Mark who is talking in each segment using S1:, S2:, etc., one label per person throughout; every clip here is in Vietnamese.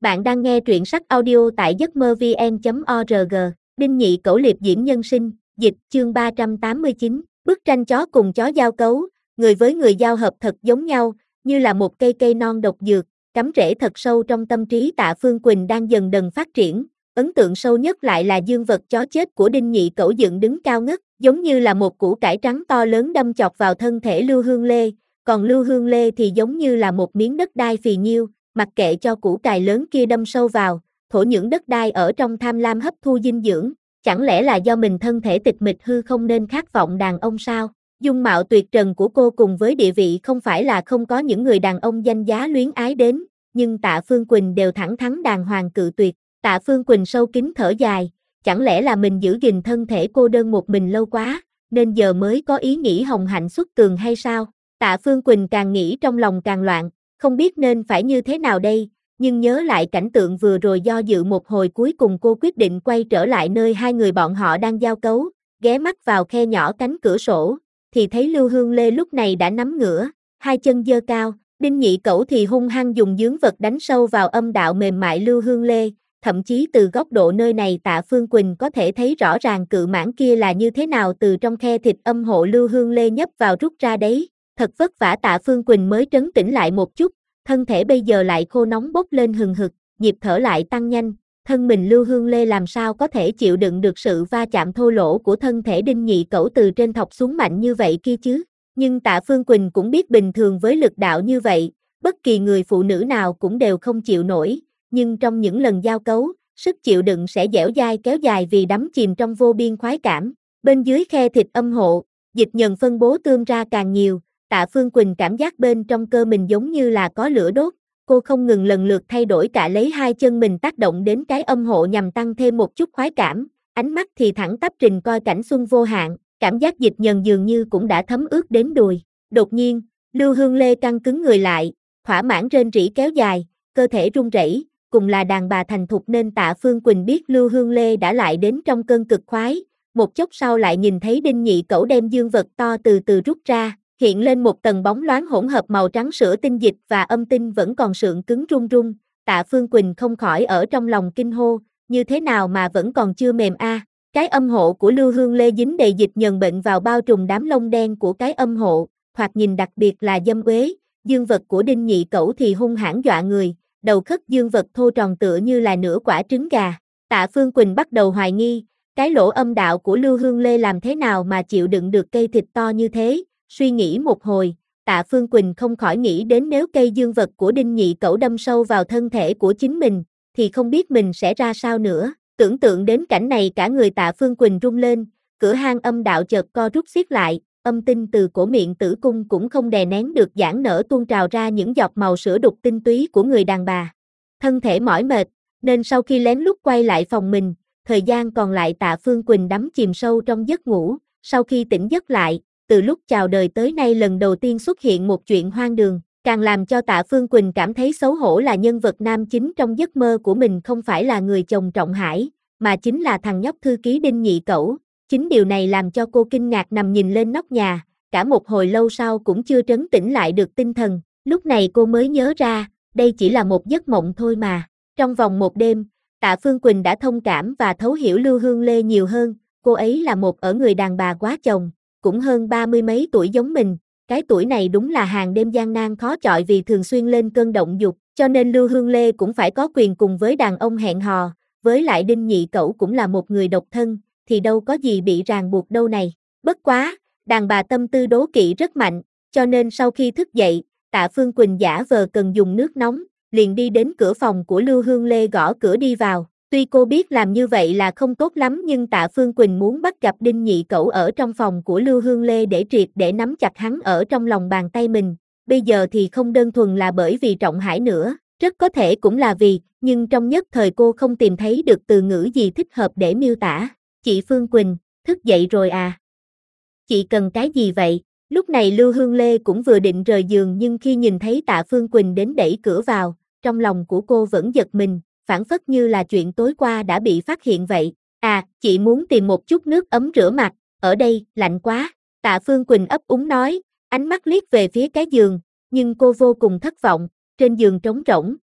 S1: Bạn đang nghe truyện sách audio tại giấc mơ vn.org. Đinh Nhị Cẩu liệp diễm nhân sinh, dịch, chương 389. Bức tranh chó cùng chó giao cấu, người với người giao hợp thật giống nhau, như là một cây cây non độc dược, cắm rễ thật sâu trong tâm trí Tạ Phương Quỳnh đang dần dần phát triển. Ấn tượng sâu nhất lại là dương vật chó chết của Đinh Nhị Cẩu dựng đứng cao ngất, giống như là một củ cải trắng to lớn đâm chọc vào thân thể Lưu Hương Lê, còn Lưu Hương Lê thì giống như là một miếng đất đai phì nhiêu, mặc kệ cho củ cải lớn kia đâm sâu vào, thổ nhưỡng đất đai ở trong tham lam hấp thu dinh dưỡng, chẳng lẽ là do mình thân thể tịch mịch hư không nên khát vọng đàn ông sao? Dung mạo tuyệt trần của cô cùng với địa vị không phải là không có những người đàn ông danh giá luyến ái đến, nhưng Tạ Phương Quỳnh đều thẳng thắn đàng hoàng cự tuyệt. Tạ Phương Quỳnh sâu kín thở dài, chẳng lẽ là mình giữ gìn thân thể cô đơn một mình lâu quá, nên giờ mới có ý nghĩ hồng hạnh xuất tường hay sao? Tạ Phương Quỳnh càng nghĩ trong lòng càng loạn, không biết nên phải như thế nào đây, nhưng nhớ lại cảnh tượng vừa rồi do dự một hồi cuối cùng cô quyết định quay trở lại nơi hai người bọn họ đang giao cấu, ghé mắt vào khe nhỏ cánh cửa sổ, thì thấy Lưu Hương Lê lúc này đã nắm ngửa, hai chân giơ cao, Đinh Nhị Cẩu thì hung hăng dùng dướng vật đánh sâu vào âm đạo mềm mại Lưu Hương Lê, thậm chí từ góc độ nơi này Tạ Phương Quỳnh có thể thấy rõ ràng cự mãng kia là như thế nào từ trong khe thịt âm hộ Lưu Hương Lê nhấp vào rút ra đấy. Thật vất vả Tạ Phương Quỳnh mới trấn tĩnh lại một chút, thân thể bây giờ lại khô nóng bốc lên hừng hực, nhịp thở lại tăng nhanh, thân mình Lưu Hương Lê làm sao có thể chịu đựng được sự va chạm thô lỗ của thân thể Đinh Nhị Cẩu từ trên thọc xuống mạnh như vậy kia chứ. Nhưng Tạ Phương Quỳnh cũng biết bình thường với lực đạo như vậy, bất kỳ người phụ nữ nào cũng đều không chịu nổi, nhưng trong những lần giao cấu, sức chịu đựng sẽ dẻo dai kéo dài vì đắm chìm trong vô biên khoái cảm. Bên dưới khe thịt âm hộ, dịch nhờn phân bố tươm ra càng nhiều. Tạ Phương Quỳnh cảm giác bên trong cơ mình giống như là có lửa đốt, cô không ngừng lần lượt thay đổi cả lấy hai chân mình tác động đến cái âm hộ nhằm tăng thêm một chút khoái cảm, ánh mắt thì thẳng tắp trình coi cảnh xuân vô hạn, cảm giác dịch nhờn dường như cũng đã thấm ướt đến đùi. Đột nhiên, Lưu Hương Lê căng cứng người lại, thỏa mãn rên rỉ kéo dài, cơ thể run rẩy, cùng là đàn bà thành thục nên Tạ Phương Quỳnh biết Lưu Hương Lê đã lại đến trong cơn cực khoái, một chốc sau lại nhìn thấy Đinh Nhị Cẩu đem dương vật to từ từ rút ra. Hiện lên một tầng bóng loáng hỗn hợp màu trắng sữa tinh dịch và âm tinh vẫn còn sượng cứng run run, Tạ Phương Quỳnh không khỏi ở trong lòng kinh hô, như thế nào mà vẫn còn chưa mềm a? Cái âm hộ của Lưu Hương Lê dính đầy dịch nhờn bệnh vào bao trùm đám lông đen của cái âm hộ, thoạt nhìn đặc biệt là dâm uế, dương vật của Đinh Nhị Cẩu thì hung hãn dọa người, đầu khất dương vật thô tròn tựa như là nửa quả trứng gà. Tạ Phương Quỳnh bắt đầu hoài nghi, cái lỗ âm đạo của Lưu Hương Lê làm thế nào mà chịu đựng được cây thịt to như thế. Suy nghĩ một hồi, Tạ Phương Quỳnh không khỏi nghĩ đến nếu cây dương vật của Đinh Nhị Cẩu đâm sâu vào thân thể của chính mình, thì không biết mình sẽ ra sao nữa. Tưởng tượng đến cảnh này cả người Tạ Phương Quỳnh rung lên, cửa hang âm đạo chợt co rút xiết lại, âm tinh từ cổ miệng tử cung cũng không đè nén được giãn nở tuôn trào ra những giọt màu sữa đục tinh túy của người đàn bà. Thân thể mỏi mệt, nên sau khi lén lút quay lại phòng mình, thời gian còn lại Tạ Phương Quỳnh đắm chìm sâu trong giấc ngủ, sau khi tỉnh giấc lại. Từ lúc chào đời tới nay lần đầu tiên xuất hiện một chuyện hoang đường, càng làm cho Tạ Phương Quỳnh cảm thấy xấu hổ là nhân vật nam chính trong giấc mơ của mình không phải là người chồng Trọng Hải, mà chính là thằng nhóc thư ký Đinh Nhị Cẩu. Chính điều này làm cho cô kinh ngạc nằm nhìn lên nóc nhà, cả một hồi lâu sau cũng chưa trấn tĩnh lại được tinh thần, lúc này cô mới nhớ ra, đây chỉ là một giấc mộng thôi mà. Trong vòng một đêm, Tạ Phương Quỳnh đã thông cảm và thấu hiểu Lưu Hương Lê nhiều hơn, cô ấy là một ở người đàn bà quá chồng. Cũng hơn 30 mấy tuổi giống mình, cái tuổi này đúng là hàng đêm gian nan khó chọi vì thường xuyên lên cơn động dục, cho nên Lưu Hương Lê cũng phải có quyền cùng với đàn ông hẹn hò, với lại Đinh Nhị Cẩu cũng là một người độc thân, thì đâu có gì bị ràng buộc đâu này. Bất quá, đàn bà tâm tư đố kỵ rất mạnh, cho nên sau khi thức dậy, Tạ Phương Quỳnh giả vờ cần dùng nước nóng, liền đi đến cửa phòng của Lưu Hương Lê gõ cửa đi vào. Tuy cô biết làm như vậy là không tốt lắm nhưng Tạ Phương Quỳnh muốn bắt gặp Đinh Nhị Cẩu ở trong phòng của Lưu Hương Lê để triệt để nắm chặt hắn ở trong lòng bàn tay mình. Bây giờ thì không đơn thuần là bởi vì Trọng Hải nữa, rất có thể cũng là vì, nhưng trong nhất thời cô không tìm thấy được từ ngữ gì thích hợp để miêu tả. Chị Phương Quỳnh, thức dậy rồi à? Chị cần cái gì vậy? Lúc này Lưu Hương Lê cũng vừa định rời giường nhưng khi nhìn thấy Tạ Phương Quỳnh đến đẩy cửa vào, trong lòng của cô vẫn giật mình. Phản phất như là chuyện tối qua đã bị phát hiện vậy. À, chị muốn tìm một chút nước ấm rửa mặt, ở đây, lạnh quá. Tạ Phương Quỳnh ấp úng nói, ánh mắt liếc về phía cái giường, nhưng cô vô cùng thất vọng, trên giường trống rỗng,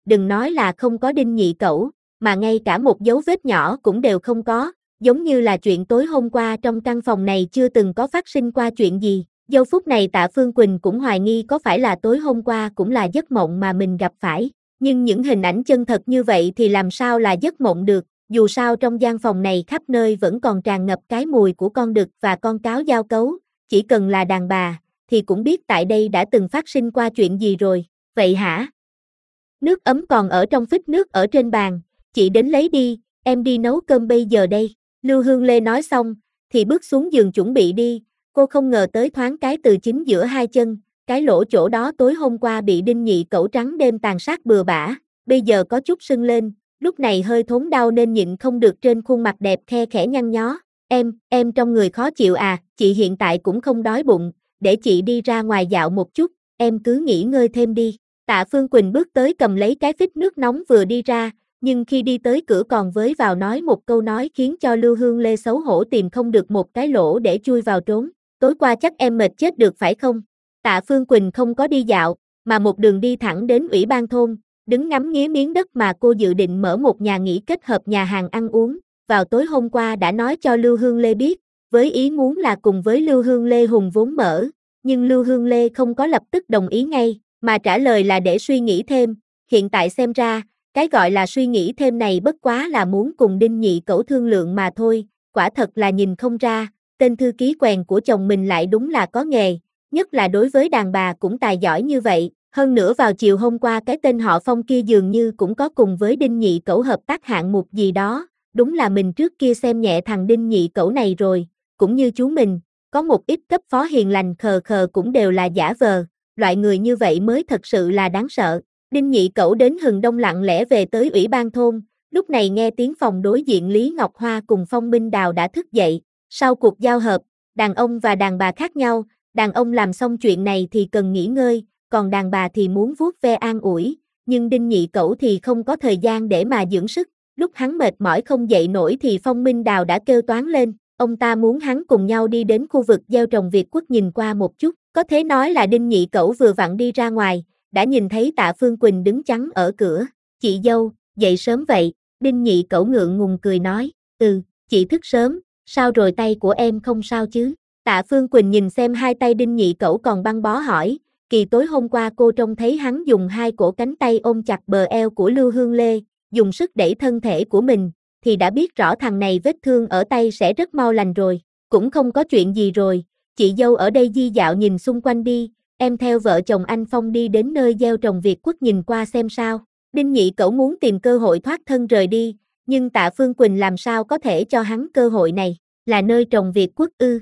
S1: đừng nói là không có Đinh Nhị Cẩu, mà ngay cả một dấu vết nhỏ cũng đều không có, giống như là chuyện tối hôm qua trong căn phòng này chưa từng có phát sinh qua chuyện gì. Giây phút này Tạ Phương Quỳnh cũng hoài nghi có phải là tối hôm qua cũng là giấc mộng mà mình gặp phải, nhưng những hình ảnh chân thật như vậy thì làm sao là giấc mộng được, dù sao trong gian phòng này khắp nơi vẫn còn tràn ngập cái mùi của con đực và con cáo giao cấu, chỉ cần là đàn bà, thì cũng biết tại đây đã từng phát sinh qua chuyện gì rồi, vậy hả? Nước ấm còn ở trong phích nước ở trên bàn, chị đến lấy đi, em đi nấu cơm bây giờ đây. Lưu Hương Lê nói xong, thì bước xuống giường chuẩn bị đi, cô không ngờ tới thoáng cái từ chính giữa hai chân, cái lỗ chỗ đó tối hôm qua bị Đinh Nhị Cẩu trắng đêm tàn sát bừa bãi, bây giờ có chút sưng lên, lúc này hơi thốn đau nên nhịn không được trên khuôn mặt đẹp khe khẽ nhăn nhó. Em trong người khó chịu à, chị hiện tại cũng không đói bụng, để chị đi ra ngoài dạo một chút, em cứ nghỉ ngơi thêm đi. Tạ Phương Quỳnh bước tới cầm lấy cái phích nước nóng vừa đi ra, nhưng khi đi tới cửa còn với vào nói một câu nói khiến cho Lưu Hương Lê xấu hổ tìm không được một cái lỗ để chui vào trốn. Tối qua chắc em mệt chết được phải không? Tạ Phương Quỳnh không có đi dạo, mà một đường đi thẳng đến ủy ban thôn, đứng ngắm nghía miếng đất mà cô dự định mở một nhà nghỉ kết hợp nhà hàng ăn uống. Vào tối hôm qua đã nói cho Lưu Hương Lê biết, với ý muốn là cùng với Lưu Hương Lê hùng vốn mở, nhưng Lưu Hương Lê không có lập tức đồng ý ngay, mà trả lời là để suy nghĩ thêm. Hiện tại xem ra, cái gọi là suy nghĩ thêm này bất quá là muốn cùng Đinh Nhị Cẩu thương lượng mà thôi, quả thật là nhìn không ra, tên thư ký quèn của chồng mình lại đúng là có nghề, nhất là đối với đàn bà cũng tài giỏi như vậy. Hơn nữa vào chiều hôm qua cái tên họ Phong kia dường như cũng có cùng với Đinh Nhị Cẩu hợp tác hạng mục gì đó, đúng là mình trước kia xem nhẹ thằng Đinh Nhị Cẩu này rồi, cũng như chú mình, có một ít cấp phó hiền lành khờ khờ cũng đều là giả vờ, loại người như vậy mới thật sự là đáng sợ. Đinh Nhị Cẩu đến hừng đông lặng lẽ về tới ủy ban thôn, lúc này nghe tiếng phòng đối diện Lý Ngọc Hoa cùng Phong Minh Đào đã thức dậy, sau cuộc giao hợp, đàn ông và đàn bà khác nhau, đàn ông làm xong chuyện này thì cần nghỉ ngơi, còn đàn bà thì muốn vuốt ve an ủi, nhưng Đinh Nhị Cẩu thì không có thời gian để mà dưỡng sức, lúc hắn mệt mỏi không dậy nổi thì Phong Minh Đào đã kêu toán lên, ông ta muốn hắn cùng nhau đi đến khu vực gieo trồng Việt Quốc nhìn qua một chút, có thể nói là Đinh Nhị Cẩu vừa vặn đi ra ngoài, đã nhìn thấy Tạ Phương Quỳnh đứng chắn ở cửa, chị dâu, dậy sớm vậy, Đinh Nhị Cẩu ngượng ngùng cười nói, chị thức sớm, sao rồi tay của em không sao chứ? Tạ Phương Quỳnh nhìn xem hai tay Đinh Nhị Cẩu còn băng bó hỏi, kỳ tối hôm qua cô trông thấy hắn dùng hai cổ cánh tay ôm chặt bờ eo của Lưu Hương Lê, dùng sức đẩy thân thể của mình, thì đã biết rõ thằng này vết thương ở tay sẽ rất mau lành rồi, cũng không có chuyện gì rồi, chị dâu ở đây di dạo nhìn xung quanh đi, em theo vợ chồng anh Phong đi đến nơi gieo trồng Việt Quốc nhìn qua xem sao. Đinh Nhị Cẩu muốn tìm cơ hội thoát thân rời đi, nhưng Tạ Phương Quỳnh làm sao có thể cho hắn cơ hội này, là nơi trồng Việt Quốc ư?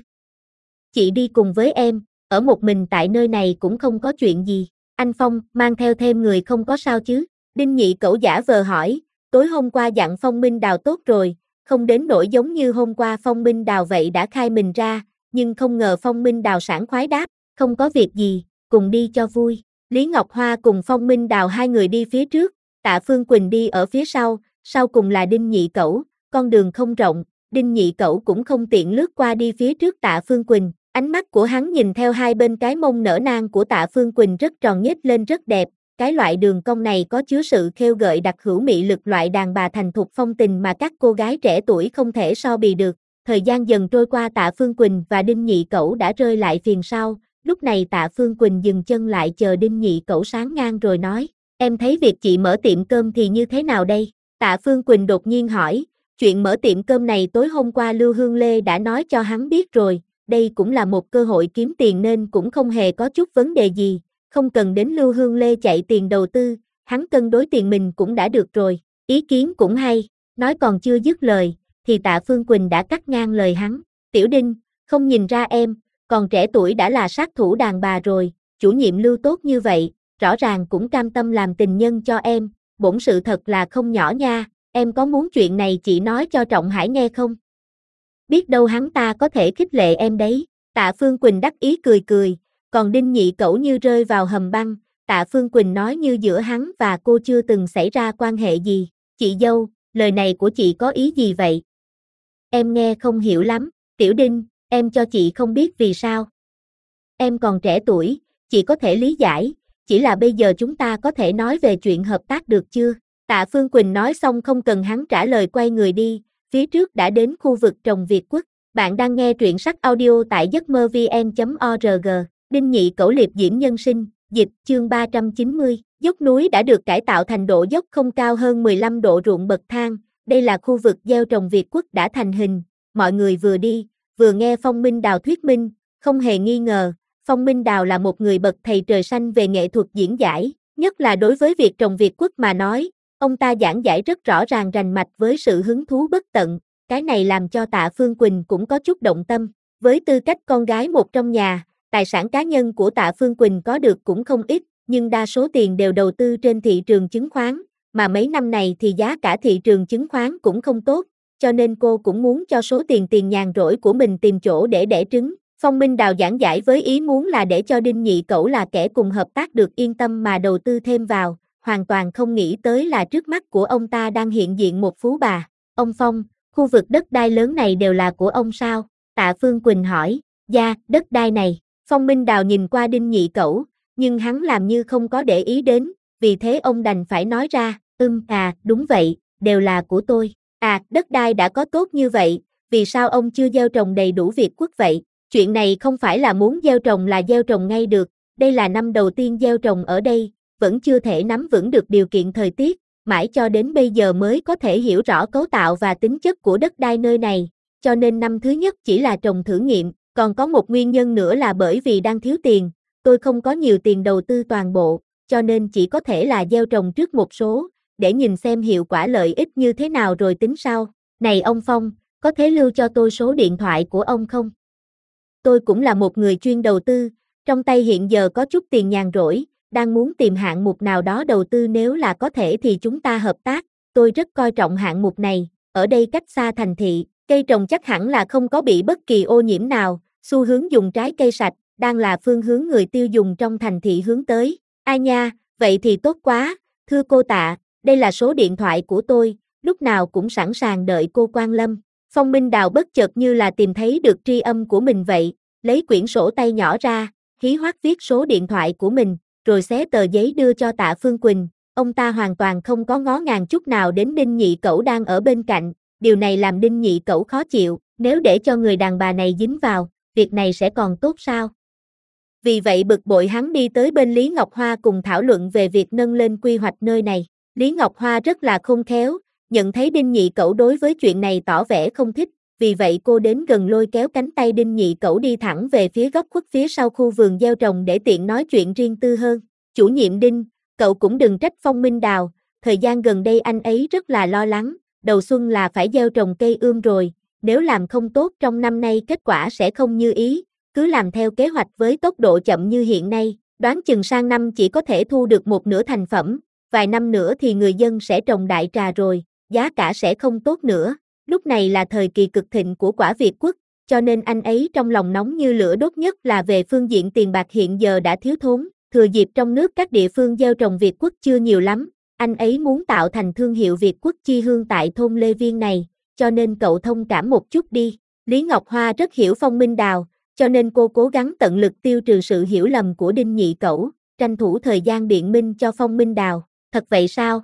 S1: Chị đi cùng với em, ở một mình tại nơi này cũng không có chuyện gì, anh Phong mang theo thêm người không có sao chứ? Đinh Nhị Cẩu giả vờ hỏi, tối hôm qua dặn Phong Minh Đào tốt rồi, không đến nỗi giống như hôm qua Phong Minh Đào vậy đã khai mình ra, nhưng không ngờ Phong Minh Đào sảng khoái đáp, không có việc gì, cùng đi cho vui. Lý Ngọc Hoa cùng Phong Minh Đào hai người đi phía trước, Tạ Phương Quỳnh đi ở phía sau cùng là Đinh Nhị Cẩu, con đường không rộng, Đinh Nhị Cẩu cũng không tiện lướt qua đi phía trước Tạ Phương Quỳnh, ánh mắt của hắn nhìn theo hai bên cái mông nở nang của Tạ Phương Quỳnh rất tròn nhếch lên rất đẹp, cái loại đường cong này có chứa sự khêu gợi đặc hữu mị lực loại đàn bà thành thục phong tình mà các cô gái trẻ tuổi không thể so bì được. Thời gian dần trôi qua Tạ Phương Quỳnh và Đinh Nhị Cẩu đã rơi lại phiền sau, lúc này Tạ Phương Quỳnh dừng chân lại chờ Đinh Nhị Cẩu sáng ngang rồi nói, em thấy việc chị mở tiệm cơm thì như thế nào đây? Tạ Phương Quỳnh đột nhiên hỏi, chuyện mở tiệm cơm này tối hôm qua Lưu Hương Lê đã nói cho hắn biết rồi, đây cũng là một cơ hội kiếm tiền nên cũng không hề có chút vấn đề gì, không cần đến Lưu Hương Lê chạy tiền đầu tư, hắn cân đối tiền mình cũng đã được rồi, ý kiến cũng hay, nói còn chưa dứt lời, thì Tạ Phương Quỳnh đã cắt ngang lời hắn, Tiểu Đinh, không nhìn ra em, còn trẻ tuổi đã là sát thủ đàn bà rồi, chủ nhiệm Lưu tốt như vậy, rõ ràng cũng cam tâm làm tình nhân cho em, bổn sự thật là không nhỏ nha, em có muốn chuyện này chị nói cho Trọng Hải nghe không? Biết đâu hắn ta có thể khích lệ em đấy, Tạ Phương Quỳnh đắc ý cười cười, còn Đinh Nhị Cẩu như rơi vào hầm băng, Tạ Phương Quỳnh nói như giữa hắn và cô chưa từng xảy ra quan hệ gì, chị dâu, lời này của chị có ý gì vậy? Em nghe không hiểu lắm, Tiểu Đinh, em cho chị không biết vì sao. Em còn trẻ tuổi, chị có thể lý giải, chỉ là bây giờ chúng ta có thể nói về chuyện hợp tác được chưa? Tạ Phương Quỳnh nói xong không cần hắn trả lời quay người đi, phía trước đã đến khu vực trồng Việt Quất. Bạn đang nghe truyện sách audio tại giấc mơ vn.org. Đinh Nhị Cẩu liệp diễm nhân sinh, dịch, chương 390. Dốc núi đã được cải tạo thành độ dốc không cao hơn 15 độ ruộng bậc thang. Đây là khu vực gieo trồng Việt Quất đã thành hình. Mọi người vừa đi, vừa nghe Phong Minh Đào thuyết minh, không hề nghi ngờ, Phong Minh Đào là một người bậc thầy trời xanh về nghệ thuật diễn giải, nhất là đối với việc trồng Việt Quất mà nói, ông ta giảng giải rất rõ ràng rành mạch với sự hứng thú bất tận, cái này làm cho Tạ Phương Quỳnh cũng có chút động tâm. Với tư cách con gái một trong nhà, tài sản cá nhân của Tạ Phương Quỳnh có được cũng không ít, nhưng đa số tiền đều đầu tư trên thị trường chứng khoán, mà mấy năm này thì giá cả thị trường chứng khoán cũng không tốt, cho nên cô cũng muốn cho số tiền nhàn rỗi của mình tìm chỗ để đẻ trứng. Phong Minh Đào giảng giải với ý muốn là để cho Đinh Nhị Cẩu là kẻ cùng hợp tác được yên tâm mà đầu tư thêm vào, hoàn toàn không nghĩ tới là trước mắt của ông ta đang hiện diện một phú bà. Ông Phong, khu vực đất đai lớn này đều là của ông sao? Tạ Phương Quỳnh hỏi. Dạ, đất đai này. Phong Minh Đào nhìn qua Đinh Nhị Cẩu, nhưng hắn làm như không có để ý đến, vì thế ông đành phải nói ra, đúng vậy, đều là của tôi. Đất đai đã có tốt như vậy, vì sao ông chưa gieo trồng đầy đủ Việt Quất vậy? Chuyện này không phải là muốn gieo trồng là gieo trồng ngay được, đây là năm đầu tiên gieo trồng ở đây, vẫn chưa thể nắm vững được điều kiện thời tiết, mãi cho đến bây giờ mới có thể hiểu rõ cấu tạo và tính chất của đất đai nơi này, cho nên năm thứ nhất chỉ là trồng thử nghiệm, còn có một nguyên nhân nữa là bởi vì đang thiếu tiền, tôi không có nhiều tiền đầu tư toàn bộ, cho nên chỉ có thể là gieo trồng trước một số, để nhìn xem hiệu quả lợi ích như thế nào rồi tính sau. Này ông Phong, có thể lưu cho tôi số điện thoại của ông không? Tôi cũng là một người chuyên đầu tư, trong tay hiện giờ có chút tiền nhàn rỗi, đang muốn tìm hạng mục nào đó đầu tư, nếu là có thể thì chúng ta hợp tác, tôi rất coi trọng hạng mục này, ở đây cách xa thành thị, cây trồng chắc hẳn là không có bị bất kỳ ô nhiễm nào, xu hướng dùng trái cây sạch, đang là phương hướng người tiêu dùng trong thành thị hướng tới. Ai nha, vậy thì tốt quá, thưa cô Tạ, đây là số điện thoại của tôi, lúc nào cũng sẵn sàng đợi cô quan lâm. Phong Minh Đào bất chợt như là tìm thấy được tri âm của mình vậy, lấy quyển sổ tay nhỏ ra, hí hoác viết số điện thoại của mình, rồi xé tờ giấy đưa cho Tạ Phương Quỳnh. Ông ta hoàn toàn không có ngó ngàng chút nào đến Đinh Nhị Cẩu đang ở bên cạnh, điều này làm Đinh Nhị Cẩu khó chịu, nếu để cho người đàn bà này dính vào, việc này sẽ còn tốt sao? Vì vậy bực bội hắn đi tới bên Lý Ngọc Hoa cùng thảo luận về việc nâng lên quy hoạch nơi này. Lý Ngọc Hoa rất là khôn khéo, nhận thấy Đinh Nhị Cẩu đối với chuyện này tỏ vẻ không thích, vì vậy cô đến gần lôi kéo cánh tay Đinh Nhị Cẩu đi thẳng về phía góc khuất phía sau khu vườn gieo trồng để tiện nói chuyện riêng tư hơn. Chủ nhiệm Đinh, cậu cũng đừng trách Phong Minh Đào, thời gian gần đây anh ấy rất là lo lắng, đầu xuân là phải gieo trồng cây ươm rồi, nếu làm không tốt trong năm nay kết quả sẽ không như ý, cứ làm theo kế hoạch với tốc độ chậm như hiện nay, đoán chừng sang năm chỉ có thể thu được một nửa thành phẩm, vài năm nữa thì người dân sẽ trồng đại trà rồi, giá cả sẽ không tốt nữa. Lúc này là thời kỳ cực thịnh của quả Việt Quất, cho nên anh ấy trong lòng nóng như lửa đốt, nhất là về phương diện tiền bạc hiện giờ đã thiếu thốn, thừa dịp trong nước các địa phương gieo trồng Việt Quất chưa nhiều lắm, anh ấy muốn tạo thành thương hiệu Việt Quất chi hương tại thôn Lê Viên này, cho nên cậu thông cảm một chút đi. Lý Ngọc Hoa rất hiểu Phong Minh Đào, cho nên cô cố gắng tận lực tiêu trừ sự hiểu lầm của Đinh Nhị Cẩu, tranh thủ thời gian biện minh cho Phong Minh Đào. Thật vậy sao?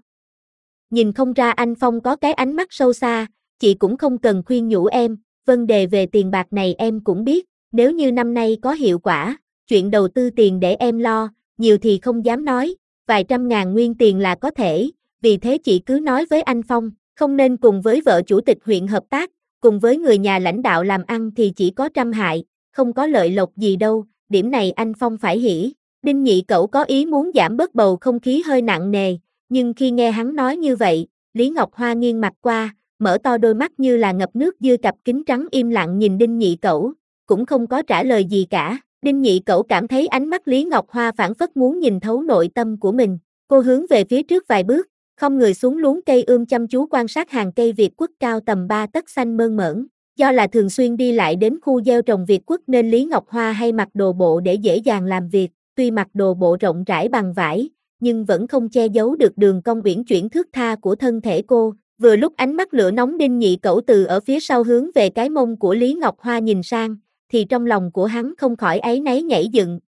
S1: Nhìn không ra anh Phong có cái ánh mắt sâu xa, chị cũng không cần khuyên nhủ em, vấn đề về tiền bạc này em cũng biết, nếu như năm nay có hiệu quả, chuyện đầu tư tiền để em lo, nhiều thì không dám nói, vài trăm ngàn nguyên tiền là có thể, vì thế chị cứ nói với anh Phong, không nên cùng với vợ chủ tịch huyện hợp tác, cùng với người nhà lãnh đạo làm ăn thì chỉ có trăm hại, không có lợi lộc gì đâu, điểm này anh Phong phải hỉ. Đinh Nhị Cẩu có ý muốn giảm bớt bầu không khí hơi nặng nề, nhưng khi nghe hắn nói như vậy, Lý Ngọc Hoa nghiêng mặt qua, mở to đôi mắt như là ngập nước dưới cặp kính trắng im lặng nhìn Đinh Nhị Cẩu, cũng không có trả lời gì cả. Đinh Nhị Cẩu cảm thấy ánh mắt Lý Ngọc Hoa phảng phất muốn nhìn thấu nội tâm của mình, cô hướng về phía trước vài bước, không người xuống luống cây ươm chăm chú quan sát hàng cây Việt Quất cao tầm 3 tấc xanh mơn mởn. Do là thường xuyên đi lại đến khu gieo trồng Việt Quất nên Lý Ngọc Hoa hay mặc đồ bộ để dễ dàng làm việc, tuy mặc đồ bộ rộng rãi bằng vải, nhưng vẫn không che giấu được đường cong uyển chuyển thướt tha của thân thể cô. Vừa lúc ánh mắt lửa nóng Đinh Nhị Cẩu từ ở phía sau hướng về cái mông của Lý Ngọc Hoa nhìn sang, thì trong lòng của hắn không khỏi áy náy nhảy dựng,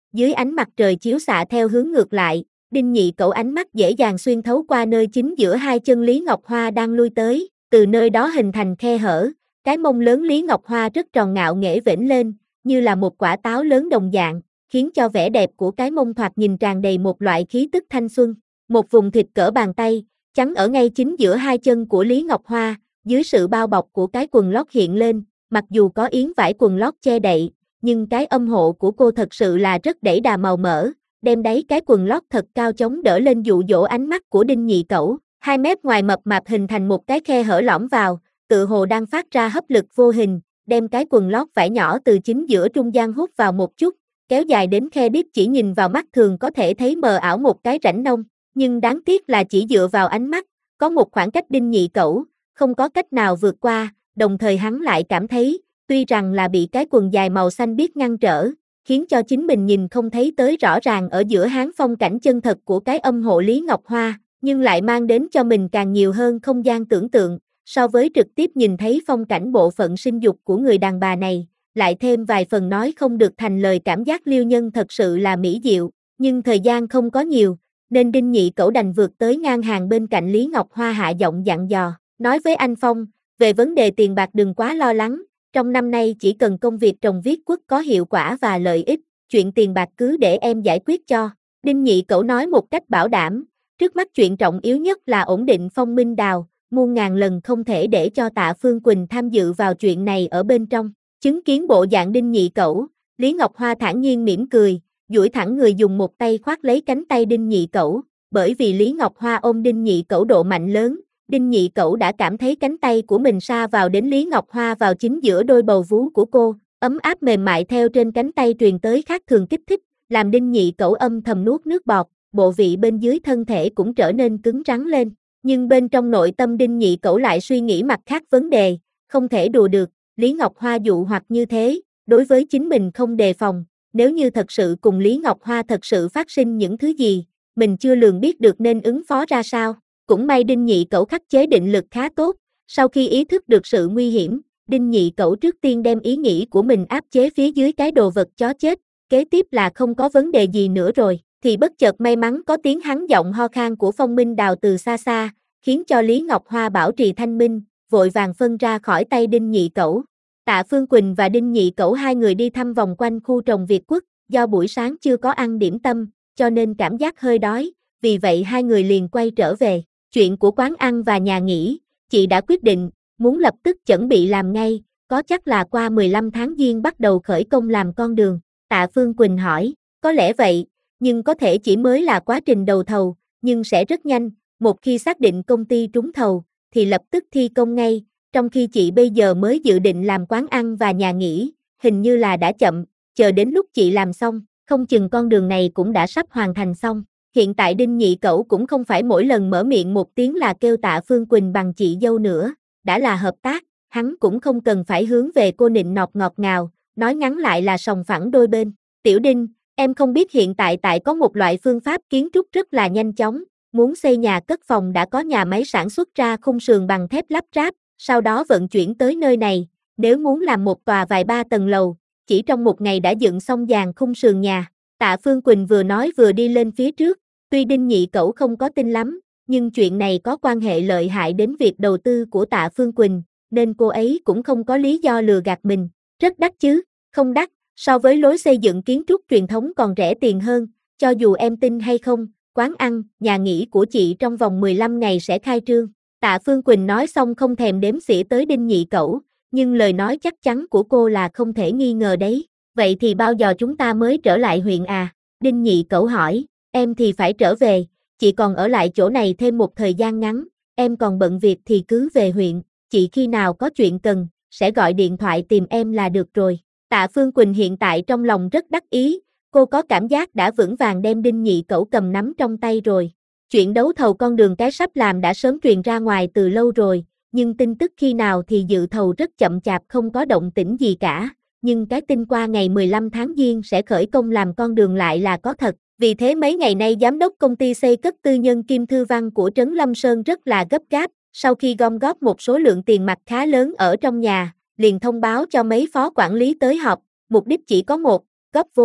S1: dưới ánh mặt trời chiếu xạ theo hướng ngược lại, Đinh Nhị Cẩu ánh mắt dễ dàng xuyên thấu qua nơi chính giữa hai chân Lý Ngọc Hoa đang lui tới, từ nơi đó hình thành khe hở, cái mông lớn Lý Ngọc Hoa rất tròn ngạo nghễ vểnh lên, như là một quả táo lớn đồng dạng, khiến cho vẻ đẹp của cái mông thoạt nhìn tràn đầy một loại khí tức thanh xuân. Một vùng thịt cỡ bàn tay, chắn ở ngay chính giữa hai chân của Lý Ngọc Hoa, dưới sự bao bọc của cái quần lót hiện lên, mặc dù có yếm vải quần lót che đậy, nhưng cái âm hộ của cô thật sự là rất đẩy đà màu mỡ, đem đáy cái quần lót thật cao chống đỡ lên dụ dỗ ánh mắt của Đinh Nhị Cẩu. Hai mép ngoài mập mạp hình thành một cái khe hở lõm vào, tự hồ đang phát ra hấp lực vô hình, đem cái quần lót vải nhỏ từ chính giữa trung gian hút vào một chút, kéo dài đến khe đít chỉ nhìn vào mắt thường có thể thấy mờ ảo một cái rãnh nông, nhưng đáng tiếc là chỉ dựa vào ánh mắt, có một khoảng cách Đinh Nhị Cẩu, không có cách nào vượt qua, đồng thời hắn lại cảm thấy, tuy rằng là bị cái quần dài màu xanh biếc ngăn trở, khiến cho chính mình nhìn không thấy tới rõ ràng ở giữa hán phong cảnh chân thật của cái âm hộ Lý Ngọc Hoa, nhưng lại mang đến cho mình càng nhiều hơn không gian tưởng tượng, so với trực tiếp nhìn thấy phong cảnh bộ phận sinh dục của người đàn bà này, lại thêm vài phần nói không được thành lời cảm giác liêu nhân thật sự là mỹ diệu, nhưng thời gian không có nhiều, nên Đinh Nhị Cẩu đành vượt tới ngang hàng bên cạnh Lý Ngọc Hoa hạ giọng dặn dò, nói với anh Phong, về vấn đề tiền bạc đừng quá lo lắng, trong năm nay chỉ cần công việc trồng viết quất có hiệu quả và lợi ích, chuyện tiền bạc cứ để em giải quyết cho. Đinh Nhị Cẩu nói một cách bảo đảm, trước mắt chuyện trọng yếu nhất là ổn định Phong Minh Đào, muôn ngàn lần không thể để cho Tạ Phương Quỳnh tham dự vào chuyện này ở bên trong. Chứng kiến bộ dạng Đinh Nhị Cẩu, Lý Ngọc Hoa thản nhiên mỉm cười, duỗi thẳng người dùng một tay khoác lấy cánh tay Đinh Nhị Cẩu, bởi vì Lý Ngọc Hoa ôm Đinh Nhị Cẩu độ mạnh lớn, Đinh Nhị Cẩu đã cảm thấy cánh tay của mình sa vào đến Lý Ngọc Hoa vào chính giữa đôi bầu vú của cô, ấm áp mềm mại theo trên cánh tay truyền tới khác thường kích thích, làm Đinh Nhị Cẩu âm thầm nuốt nước bọt, bộ vị bên dưới thân thể cũng trở nên cứng rắn lên, nhưng bên trong nội tâm Đinh Nhị Cẩu lại suy nghĩ mặt khác vấn đề, không thể đùa được, Lý Ngọc Hoa dụ hoặc như thế, đối với chính mình không đề phòng, nếu như thật sự cùng Lý Ngọc Hoa thật sự phát sinh những thứ gì, mình chưa lường biết được nên ứng phó ra sao. Cũng may Đinh Nhị Cẩu khắc chế định lực khá tốt, sau khi ý thức được sự nguy hiểm, Đinh Nhị Cẩu trước tiên đem ý nghĩ của mình áp chế phía dưới cái đồ vật chó chết, kế tiếp là không có vấn đề gì nữa rồi, thì bất chợt may mắn có tiếng hắn giọng ho khan của Phong Minh Đào từ xa xa, khiến cho Lý Ngọc Hoa bảo trì thanh minh, vội vàng phân ra khỏi tay Đinh Nhị Cẩu. Tạ Phương Quỳnh và Đinh Nhị Cẩu hai người đi thăm vòng quanh khu trồng Việt Quất, do buổi sáng chưa có ăn điểm tâm, cho nên cảm giác hơi đói, vì vậy hai người liền quay trở về. Chuyện của quán ăn và nhà nghỉ, chị đã quyết định, muốn lập tức chuẩn bị làm ngay, có chắc là qua 15 tháng Giêng bắt đầu khởi công làm con đường. Tạ Phương Quỳnh hỏi, có lẽ vậy, nhưng có thể chỉ mới là quá trình đầu thầu, nhưng sẽ rất nhanh, một khi xác định công ty trúng thầu, thì lập tức thi công ngay, trong khi chị bây giờ mới dự định làm quán ăn và nhà nghỉ, hình như là đã chậm, chờ đến lúc chị làm xong, không chừng con đường này cũng đã sắp hoàn thành xong. Hiện tại Đinh Nhị Cẩu cũng không phải mỗi lần mở miệng một tiếng là kêu Tạ Phương Quỳnh bằng chị dâu nữa, đã là hợp tác, hắn cũng không cần phải hướng về cô nịnh nọt ngọt ngào, nói ngắn lại là sòng phẳng đôi bên. Tiểu Đinh, em không biết hiện tại có một loại phương pháp kiến trúc rất là nhanh chóng, muốn xây nhà cất phòng đã có nhà máy sản xuất ra khung sườn bằng thép lắp ráp, sau đó vận chuyển tới nơi này, nếu muốn làm một tòa vài ba tầng lầu, chỉ trong một ngày đã dựng xong dàn khung sườn nhà. Tạ Phương Quỳnh vừa nói vừa đi lên phía trước, tuy Đinh Nhị Cẩu không có tin lắm, nhưng chuyện này có quan hệ lợi hại đến việc đầu tư của Tạ Phương Quỳnh, nên cô ấy cũng không có lý do lừa gạt mình. Rất đắt chứ? Không đắt, so với lối xây dựng kiến trúc truyền thống còn rẻ tiền hơn, cho dù em tin hay không, quán ăn, nhà nghỉ của chị trong vòng 15 ngày sẽ khai trương. Tạ Phương Quỳnh nói xong không thèm đếm xỉa tới Đinh Nhị Cẩu, nhưng lời nói chắc chắn của cô là không thể nghi ngờ đấy. Vậy thì bao giờ chúng ta mới trở lại huyện à? Đinh Nhị Cẩu hỏi, em thì phải trở về, chị còn ở lại chỗ này thêm một thời gian ngắn, em còn bận việc thì cứ về huyện, chị khi nào có chuyện cần, sẽ gọi điện thoại tìm em là được rồi. Tạ Phương Quỳnh hiện tại trong lòng rất đắc ý, cô có cảm giác đã vững vàng đem Đinh Nhị Cẩu cầm nắm trong tay rồi. Chuyện đấu thầu con đường cái sắp làm đã sớm truyền ra ngoài từ lâu rồi, nhưng tin tức khi nào thì dự thầu rất chậm chạp không có động tĩnh gì cả, nhưng cái tin qua ngày 15 tháng Giêng sẽ khởi công làm con đường lại là có thật. Vì thế mấy ngày nay giám đốc công ty xây cất tư nhân Kim Thư Văn của Trấn Lâm Sơn rất là gấp gáp, sau khi gom góp một số lượng tiền mặt khá lớn ở trong nhà, liền thông báo cho mấy phó quản lý tới họp, mục đích chỉ có một, góp vốn.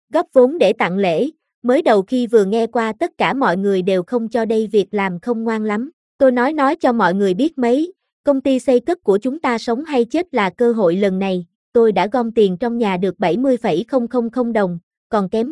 S1: góp vốn để tặng lễ, mới đầu khi vừa nghe qua tất cả mọi người đều không cho đây việc làm không ngoan lắm. Tôi nói cho mọi người biết mấy, công ty xây cất của chúng ta sống hay chết là cơ hội lần này, tôi đã gom tiền trong nhà được 70,000 đồng, còn kém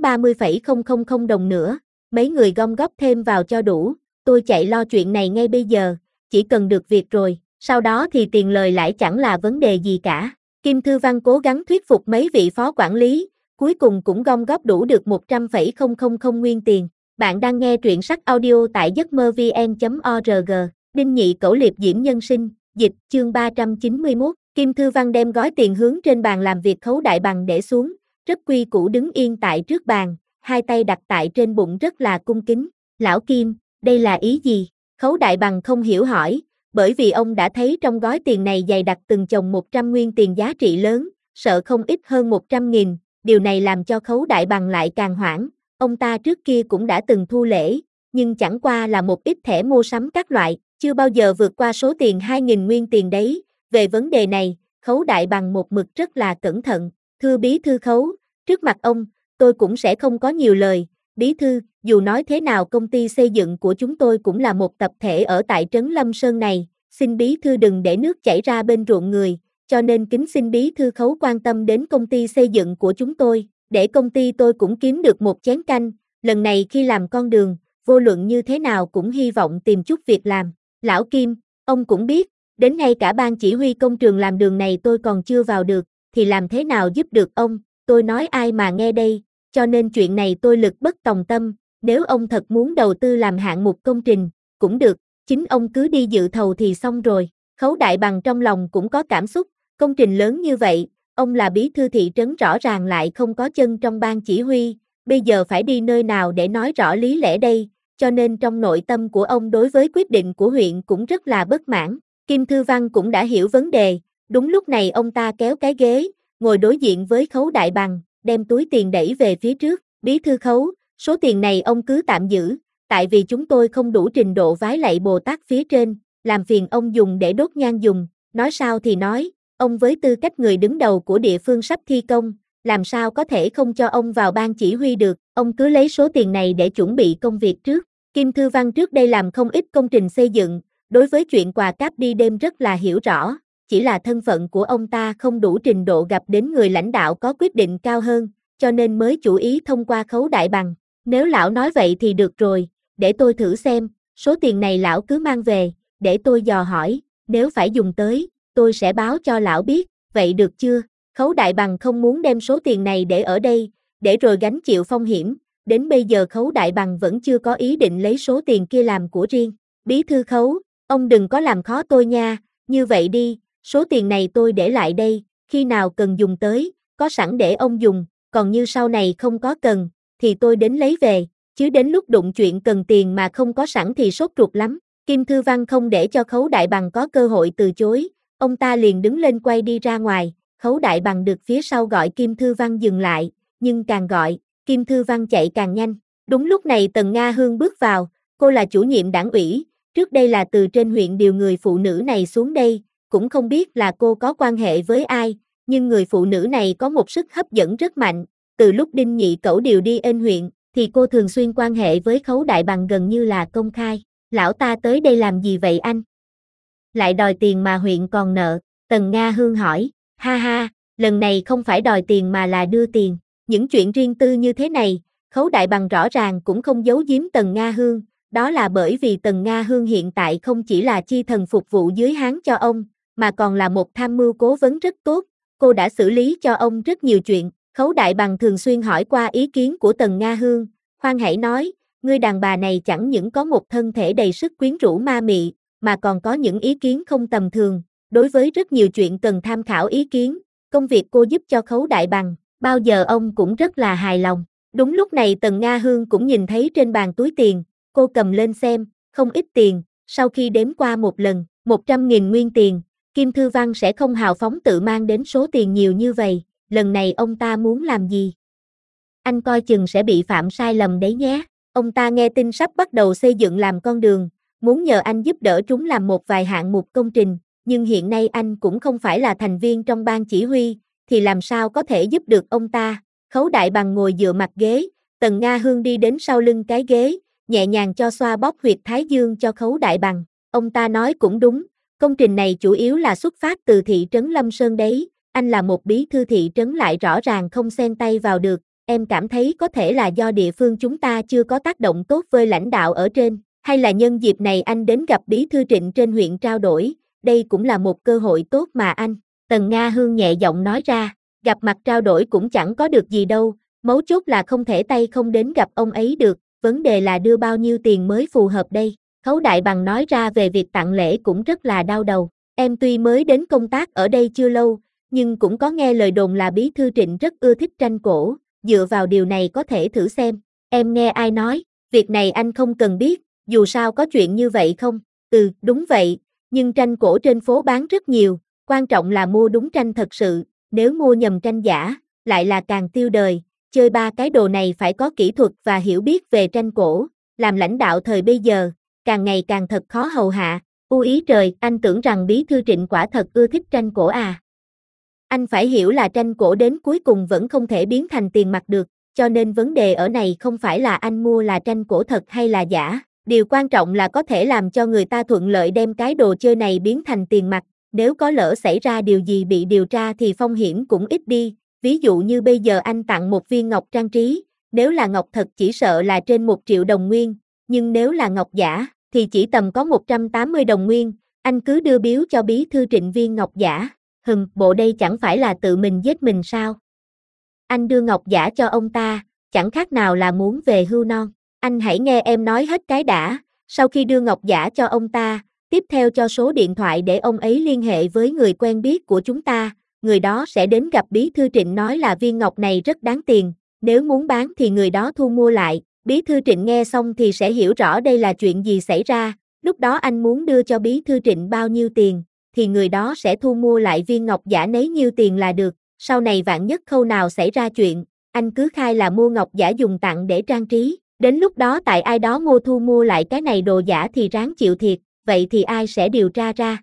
S1: 30,000 đồng nữa, mấy người gom góp thêm vào cho đủ, tôi chạy lo chuyện này ngay bây giờ, chỉ cần được việc rồi, sau đó thì tiền lời lãi chẳng là vấn đề gì cả. Kim Thư Văn cố gắng thuyết phục mấy vị phó quản lý, cuối cùng cũng gom góp đủ được 100,000 nguyên tiền. Bạn đang nghe truyện sách audio tại giấc mơ vn.org. Đinh Nhị Cẩu Liệp Diễm Nhân Sinh, dịch, chương 391. Kim Thư Văn đem gói tiền hướng trên bàn làm việc Khấu Đại Bằng để xuống, rất quy củ đứng yên tại trước bàn, hai tay đặt tại trên bụng rất là cung kính. Lão Kim, đây là ý gì? Khấu Đại Bằng không hiểu hỏi, bởi vì ông đã thấy trong gói tiền này dày đặc từng chồng 100 nguyên tiền giá trị lớn, sợ không ít hơn 100.000, điều này làm cho Khấu Đại Bằng lại càng hoảng. Ông ta trước kia cũng đã từng thu lễ, nhưng chẳng qua là một ít thẻ mua sắm các loại, chưa bao giờ vượt qua số tiền 2.000 nguyên tiền đấy. Về vấn đề này, Khấu Đại Bằng một mực rất là cẩn thận. Thưa bí thư Khấu, trước mặt ông, tôi cũng sẽ không có nhiều lời. Bí thư, dù nói thế nào công ty xây dựng của chúng tôi cũng là một tập thể ở tại trấn Lâm Sơn này, xin bí thư đừng để nước chảy ra bên ruộng người, cho nên kính xin bí thư Khấu quan tâm đến công ty xây dựng của chúng tôi, để công ty tôi cũng kiếm được một chén canh, lần này khi làm con đường, vô luận như thế nào cũng hy vọng tìm chút việc làm. Lão Kim, ông cũng biết, đến ngay cả ban chỉ huy công trường làm đường này tôi còn chưa vào được, thì làm thế nào giúp được ông, tôi nói ai mà nghe đây, cho nên chuyện này tôi lực bất tòng tâm, nếu ông thật muốn đầu tư làm hạng mục công trình, cũng được, chính ông cứ đi dự thầu thì xong rồi. Khấu Đại Bằng trong lòng cũng có cảm xúc, công trình lớn như vậy, ông là bí thư thị trấn rõ ràng lại không có chân trong ban chỉ huy, bây giờ phải đi nơi nào để nói rõ lý lẽ đây, cho nên trong nội tâm của ông đối với quyết định của huyện cũng rất là bất mãn. Kim Thư Văn cũng đã hiểu vấn đề, đúng lúc này ông ta kéo cái ghế, ngồi đối diện với Khấu Đại Bằng, đem túi tiền đẩy về phía trước. Bí thư Khấu, số tiền này ông cứ tạm giữ, tại vì chúng tôi không đủ trình độ vái lạy Bồ Tát phía trên, làm phiền ông dùng để đốt nhang dùng, nói sao thì nói, ông với tư cách người đứng đầu của địa phương sắp thi công, làm sao có thể không cho ông vào ban chỉ huy được, ông cứ lấy số tiền này để chuẩn bị công việc trước. Kim Thư Văn trước đây làm không ít công trình xây dựng, đối với chuyện quà cáp đi đêm rất là hiểu rõ, chỉ là thân phận của ông ta không đủ trình độ gặp đến người lãnh đạo có quyết định cao hơn, cho nên mới chủ ý thông qua Khấu Đại Bằng. Nếu lão nói vậy thì được rồi, để tôi thử xem, số tiền này lão cứ mang về, để tôi dò hỏi, nếu phải dùng tới, tôi sẽ báo cho lão biết, vậy được chưa? Khấu Đại Bằng không muốn đem số tiền này để ở đây, để rồi gánh chịu phong hiểm, đến bây giờ Khấu Đại Bằng vẫn chưa có ý định lấy số tiền kia làm của riêng. Bí thư Khấu, ông đừng có làm khó tôi nha, như vậy đi, số tiền này tôi để lại đây, khi nào cần dùng tới, có sẵn để ông dùng, còn như sau này không có cần, thì tôi đến lấy về, chứ đến lúc đụng chuyện cần tiền mà không có sẵn thì sốt ruột lắm. Kim Thư Văn không để cho Khấu Đại Bằng có cơ hội từ chối, ông ta liền đứng lên quay đi ra ngoài. Khấu Đại Bằng được phía sau gọi Kim Thư Văn dừng lại, nhưng càng gọi, Kim Thư Văn chạy càng nhanh. Đúng lúc này Tần Nga Hương bước vào, cô là chủ nhiệm đảng ủy, trước đây là từ trên huyện điều người phụ nữ này xuống đây, cũng không biết là cô có quan hệ với ai, nhưng người phụ nữ này có một sức hấp dẫn rất mạnh, từ lúc Đinh Nhị Cẩu điều đi ên huyện, thì cô thường xuyên quan hệ với Khấu Đại Bằng gần như là công khai. Lão ta tới đây làm gì vậy anh? Lại đòi tiền mà huyện còn nợ, Tần Nga Hương hỏi. Ha ha, lần này không phải đòi tiền mà là đưa tiền. Những chuyện riêng tư như thế này, Khấu Đại Bằng rõ ràng cũng không giấu giếm Tần Nga Hương, đó là bởi vì Tần Nga Hương hiện tại không chỉ là chi thần phục vụ dưới háng cho ông, mà còn là một tham mưu cố vấn rất tốt, cô đã xử lý cho ông rất nhiều chuyện. Khấu Đại Bằng thường xuyên hỏi qua ý kiến của Tần Nga Hương, hoan hãy nói, ngươi đàn bà này chẳng những có một thân thể đầy sức quyến rũ ma mị, mà còn có những ý kiến không tầm thường, đối với rất nhiều chuyện cần tham khảo ý kiến, công việc cô giúp cho Khấu Đại Bằng, bao giờ ông cũng rất là hài lòng. Đúng lúc này Tần Nga Hương cũng nhìn thấy trên bàn túi tiền, cô cầm lên xem, không ít tiền, sau khi đếm qua một lần, 100.000 nguyên tiền, Kim Thư Văn sẽ không hào phóng tự mang đến số tiền nhiều như vậy, lần này ông ta muốn làm gì? Anh coi chừng sẽ bị phạm sai lầm đấy nhé. Ông ta nghe tin sắp bắt đầu xây dựng làm con đường, muốn nhờ anh giúp đỡ chúng làm một vài hạng mục công trình, nhưng hiện nay anh cũng không phải là thành viên trong ban chỉ huy, thì làm sao có thể giúp được ông ta. Khấu Đại Bằng ngồi dựa mặt ghế, Tần Nga Hương đi đến sau lưng cái ghế, nhẹ nhàng cho xoa bóp huyệt thái dương cho Khấu Đại Bằng. Ông ta nói cũng đúng, công trình này chủ yếu là xuất phát từ thị trấn Lâm Sơn đấy, anh là một bí thư thị trấn lại rõ ràng không xen tay vào được, em cảm thấy có thể là do địa phương chúng ta chưa có tác động tốt với lãnh đạo ở trên, hay là nhân dịp này anh đến gặp bí thư Trịnh trên huyện trao đổi, đây cũng là một cơ hội tốt mà anh. Tần Nga Hương nhẹ giọng nói ra, gặp mặt trao đổi cũng chẳng có được gì đâu, mấu chốt là không thể tay không đến gặp ông ấy được, vấn đề là đưa bao nhiêu tiền mới phù hợp đây. Khấu Đại Bằng nói ra về việc tặng lễ cũng rất là đau đầu, em tuy mới đến công tác ở đây chưa lâu, nhưng cũng có nghe lời đồn là bí thư Trịnh rất ưa thích tranh cổ, dựa vào điều này có thể thử xem. Em nghe ai nói, việc này anh không cần biết, dù sao có chuyện như vậy không? Đúng vậy, nhưng tranh cổ trên phố bán rất nhiều, quan trọng là mua đúng tranh thật sự, nếu mua nhầm tranh giả, lại là càng tiêu đời, chơi ba cái đồ này phải có kỹ thuật và hiểu biết về tranh cổ, làm lãnh đạo thời bây giờ, càng ngày càng thật khó hầu hạ. Ý trời, anh tưởng rằng bí thư Trịnh quả thật ưa thích tranh cổ à? Anh phải hiểu là tranh cổ đến cuối cùng vẫn không thể biến thành tiền mặt được, cho nên vấn đề ở này không phải là anh mua là tranh cổ thật hay là giả, điều quan trọng là có thể làm cho người ta thuận lợi đem cái đồ chơi này biến thành tiền mặt, nếu có lỡ xảy ra điều gì bị điều tra thì phong hiểm cũng ít đi, ví dụ như bây giờ anh tặng một viên ngọc trang trí, nếu là ngọc thật chỉ sợ là trên 1 triệu đồng nguyên, nhưng nếu là ngọc giả thì chỉ tầm có 180 đồng nguyên, anh cứ đưa biếu cho bí thư Trịnh viên ngọc giả. Bộ đây chẳng phải là tự mình giết mình sao? Anh đưa ngọc giả cho ông ta, chẳng khác nào là muốn về hưu non. Anh hãy nghe em nói hết cái đã, sau khi đưa ngọc giả cho ông ta, tiếp theo cho số điện thoại để ông ấy liên hệ với người quen biết của chúng ta, người đó sẽ đến gặp bí thư Trịnh nói là viên ngọc này rất đáng tiền, nếu muốn bán thì người đó thu mua lại, bí thư Trịnh nghe xong thì sẽ hiểu rõ đây là chuyện gì xảy ra, lúc đó anh muốn đưa cho bí thư Trịnh bao nhiêu tiền, thì người đó sẽ thu mua lại viên ngọc giả nấy nhiêu tiền là được, sau này vạn nhất khâu nào xảy ra chuyện, anh cứ khai là mua ngọc giả dùng tặng để trang trí, đến lúc đó tại ai đó thu mua lại cái này đồ giả thì ráng chịu thiệt, vậy thì ai sẽ điều tra ra?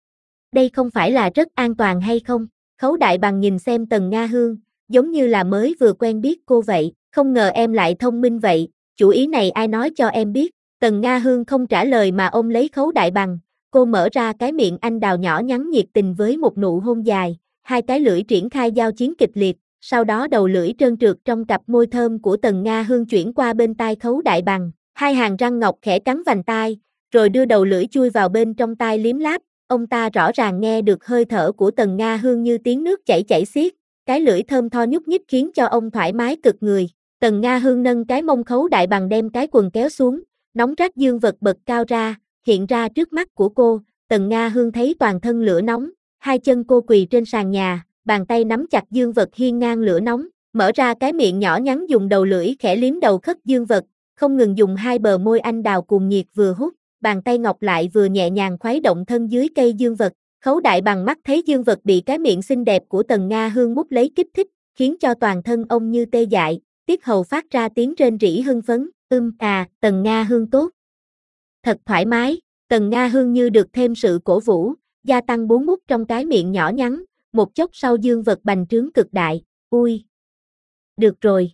S1: Đây không phải là rất an toàn hay không? Khấu Đại Bằng nhìn xem Tần Nga Hương, giống như là mới vừa quen biết cô vậy, không ngờ em lại thông minh vậy, chủ ý này ai nói cho em biết? Tần Nga Hương không trả lời mà ôm lấy Khấu Đại Bằng, cô mở ra cái miệng anh đào nhỏ nhắn nhiệt tình với một nụ hôn dài, hai cái lưỡi triển khai giao chiến kịch liệt, sau đó đầu lưỡi trơn trượt trong cặp môi thơm của Tần Nga Hương chuyển qua bên tai Khấu Đại Bằng, hai hàng răng ngọc khẽ cắn vành tai, rồi đưa đầu lưỡi chui vào bên trong tai liếm láp, ông ta rõ ràng nghe được hơi thở của Tần Nga Hương như tiếng nước chảy chảy xiết, cái lưỡi thơm tho nhúc nhích khiến cho ông thoải mái cực người. Tần Nga Hương nâng cái mông Khấu Đại Bằng đem cái quần kéo xuống, nóng rát dương vật bật cao ra, hiện ra trước mắt của cô, Tần Nga Hương thấy toàn thân lửa nóng, hai chân cô quỳ trên sàn nhà, bàn tay nắm chặt dương vật hiên ngang lửa nóng, mở ra cái miệng nhỏ nhắn dùng đầu lưỡi khẽ liếm đầu khất dương vật, không ngừng dùng hai bờ môi anh đào cuồng nhiệt vừa hút, bàn tay ngọc lại vừa nhẹ nhàng khuấy động thân dưới cây dương vật. Khấu Đại Bằng mắt thấy dương vật bị cái miệng xinh đẹp của Tần Nga Hương mút lấy kích thích, khiến cho toàn thân ông như tê dại, tiết hầu phát ra tiếng rên rỉ hưng phấn, Tần Nga Hương tốt. Thật thoải mái, Tần Nga Hương như được thêm sự cổ vũ, gia tăng bú mút trong cái miệng nhỏ nhắn, một chốc sau dương vật bành trướng cực đại, ui. Được rồi.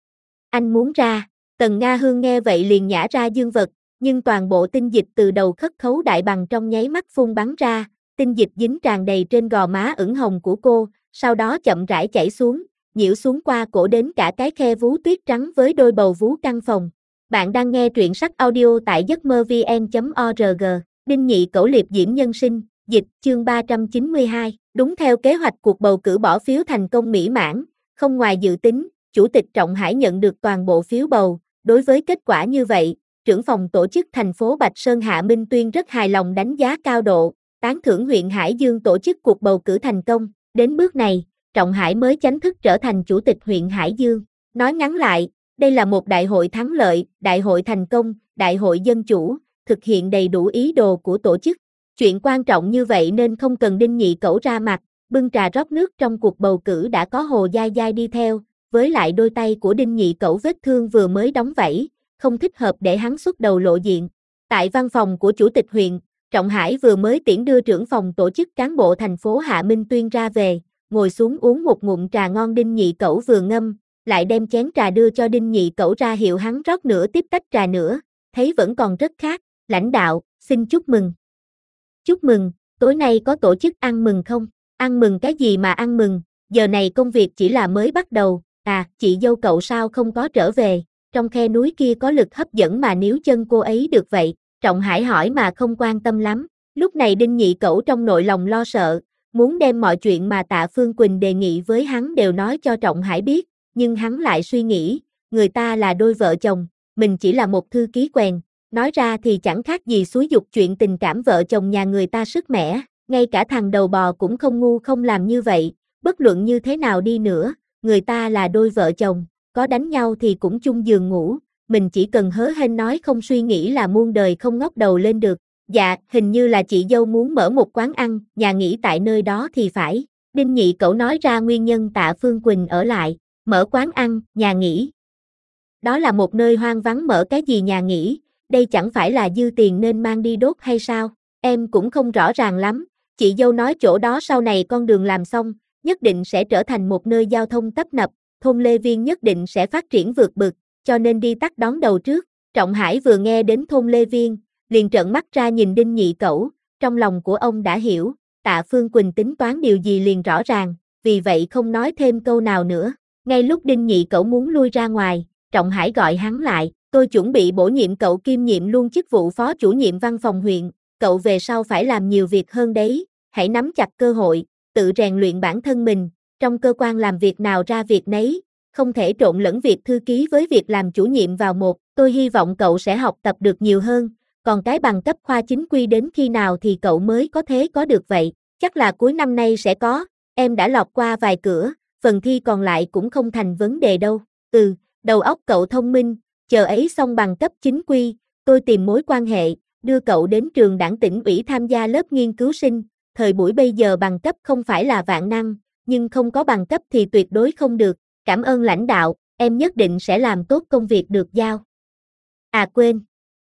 S1: Anh muốn ra, Tần Nga Hương nghe vậy liền nhả ra dương vật, nhưng toàn bộ tinh dịch từ đầu khất Khấu Đại Bằng trong nháy mắt phun bắn ra, tinh dịch dính tràn đầy trên gò má ửng hồng của cô, sau đó chậm rãi chảy xuống, nhiễu xuống qua cổ đến cả cái khe vú tuyết trắng với đôi bầu vú căng phồng. Bạn đang nghe truyện sách audio tại giấc mơ vn.org, Đinh Nhị Cẩu Liệp Diễm Nhân Sinh, dịch, chương 392, đúng theo kế hoạch cuộc bầu cử bỏ phiếu thành công mỹ mãn, không ngoài dự tính, Chủ tịch Trọng Hải nhận được toàn bộ phiếu bầu, đối với kết quả như vậy, trưởng phòng tổ chức thành phố Bạch Sơn Hạ Minh Tuyên rất hài lòng đánh giá cao độ, tán thưởng huyện Hải Dương tổ chức cuộc bầu cử thành công, đến bước này, Trọng Hải mới chính thức trở thành chủ tịch huyện Hải Dương. Nói ngắn lại, đây là một đại hội thắng lợi, đại hội thành công, đại hội dân chủ, thực hiện đầy đủ ý đồ của tổ chức. Chuyện quan trọng như vậy nên không cần Đinh Nhị Cẩu ra mặt, bưng trà rót nước trong cuộc bầu cử đã có Hồ Dai Dai đi theo, với lại đôi tay của Đinh Nhị Cẩu vết thương vừa mới đóng vảy, không thích hợp để hắn xuất đầu lộ diện. Tại văn phòng của chủ tịch huyện, Trọng Hải vừa mới tiễn đưa trưởng phòng tổ chức cán bộ thành phố Hạ Minh Tuyên ra về, ngồi xuống uống một ngụm trà ngon Đinh Nhị Cẩu vừa ngâm, lại đem chén trà đưa cho Đinh Nhị Cẩu ra hiệu hắn rót nửa tiếp tách trà nữa, thấy vẫn còn rất khát, lãnh đạo, xin chúc mừng. Chúc mừng, tối nay có tổ chức ăn mừng không? Ăn mừng cái gì mà ăn mừng, giờ này công việc chỉ là mới bắt đầu, chị dâu cậu sao không có trở về, trong khe núi kia có lực hấp dẫn mà níu chân cô ấy được vậy, Trọng Hải hỏi mà không quan tâm lắm, lúc này Đinh Nhị Cẩu trong nội lòng lo sợ, muốn đem mọi chuyện mà Tạ Phương Quỳnh đề nghị với hắn đều nói cho Trọng Hải biết, nhưng hắn lại suy nghĩ, người ta là đôi vợ chồng, mình chỉ là một thư ký quèn, nói ra thì chẳng khác gì xúi giục chuyện tình cảm vợ chồng nhà người ta sứt mẻ, ngay cả thằng đầu bò cũng không ngu không làm như vậy, bất luận như thế nào đi nữa, người ta là đôi vợ chồng, có đánh nhau thì cũng chung giường ngủ, mình chỉ cần hớ hênh nói không suy nghĩ là muôn đời không ngóc đầu lên được. Dạ, hình như là chị dâu muốn mở một quán ăn, nhà nghỉ tại nơi đó thì phải. Đinh Nhị Cẩu nói ra nguyên nhân Tạ Phương Quỳnh ở lại, mở quán ăn, nhà nghỉ. Đó là một nơi hoang vắng mở cái gì nhà nghỉ, đây chẳng phải là dư tiền nên mang đi đốt hay sao? Em cũng không rõ ràng lắm, chị dâu nói chỗ đó sau này con đường làm xong, nhất định sẽ trở thành một nơi giao thông tấp nập, thôn Lê Viên nhất định sẽ phát triển vượt bực, cho nên đi tắt đón đầu trước. Trọng Hải vừa nghe đến thôn Lê Viên, liền trợn mắt ra nhìn Đinh Nhị Cẩu, trong lòng của ông đã hiểu, Tạ Phương Quỳnh tính toán điều gì liền rõ ràng, vì vậy không nói thêm câu nào nữa. Ngay lúc Đinh Nhị Cẩu muốn lui ra ngoài, Trọng Hải gọi hắn lại, tôi chuẩn bị bổ nhiệm cậu kiêm nhiệm luôn chức vụ phó chủ nhiệm văn phòng huyện, cậu về sau phải làm nhiều việc hơn đấy, hãy nắm chặt cơ hội, tự rèn luyện bản thân mình, trong cơ quan làm việc nào ra việc nấy, không thể trộn lẫn việc thư ký với việc làm chủ nhiệm vào một, tôi hy vọng cậu sẽ học tập được nhiều hơn, còn cái bằng cấp khoa chính quy đến khi nào thì cậu mới có thế có được vậy, chắc là cuối năm nay sẽ có, em đã lọt qua vài cửa, phần thi còn lại cũng không thành vấn đề đâu, đầu óc cậu thông minh, chờ ấy xong bằng cấp chính quy, tôi tìm mối quan hệ, đưa cậu đến trường Đảng tỉnh ủy tham gia lớp nghiên cứu sinh, thời buổi bây giờ bằng cấp không phải là vạn năng, nhưng không có bằng cấp thì tuyệt đối không được, cảm ơn lãnh đạo, em nhất định sẽ làm tốt công việc được giao. À quên,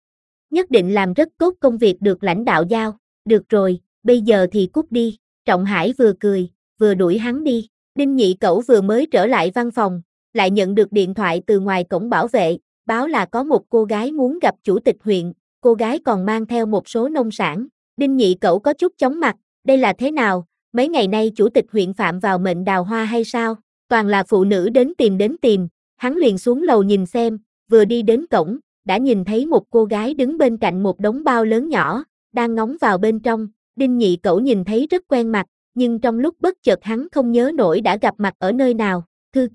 S1: nhất định làm rất tốt công việc được lãnh đạo giao, được rồi, bây giờ thì cút đi, Trọng Hải vừa cười, vừa đuổi hắn đi, Đinh Nhị Cẩu vừa mới trở lại văn phòng, lại nhận được điện thoại từ ngoài cổng bảo vệ, báo là có một cô gái muốn gặp chủ tịch huyện, cô gái còn mang theo một số nông sản, Đinh Nhị Cẩu có chút chóng mặt, đây là thế nào, mấy ngày nay chủ tịch huyện phạm vào mệnh đào hoa hay sao, toàn là phụ nữ đến tìm, hắn liền xuống lầu nhìn xem, vừa đi đến cổng, đã nhìn thấy một cô gái đứng bên cạnh một đống bao lớn nhỏ, đang ngóng vào bên trong, Đinh Nhị Cẩu nhìn thấy rất quen mặt, nhưng trong lúc bất chợt hắn không nhớ nổi đã gặp mặt ở nơi nào, thư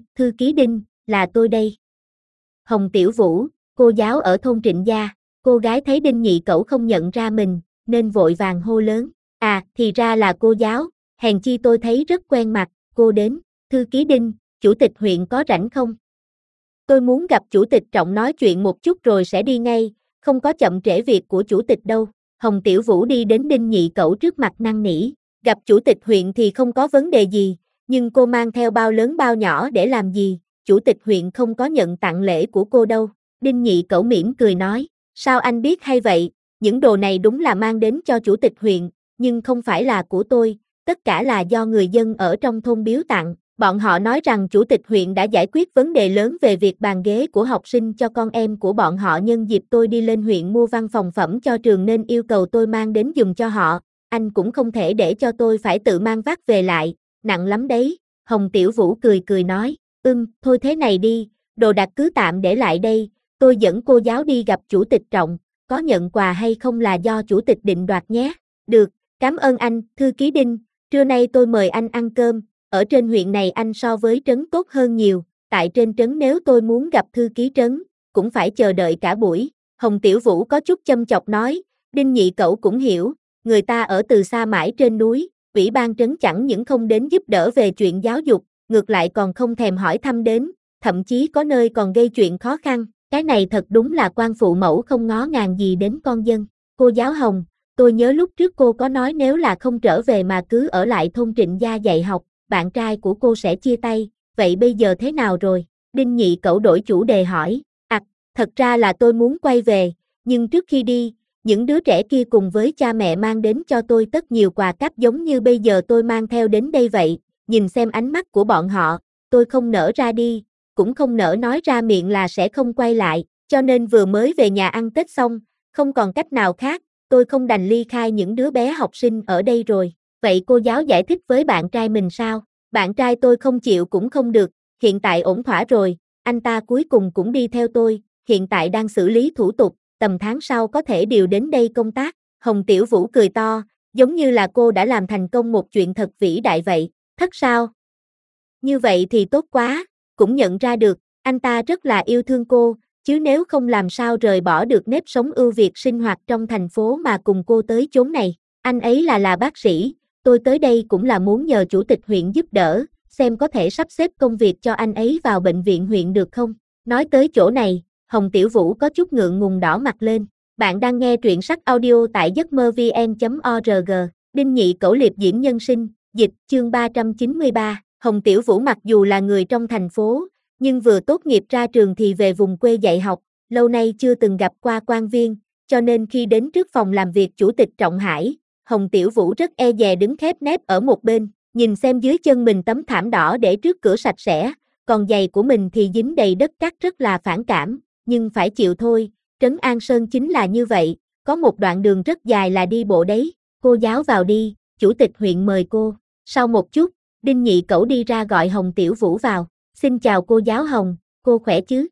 S1: ký Đinh, là tôi đây. Hồng Tiểu Vũ, cô giáo ở thôn Trịnh Gia, cô gái thấy Đinh Nhị Cẩu không nhận ra mình, nên vội vàng hô lớn, thì ra là cô giáo, hèn chi tôi thấy rất quen mặt, cô đến, thư ký Đinh, chủ tịch huyện có rảnh không? Tôi muốn gặp chủ tịch Trọng nói chuyện một chút rồi sẽ đi ngay, không có chậm trễ việc của chủ tịch đâu. Hồng Tiểu Vũ đi đến Đinh Nhị Cẩu trước mặt năn nỉ, gặp chủ tịch huyện thì không có vấn đề gì, nhưng cô mang theo bao lớn bao nhỏ để làm gì, chủ tịch huyện không có nhận tặng lễ của cô đâu. Đinh Nhị Cẩu mỉm cười nói, sao anh biết hay vậy, những đồ này đúng là mang đến cho chủ tịch huyện, nhưng không phải là của tôi, tất cả là do người dân ở trong thôn biếu tặng. Bọn họ nói rằng chủ tịch huyện đã giải quyết vấn đề lớn về việc bàn ghế của học sinh cho con em của bọn họ nhân dịp tôi đi lên huyện mua văn phòng phẩm cho trường nên yêu cầu tôi mang đến dùng cho họ, anh cũng không thể để cho tôi phải tự mang vác về lại, nặng lắm đấy. Hồng Tiểu Vũ cười nói, thôi thế này đi, đồ đạc cứ tạm để lại đây, tôi dẫn cô giáo đi gặp chủ tịch Trọng, có nhận quà hay không là do chủ tịch định đoạt nhé. Được, cảm ơn anh, thư ký Đinh, trưa nay tôi mời anh ăn cơm. Ở trên huyện này anh so với trấn tốt hơn nhiều, tại trên trấn nếu tôi muốn gặp thư ký trấn, cũng phải chờ đợi cả buổi. Hồng Tiểu Vũ có chút châm chọc nói, Đinh Nhị Cẩu cũng hiểu, người ta ở từ xa mãi trên núi, ủy ban trấn chẳng những không đến giúp đỡ về chuyện giáo dục, ngược lại còn không thèm hỏi thăm đến, thậm chí có nơi còn gây chuyện khó khăn, cái này thật đúng là quan phụ mẫu không ngó ngàng gì đến con dân. Cô giáo Hồng, tôi nhớ lúc trước cô có nói nếu là không trở về mà cứ ở lại thôn Trịnh Gia dạy học, bạn trai của cô sẽ chia tay, vậy bây giờ thế nào rồi? Đinh Nhị Cẩu đổi chủ đề hỏi, thật ra là tôi muốn quay về, nhưng trước khi đi, những đứa trẻ kia cùng với cha mẹ mang đến cho tôi tất nhiều quà cáp giống như bây giờ tôi mang theo đến đây vậy, nhìn xem ánh mắt của bọn họ, tôi không nỡ ra đi, cũng không nỡ nói ra miệng là sẽ không quay lại, cho nên vừa mới về nhà ăn Tết xong, không còn cách nào khác, tôi không đành ly khai những đứa bé học sinh ở đây rồi. Vậy cô giáo giải thích với bạn trai mình sao? Bạn trai tôi không chịu cũng không được, hiện tại ổn thỏa rồi, anh ta cuối cùng cũng đi theo tôi, hiện tại đang xử lý thủ tục, tầm tháng sau có thể điều đến đây công tác. Hồng Tiểu Vũ cười to, giống như là cô đã làm thành công một chuyện thật vĩ đại vậy. Thất sao? Như vậy thì tốt quá, cũng nhận ra được, anh ta rất là yêu thương cô, chứ nếu không làm sao rời bỏ được nếp sống ưu việt sinh hoạt trong thành phố mà cùng cô tới chốn này. Anh ấy là bác sĩ, tôi tới đây cũng là muốn nhờ chủ tịch huyện giúp đỡ, xem có thể sắp xếp công việc cho anh ấy vào bệnh viện huyện được không? Nói tới chỗ này, Hồng Tiểu Vũ có chút ngượng ngùng đỏ mặt lên. Bạn đang nghe truyện sách audio tại giấc mơ vn.org. Đinh Nhị Cẩu Liệp diễn nhân sinh, dịch, chương 393. Hồng Tiểu Vũ mặc dù là người trong thành phố, nhưng vừa tốt nghiệp ra trường thì về vùng quê dạy học, lâu nay chưa từng gặp qua quan viên, cho nên khi đến trước phòng làm việc chủ tịch Trọng Hải, Hồng Tiểu Vũ rất e dè đứng khép nép ở một bên, nhìn xem dưới chân mình tấm thảm đỏ để trước cửa sạch sẽ, còn giày của mình thì dính đầy đất cát rất là phản cảm, nhưng phải chịu thôi, Trấn An Sơn chính là như vậy, có một đoạn đường rất dài là đi bộ đấy, cô giáo vào đi, chủ tịch huyện mời cô. Sau một chút, Đinh Nhị Cẩu đi ra gọi Hồng Tiểu Vũ vào, xin chào cô giáo Hồng, cô khỏe chứ?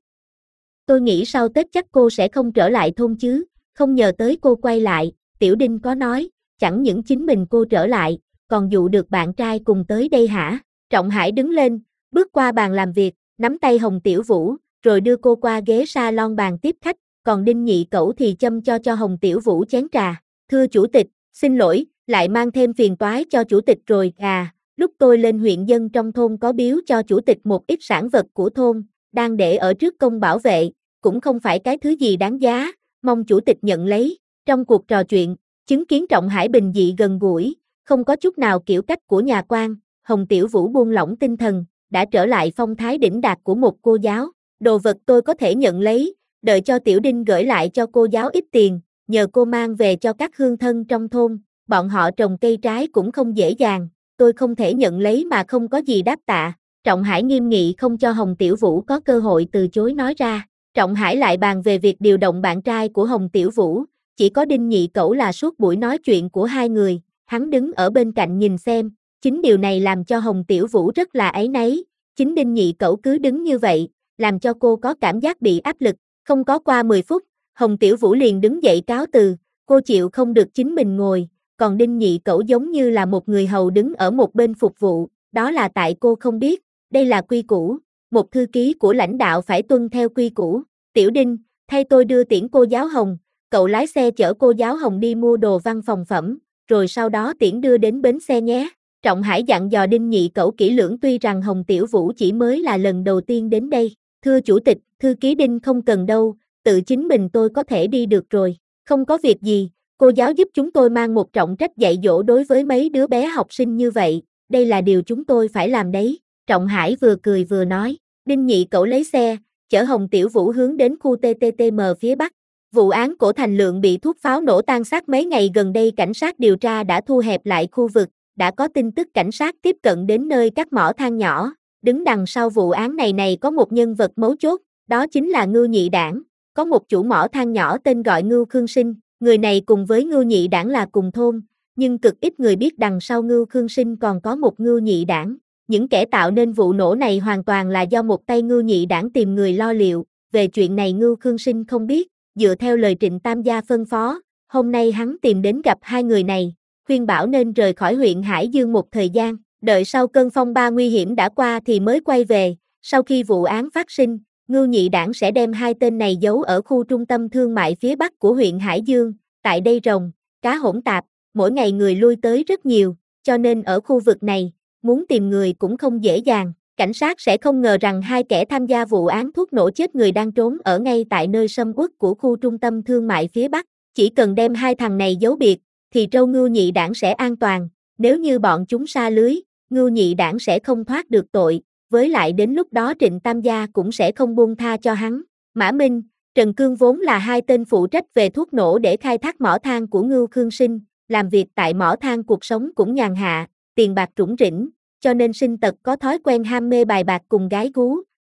S1: Tôi nghĩ sau Tết chắc cô sẽ không trở lại thôn chứ, không nhờ tới cô quay lại, Tiểu Đinh có nói, chẳng những chính mình cô trở lại, còn dụ được bạn trai cùng tới đây hả? Trọng Hải đứng lên, bước qua bàn làm việc, nắm tay Hồng Tiểu Vũ, rồi đưa cô qua ghế salon bàn tiếp khách, còn Đinh Nhị Cẩu thì châm cho Hồng Tiểu Vũ chén trà. Thưa chủ tịch, xin lỗi, lại mang thêm phiền toái cho chủ tịch rồi à, lúc tôi lên huyện dân trong thôn có biếu cho chủ tịch một ít sản vật của thôn, đang để ở trước công bảo vệ, cũng không phải cái thứ gì đáng giá, mong chủ tịch nhận lấy. Trong cuộc trò chuyện, chứng kiến Trọng Hải bình dị gần gũi, không có chút nào kiểu cách của nhà quan, Hồng Tiểu Vũ buông lỏng tinh thần, đã trở lại phong thái đỉnh đạt của một cô giáo. Đồ vật tôi có thể nhận lấy, đợi cho Tiểu Đinh gửi lại cho cô giáo ít tiền, nhờ cô mang về cho các hương thân trong thôn, bọn họ trồng cây trái cũng không dễ dàng, tôi không thể nhận lấy mà không có gì đáp tạ. Trọng Hải nghiêm nghị không cho Hồng Tiểu Vũ có cơ hội từ chối nói ra. Trọng Hải lại bàn về việc điều động bạn trai của Hồng Tiểu Vũ, chỉ có Đinh Nhị Cẩu là suốt buổi nói chuyện của hai người, hắn đứng ở bên cạnh nhìn xem, chính điều này làm cho Hồng Tiểu Vũ rất là áy náy, chính Đinh Nhị Cẩu cứ đứng như vậy, làm cho cô có cảm giác bị áp lực. Không có qua 10 phút, Hồng Tiểu Vũ liền đứng dậy cáo từ, cô chịu không được chính mình ngồi, còn Đinh Nhị Cẩu giống như là một người hầu đứng ở một bên phục vụ, đó là tại cô không biết, đây là quy củ, một thư ký của lãnh đạo phải tuân theo quy củ. Tiểu Đinh, thay tôi đưa tiễn cô giáo Hồng, cậu lái xe chở cô giáo Hồng đi mua đồ văn phòng phẩm, rồi sau đó tiễn đưa đến bến xe nhé. Trọng Hải dặn dò Đinh Nhị Cẩu kỹ lưỡng, tuy rằng Hồng Tiểu Vũ chỉ mới là lần đầu tiên đến đây. Thưa chủ tịch, thư ký Đinh không cần đâu, tự chính mình tôi có thể đi được rồi. Không có việc gì, cô giáo giúp chúng tôi mang một trọng trách dạy dỗ đối với mấy đứa bé học sinh như vậy, đây là điều chúng tôi phải làm đấy. Trọng Hải vừa cười vừa nói. Đinh Nhị Cẩu lấy xe, chở Hồng Tiểu Vũ hướng đến khu TTTM phía Bắc. Vụ án Cổ Thành Lượng bị thuốc pháo nổ tan xác mấy ngày gần đây, cảnh sát điều tra đã thu hẹp lại khu vực, đã có tin tức cảnh sát tiếp cận đến nơi các mỏ than nhỏ. Đứng đằng sau vụ án này có một nhân vật mấu chốt, đó chính là Ngưu Nhị Đản. Có một chủ mỏ than nhỏ tên gọi Ngưu Khương Sinh, người này cùng với Ngưu Nhị Đản là cùng thôn, nhưng cực ít người biết đằng sau Ngưu Khương Sinh còn có một Ngưu Nhị Đản. Những kẻ tạo nên vụ nổ này hoàn toàn là do một tay Ngưu Nhị Đản tìm người lo liệu, về chuyện này Ngưu Khương Sinh không biết, dựa theo lời Trịnh Tam Gia phân phó, hôm nay hắn tìm đến gặp hai người này, khuyên bảo nên rời khỏi huyện Hải Dương một thời gian, đợi sau cơn phong ba nguy hiểm đã qua thì mới quay về. Sau khi vụ án phát sinh, Ngưu Nhị Đản sẽ đem hai tên này giấu ở khu trung tâm thương mại phía bắc của huyện Hải Dương, tại đây rồng, cá hỗn tạp, mỗi ngày người lui tới rất nhiều, cho nên ở khu vực này, muốn tìm người cũng không dễ dàng. Cảnh sát sẽ không ngờ rằng hai kẻ tham gia vụ án thuốc nổ chết người đang trốn ở ngay tại nơi sầm uất của khu trung tâm thương mại phía bắc, chỉ cần đem hai thằng này giấu biệt, thì trâu Ngưu Nhị Đản sẽ an toàn, nếu như bọn chúng sa lưới, Ngưu Nhị Đản sẽ không thoát được tội, với lại đến lúc đó Trịnh Tam Gia cũng sẽ không buông tha cho hắn. Mã Minh, Trần Cương vốn là hai tên phụ trách về thuốc nổ để khai thác mỏ than của Ngưu Khương Sinh, làm việc tại mỏ than cuộc sống cũng nhàn hạ, tiền bạc rủng rỉnh, cho nên Sinh tật có thói quen ham mê bài bạc cùng gái gú,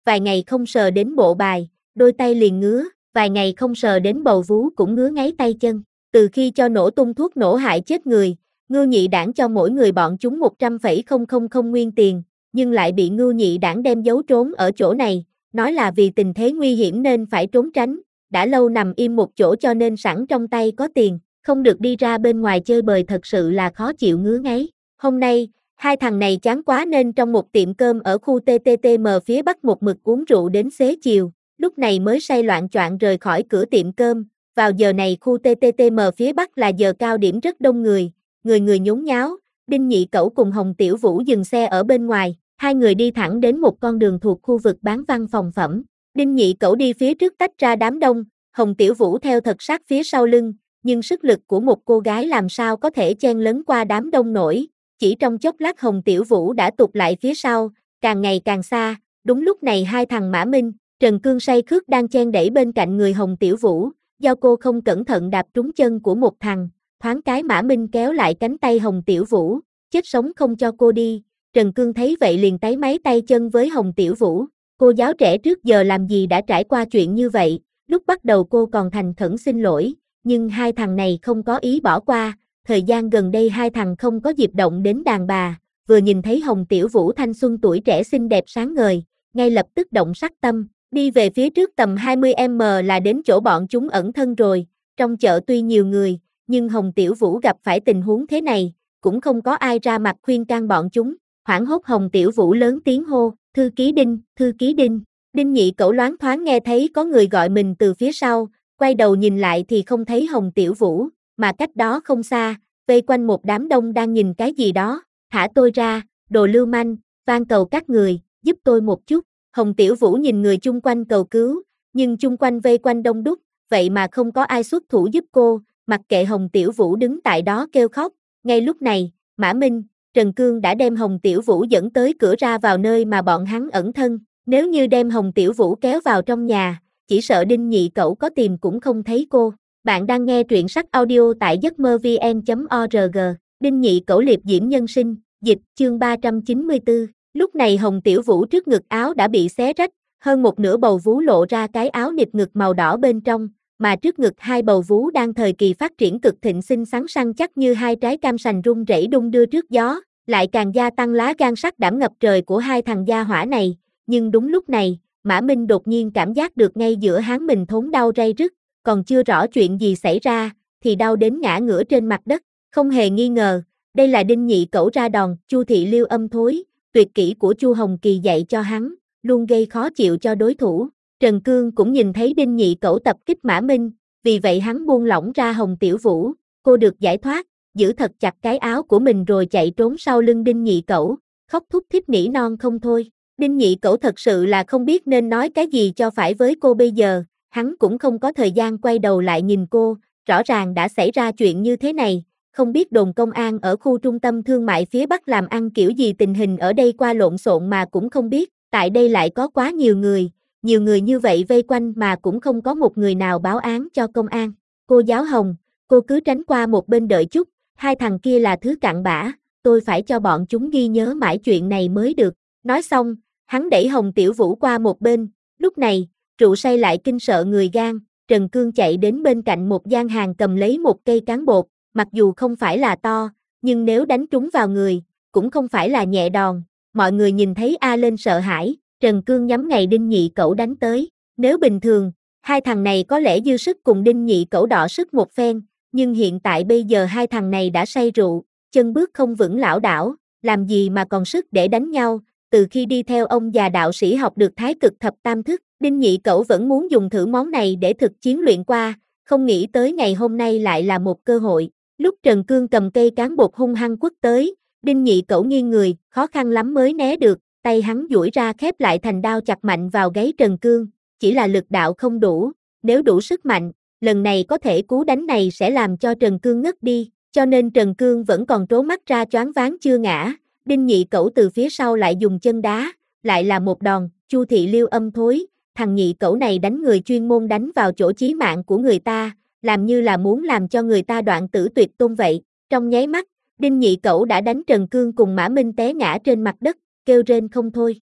S1: vài ngày không sờ đến bộ bài, đôi tay liền ngứa, vài ngày không sờ đến bầu vú cũng ngứa ngáy tay chân. Từ khi cho nổ tung thuốc nổ hại chết người, Ngưu Nhị Đản cho mỗi người bọn chúng 100,000 nguyên tiền, nhưng lại bị Ngưu Nhị Đản đem giấu trốn ở chỗ này, nói là vì tình thế nguy hiểm nên phải trốn tránh, đã lâu nằm im một chỗ cho nên sẵn trong tay có tiền, không được đi ra bên ngoài chơi bời thật sự là khó chịu ngứa ngáy. Hôm nay, hai thằng này chán quá nên trong một tiệm cơm ở khu TTTM phía Bắc một mực uống rượu đến xế chiều, lúc này mới say loạn choạng rời khỏi cửa tiệm cơm. Vào giờ này khu TTTM phía Bắc là giờ cao điểm rất đông người người nhốn nháo. Đinh Nhị Cẩu cùng Hồng Tiểu Vũ dừng xe ở bên ngoài, hai người đi thẳng đến một con đường thuộc khu vực bán văn phòng phẩm. Đinh Nhị Cẩu đi phía trước tách ra đám đông, Hồng Tiểu Vũ theo thật sát phía sau lưng, nhưng sức lực của một cô gái làm sao có thể chen lấn qua đám đông nổi. Chỉ trong chốc lát Hồng Tiểu Vũ đã tụt lại phía sau, càng ngày càng xa. Đúng lúc này hai thằng Mã Minh, Trần Cương say khướt đang chen đẩy bên cạnh người Hồng Tiểu Vũ, do cô không cẩn thận đạp trúng chân của một thằng, thoáng cái Mã Minh kéo lại cánh tay Hồng Tiểu Vũ, chết sống không cho cô đi. Trần Cương thấy vậy liền táy máy tay chân với Hồng Tiểu Vũ, cô giáo trẻ trước giờ làm gì đã trải qua chuyện như vậy, lúc bắt đầu cô còn thành khẩn xin lỗi, nhưng hai thằng này không có ý bỏ qua, thời gian gần đây hai thằng không có dịp động đến đàn bà, vừa nhìn thấy Hồng Tiểu Vũ thanh xuân tuổi trẻ xinh đẹp sáng ngời, ngay lập tức động sắc tâm, đi về phía trước tầm 20m là đến chỗ bọn chúng ẩn thân rồi. Trong chợ tuy nhiều người, nhưng Hồng Tiểu Vũ gặp phải tình huống thế này, cũng không có ai ra mặt khuyên can bọn chúng. Hoảng hốt Hồng Tiểu Vũ lớn tiếng hô, thư ký Đinh, thư ký Đinh. Đinh Nhị Cẩu loáng thoáng nghe thấy có người gọi mình từ phía sau, quay đầu nhìn lại thì không thấy Hồng Tiểu Vũ, mà cách đó không xa, vây quanh một đám đông đang nhìn cái gì đó. Thả tôi ra, đồ lưu manh, van cầu các người, giúp tôi một chút. Hồng Tiểu Vũ nhìn người chung quanh cầu cứu, nhưng chung quanh vây quanh đông đúc, vậy mà không có ai xuất thủ giúp cô, mặc kệ Hồng Tiểu Vũ đứng tại đó kêu khóc. Ngay lúc này, Mã Minh, Trần Cương đã đem Hồng Tiểu Vũ dẫn tới cửa ra vào nơi mà bọn hắn ẩn thân. Nếu như đem Hồng Tiểu Vũ kéo vào trong nhà, chỉ sợ Đinh Nhị Cẩu có tìm cũng không thấy cô. Bạn đang nghe truyện sách audio tại giấc mơ vn.org. Đinh Nhị Cẩu liệp diễm nhân sinh, dịch, chương 394. Lúc này Hồng Tiểu Vũ trước ngực áo đã bị xé rách, hơn một nửa bầu vú lộ ra cái áo nịt ngực màu đỏ bên trong, mà trước ngực hai bầu vú đang thời kỳ phát triển cực thịnh xinh xắn săn chắc như hai trái cam sành rung rẩy đung đưa trước gió, lại càng gia tăng lá gan sắc đảm ngập trời của hai thằng gia hỏa này. Nhưng đúng lúc này, Mã Minh đột nhiên cảm giác được ngay giữa háng mình thốn đau ray rứt, còn chưa rõ chuyện gì xảy ra, thì đau đến ngã ngửa trên mặt đất. Không hề nghi ngờ, đây là Đinh Nhị Cẩu ra đòn, Chu thị Liêu âm thối, tuyệt kỹ của Chu Hồng Kỳ dạy cho hắn, luôn gây khó chịu cho đối thủ. Trần Cương cũng nhìn thấy Đinh Nhị Cẩu tập kích Mã Minh, vì vậy hắn buông lỏng ra Hồng Tiểu Vũ, cô được giải thoát, giữ thật chặt cái áo của mình rồi chạy trốn sau lưng Đinh Nhị Cẩu, khóc thút thít nỉ non không thôi. Đinh Nhị Cẩu thật sự là không biết nên nói cái gì cho phải với cô bây giờ, hắn cũng không có thời gian quay đầu lại nhìn cô, rõ ràng đã xảy ra chuyện như thế này, không biết đồn công an ở khu trung tâm thương mại phía Bắc làm ăn kiểu gì, tình hình ở đây qua lộn xộn mà cũng không biết, tại đây lại có quá nhiều người như vậy vây quanh mà cũng không có một người nào báo án cho công an. Cô giáo Hồng, cô cứ tránh qua một bên đợi chút, hai thằng kia là thứ cặn bã, tôi phải cho bọn chúng ghi nhớ mãi chuyện này mới được. Nói xong, hắn đẩy Hồng Tiểu Vũ qua một bên, lúc này, rượu say lại kinh sợ người gan, Trần Cương chạy đến bên cạnh một gian hàng cầm lấy một cây cán bột, mặc dù không phải là to, nhưng nếu đánh trúng vào người, cũng không phải là nhẹ đòn. Mọi người nhìn thấy a lên sợ hãi, Trần Cương nhắm ngay Đinh Nhị Cẩu đánh tới. Nếu bình thường, hai thằng này có lẽ dư sức cùng Đinh Nhị Cẩu đọ sức một phen, nhưng hiện tại bây giờ hai thằng này đã say rượu, chân bước không vững lảo đảo, làm gì mà còn sức để đánh nhau. Từ khi đi theo ông già đạo sĩ học được Thái Cực Thập Tam Thức, Đinh Nhị Cẩu vẫn muốn dùng thử món này để thực chiến luyện qua, không nghĩ tới ngày hôm nay lại là một cơ hội. Lúc Trần Cương cầm cây cán bột hung hăng quất tới, Đinh Nhị Cẩu nghiêng người, khó khăn lắm mới né được, tay hắn duỗi ra khép lại thành đao chặt mạnh vào gáy Trần Cương, chỉ là lực đạo không đủ, nếu đủ sức mạnh, lần này có thể cú đánh này sẽ làm cho Trần Cương ngất đi, cho nên Trần Cương vẫn còn trố mắt ra choáng váng chưa ngã. Đinh Nhị Cẩu từ phía sau lại dùng chân đá, lại là một đòn, Chu thị Liêu âm thối, thằng Nhị Cẩu này đánh người chuyên môn đánh vào chỗ chí mạng của người ta, làm như là muốn làm cho người ta đoạn tử tuyệt tôn vậy. Trong nháy mắt, Đinh Nhị Cẩu đã đánh Trần Cương cùng Mã Minh té ngã trên mặt đất, kêu rên không thôi.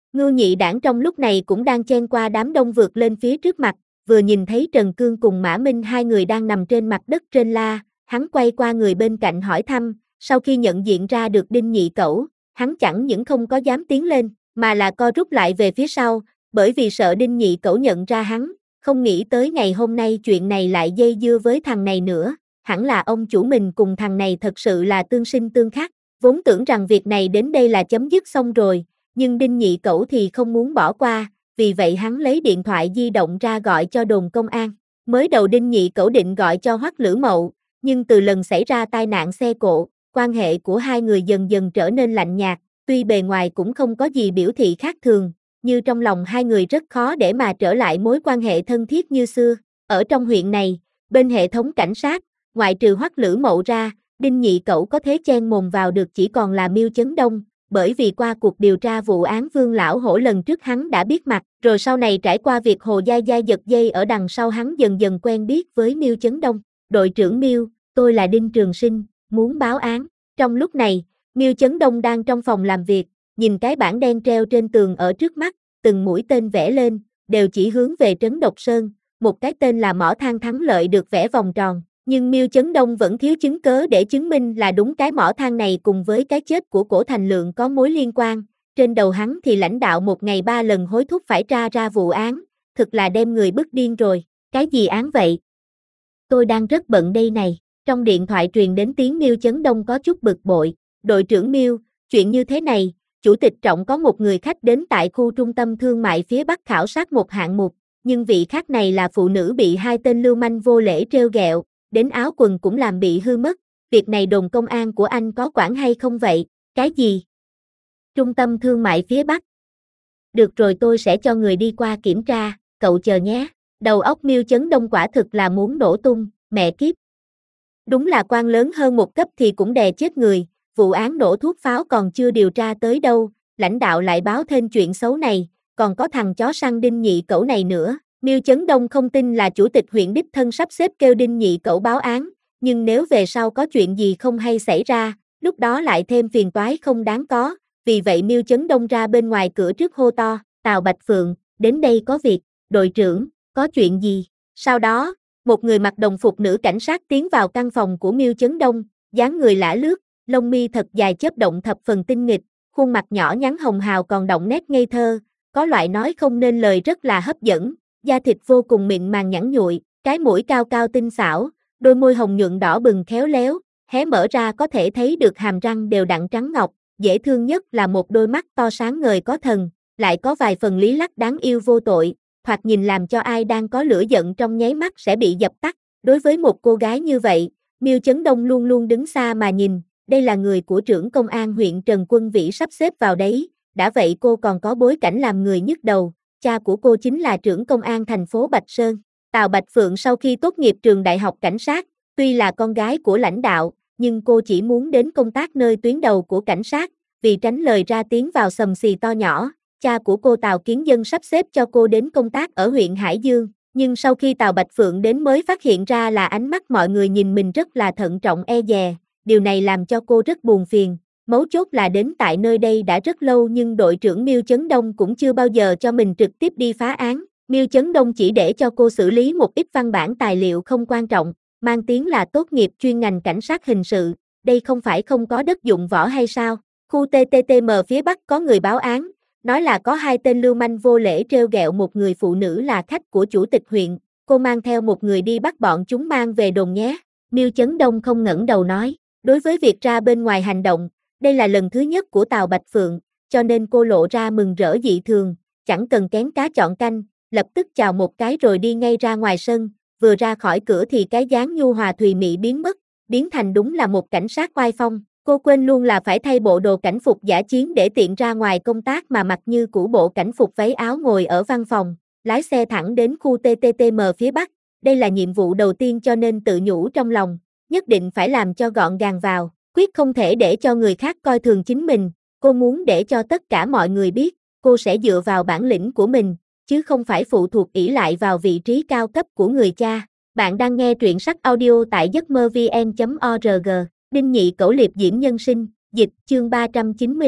S1: Ngưu Nhị Đản trong lúc này cũng đang chen qua đám đông vượt lên phía trước mặt, vừa nhìn thấy Trần Cương cùng Mã Minh hai người đang nằm trên mặt đất trên la, hắn quay qua người bên cạnh hỏi thăm, sau khi nhận diện ra được Đinh Nhị Cẩu, hắn chẳng những không có dám tiến lên, mà là co rút lại về phía sau, bởi vì sợ Đinh Nhị Cẩu nhận ra hắn, không nghĩ tới ngày hôm nay chuyện này lại dây dưa với thằng này nữa, hẳn là ông chủ mình cùng thằng này thật sự là tương sinh tương khắc, vốn tưởng rằng việc này đến đây là chấm dứt xong rồi, nhưng Đinh Nhị Cẩu thì không muốn bỏ qua, vì vậy hắn lấy điện thoại di động ra gọi cho đồn công an. Mới đầu Đinh Nhị Cẩu định gọi cho Hoắc Lữ Mậu, nhưng từ lần xảy ra tai nạn xe cộ, quan hệ của hai người dần dần trở nên lạnh nhạt, tuy bề ngoài cũng không có gì biểu thị khác thường, như trong lòng hai người rất khó để mà trở lại mối quan hệ thân thiết như xưa. Ở trong huyện này, bên hệ thống cảnh sát, ngoại trừ Hoắc Lữ Mậu ra, Đinh Nhị Cẩu có thể chen mồm vào được chỉ còn là Miêu Chấn Đông, bởi vì qua cuộc điều tra vụ án Vương Lão Hổ lần trước hắn đã biết mặt, rồi sau này trải qua việc Hồ Gia Gia giật dây ở đằng sau hắn dần dần quen biết với Miêu Chấn Đông. Đội trưởng Miêu, tôi là Đinh Trường Sinh, muốn báo án. Trong lúc này, Miêu Chấn Đông đang trong phòng làm việc, nhìn cái bảng đen treo trên tường ở trước mắt, từng mũi tên vẽ lên, đều chỉ hướng về Trấn Độc Sơn, một cái tên là mỏ than Thắng Lợi được vẽ vòng tròn. Nhưng Miêu Chấn Đông vẫn thiếu chứng cớ để chứng minh là đúng cái mỏ than này cùng với cái chết của Cổ Thành Lượng có mối liên quan. Trên đầu hắn thì lãnh đạo một ngày 3 lần hối thúc phải tra ra vụ án, thực là đem người bức điên rồi. Cái gì án vậy? Tôi đang rất bận đây này. Trong điện thoại truyền đến tiếng Miêu Chấn Đông có chút bực bội. Đội trưởng Miêu, chuyện như thế này, Chủ tịch Trọng có một người khách đến tại khu trung tâm thương mại phía Bắc khảo sát một hạng mục, nhưng vị khách này là phụ nữ bị hai tên lưu manh vô lễ trêu ghẹo, đến áo quần cũng làm bị hư mất, việc này đồn công an của anh có quản hay không vậy? Cái gì? Trung tâm thương mại phía Bắc. Được rồi, tôi sẽ cho người đi qua kiểm tra, cậu chờ nhé. Đầu óc Miêu Chấn Đông quả thực là muốn nổ tung, mẹ kiếp. Đúng là quan lớn hơn một cấp thì cũng đè chết người, vụ án nổ thuốc pháo còn chưa điều tra tới đâu, lãnh đạo lại báo thêm chuyện xấu này, còn có thằng chó săn Đinh Nhị Cẩu này nữa. Miêu Chấn Đông không tin là chủ tịch huyện đích thân sắp xếp kêu Đinh Nhị Cẩu báo án, nhưng nếu về sau có chuyện gì không hay xảy ra, lúc đó lại thêm phiền toái không đáng có, vì vậy Miêu Chấn Đông ra bên ngoài cửa trước hô to, Tào Bạch Phượng, đến đây có việc. Đội trưởng, có chuyện gì? Sau đó, một người mặc đồng phục nữ cảnh sát tiến vào căn phòng của Miêu Chấn Đông, dáng người lả lướt, lông mi thật dài chớp động thập phần tinh nghịch, khuôn mặt nhỏ nhắn hồng hào còn đậm nét ngây thơ, có loại nói không nên lời rất là hấp dẫn, da thịt vô cùng mịn màng nhẵn nhụi, cái mũi cao cao tinh xảo, đôi môi hồng nhuận đỏ bừng khéo léo, hé mở ra có thể thấy được hàm răng đều đặn trắng ngọc, dễ thương nhất là một đôi mắt to sáng ngời có thần, lại có vài phần lý lắc đáng yêu vô tội, thoạt nhìn làm cho ai đang có lửa giận trong nháy mắt sẽ bị dập tắt. Đối với một cô gái như vậy, Miêu Chấn Đông luôn luôn đứng xa mà nhìn, đây là người của trưởng công an huyện Trần Quân Vĩ sắp xếp vào đấy, đã vậy cô còn có bối cảnh làm người nhức đầu, cha của cô chính là trưởng công an thành phố Bạch Sơn. Tào Bạch Phượng sau khi tốt nghiệp trường đại học cảnh sát, tuy là con gái của lãnh đạo, nhưng cô chỉ muốn đến công tác nơi tuyến đầu của cảnh sát, vì tránh lời ra tiếng vào sầm xì to nhỏ. Cha của cô Tào Kiến Dân sắp xếp cho cô đến công tác ở huyện Hải Dương, nhưng sau khi Tào Bạch Phượng đến mới phát hiện ra là ánh mắt mọi người nhìn mình rất là thận trọng e dè, điều này làm cho cô rất buồn phiền. Mấu chốt là đến tại nơi đây đã rất lâu nhưng đội trưởng Miêu Chấn Đông cũng chưa bao giờ cho mình trực tiếp đi phá án. Miêu Chấn Đông chỉ để cho cô xử lý một ít văn bản tài liệu không quan trọng, mang tiếng là tốt nghiệp chuyên ngành cảnh sát hình sự, đây không phải không có đất dụng võ hay sao? Khu TTTM phía Bắc có người báo án, nói là có hai tên lưu manh vô lễ trêu ghẹo một người phụ nữ là khách của chủ tịch huyện, cô mang theo một người đi bắt bọn chúng mang về đồn nhé. Miêu Chấn Đông không ngẩng đầu nói, đối với việc ra bên ngoài hành động, đây là lần thứ nhất của Tào Bạch Phượng, cho nên cô lộ ra mừng rỡ dị thường, chẳng cần kén cá chọn canh, lập tức chào một cái rồi đi ngay ra ngoài sân, vừa ra khỏi cửa thì cái dáng nhu hòa thùy mị biến mất, biến thành đúng là một cảnh sát oai phong. Cô quên luôn là phải thay bộ đồ cảnh phục dã chiến để tiện ra ngoài công tác mà mặc như cũ bộ cảnh phục váy áo ngồi ở văn phòng, lái xe thẳng đến khu TTTM phía Bắc. Đây là nhiệm vụ đầu tiên cho nên tự nhủ trong lòng, nhất định phải làm cho gọn gàng vào, quyết không thể để cho người khác coi thường chính mình. Cô muốn để cho tất cả mọi người biết, cô sẽ dựa vào bản lĩnh của mình, chứ không phải phụ thuộc ỷ lại vào vị trí cao cấp của người cha. Bạn đang nghe truyện sách audio tại giấc mơ vn.org. Đinh Nhị Cẩu liệp diễm nhân sinh, dịch, chương 395.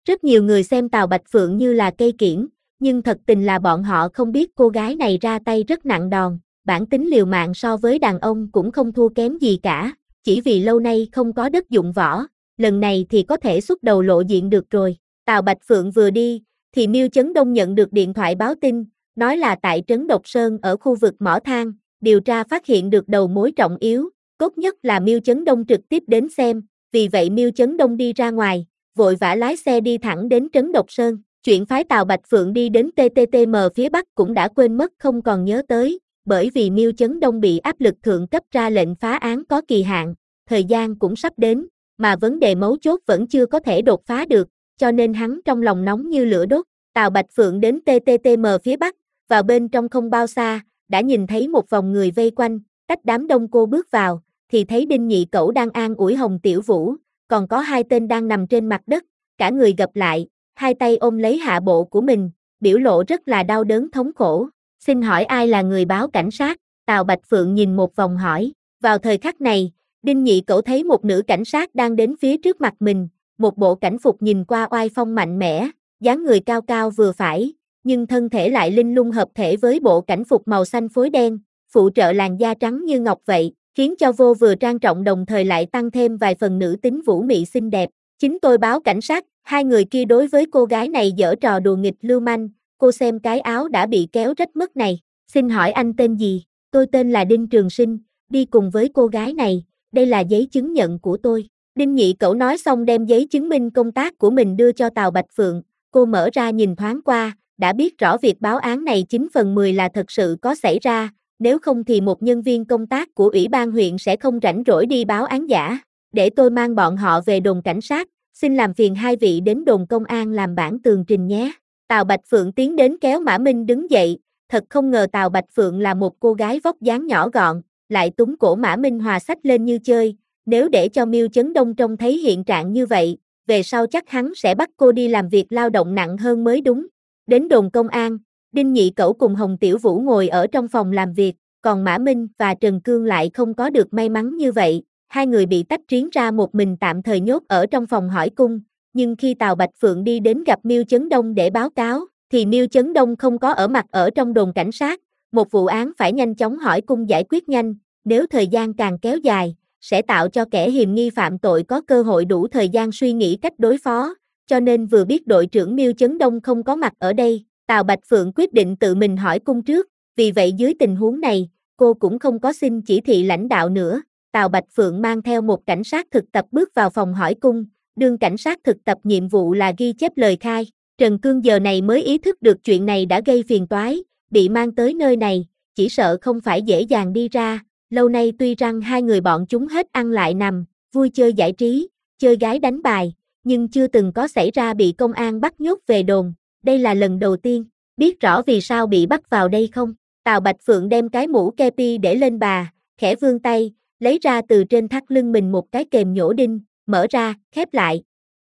S1: Rất nhiều người xem Tào Bạch Phượng như là cây kiểng, nhưng thật tình là bọn họ không biết cô gái này ra tay rất nặng đòn, bản tính liều mạng so với đàn ông cũng không thua kém gì cả, chỉ vì lâu nay không có đất dụng võ, lần này thì có thể xuất đầu lộ diện được rồi. Tào Bạch Phượng vừa đi, thì Miêu Chấn Đông nhận được điện thoại báo tin, nói là tại trấn Độc Sơn ở khu vực mỏ than, điều tra phát hiện được đầu mối trọng yếu, tốt nhất là Miêu Chấn Đông trực tiếp đến xem, vì vậy Miêu Chấn Đông đi ra ngoài, vội vã lái xe đi thẳng đến trấn Độc Sơn. Chuyện phái Tào Bạch Phượng đi đến TTTM phía Bắc cũng đã quên mất không còn nhớ tới, bởi vì Miêu Chấn Đông bị áp lực thượng cấp ra lệnh phá án có kỳ hạn, thời gian cũng sắp đến, mà vấn đề mấu chốt vẫn chưa có thể đột phá được, cho nên hắn trong lòng nóng như lửa đốt. Tào Bạch Phượng đến TTTM phía Bắc, vào bên trong không bao xa, đã nhìn thấy một vòng người vây quanh, cách đám đông cô bước vào, thì thấy Đinh Nhị Cẩu đang an ủi Hồng Tiểu Vũ, còn có hai tên đang nằm trên mặt đất, cả người gập lại, hai tay ôm lấy hạ bộ của mình, biểu lộ rất là đau đớn thống khổ. Xin hỏi ai là người báo cảnh sát? Tào Bạch Phượng nhìn một vòng hỏi. Vào thời khắc này, Đinh Nhị Cẩu thấy một nữ cảnh sát đang đến phía trước mặt mình, một bộ cảnh phục nhìn qua oai phong mạnh mẽ, dáng người cao cao vừa phải, nhưng thân thể lại linh lung hợp thể với bộ cảnh phục màu xanh phối đen, phụ trợ làn da trắng như ngọc vậy, khiến cho vô vừa trang trọng đồng thời lại tăng thêm vài phần nữ tính vũ mị xinh đẹp. Chính tôi báo cảnh sát. Hai người kia đối với cô gái này giở trò đùa nghịch lưu manh, cô xem cái áo đã bị kéo rách mất này. Xin hỏi anh tên gì? Tôi tên là Đinh Trường Sinh, đi cùng với cô gái này, đây là giấy chứng nhận của tôi. Đinh Nhị Cẩu nói xong đem giấy chứng minh công tác của mình đưa cho Tào Bạch Phượng, cô mở ra nhìn thoáng qua, đã biết rõ việc báo án này 9/10 là thật sự có xảy ra, nếu không thì một nhân viên công tác của ủy ban huyện sẽ không rảnh rỗi đi báo án giả. Để tôi mang bọn họ về đồn cảnh sát. Xin làm phiền hai vị đến đồn công an làm bản tường trình nhé. Tào Bạch Phượng tiến đến kéo Mã Minh đứng dậy, thật không ngờ Tào Bạch Phượng là một cô gái vóc dáng nhỏ gọn, lại túm cổ Mã Minh Hòa xách lên như chơi, nếu để cho Miêu Chấn Đông trông thấy hiện trạng như vậy, về sau chắc hắn sẽ bắt cô đi làm việc lao động nặng hơn mới đúng. Đến đồn công an, Đinh Nhị Cẩu cùng Hồng Tiểu Vũ ngồi ở trong phòng làm việc, còn Mã Minh và Trần Cương lại không có được may mắn như vậy. Hai người bị tách riêng ra một mình tạm thời nhốt ở trong phòng hỏi cung, nhưng khi Tào Bạch Phượng đi đến gặp Miêu Chấn Đông để báo cáo, thì Miêu Chấn Đông không có ở mặt ở trong đồn cảnh sát, một vụ án phải nhanh chóng hỏi cung giải quyết nhanh, nếu thời gian càng kéo dài, sẽ tạo cho kẻ hiềm nghi phạm tội có cơ hội đủ thời gian suy nghĩ cách đối phó, cho nên vừa biết đội trưởng Miêu Chấn Đông không có mặt ở đây, Tào Bạch Phượng quyết định tự mình hỏi cung trước, vì vậy dưới tình huống này, cô cũng không có xin chỉ thị lãnh đạo nữa. Tào Bạch Phượng mang theo một cảnh sát thực tập bước vào phòng hỏi cung, đương cảnh sát thực tập nhiệm vụ là ghi chép lời khai. Trần Cương giờ này mới ý thức được chuyện này đã gây phiền toái, bị mang tới nơi này, chỉ sợ không phải dễ dàng đi ra. Lâu nay tuy rằng hai người bọn chúng hết ăn lại nằm, vui chơi giải trí, chơi gái đánh bài, nhưng chưa từng có xảy ra bị công an bắt nhốt về đồn. Đây là lần đầu tiên. Biết rõ vì sao bị bắt vào đây không? Tào Bạch Phượng đem cái mũ kepi để lên bà, khẽ vươn tay, lấy ra từ trên thắt lưng mình một cái kềm nhổ đinh, mở ra, khép lại.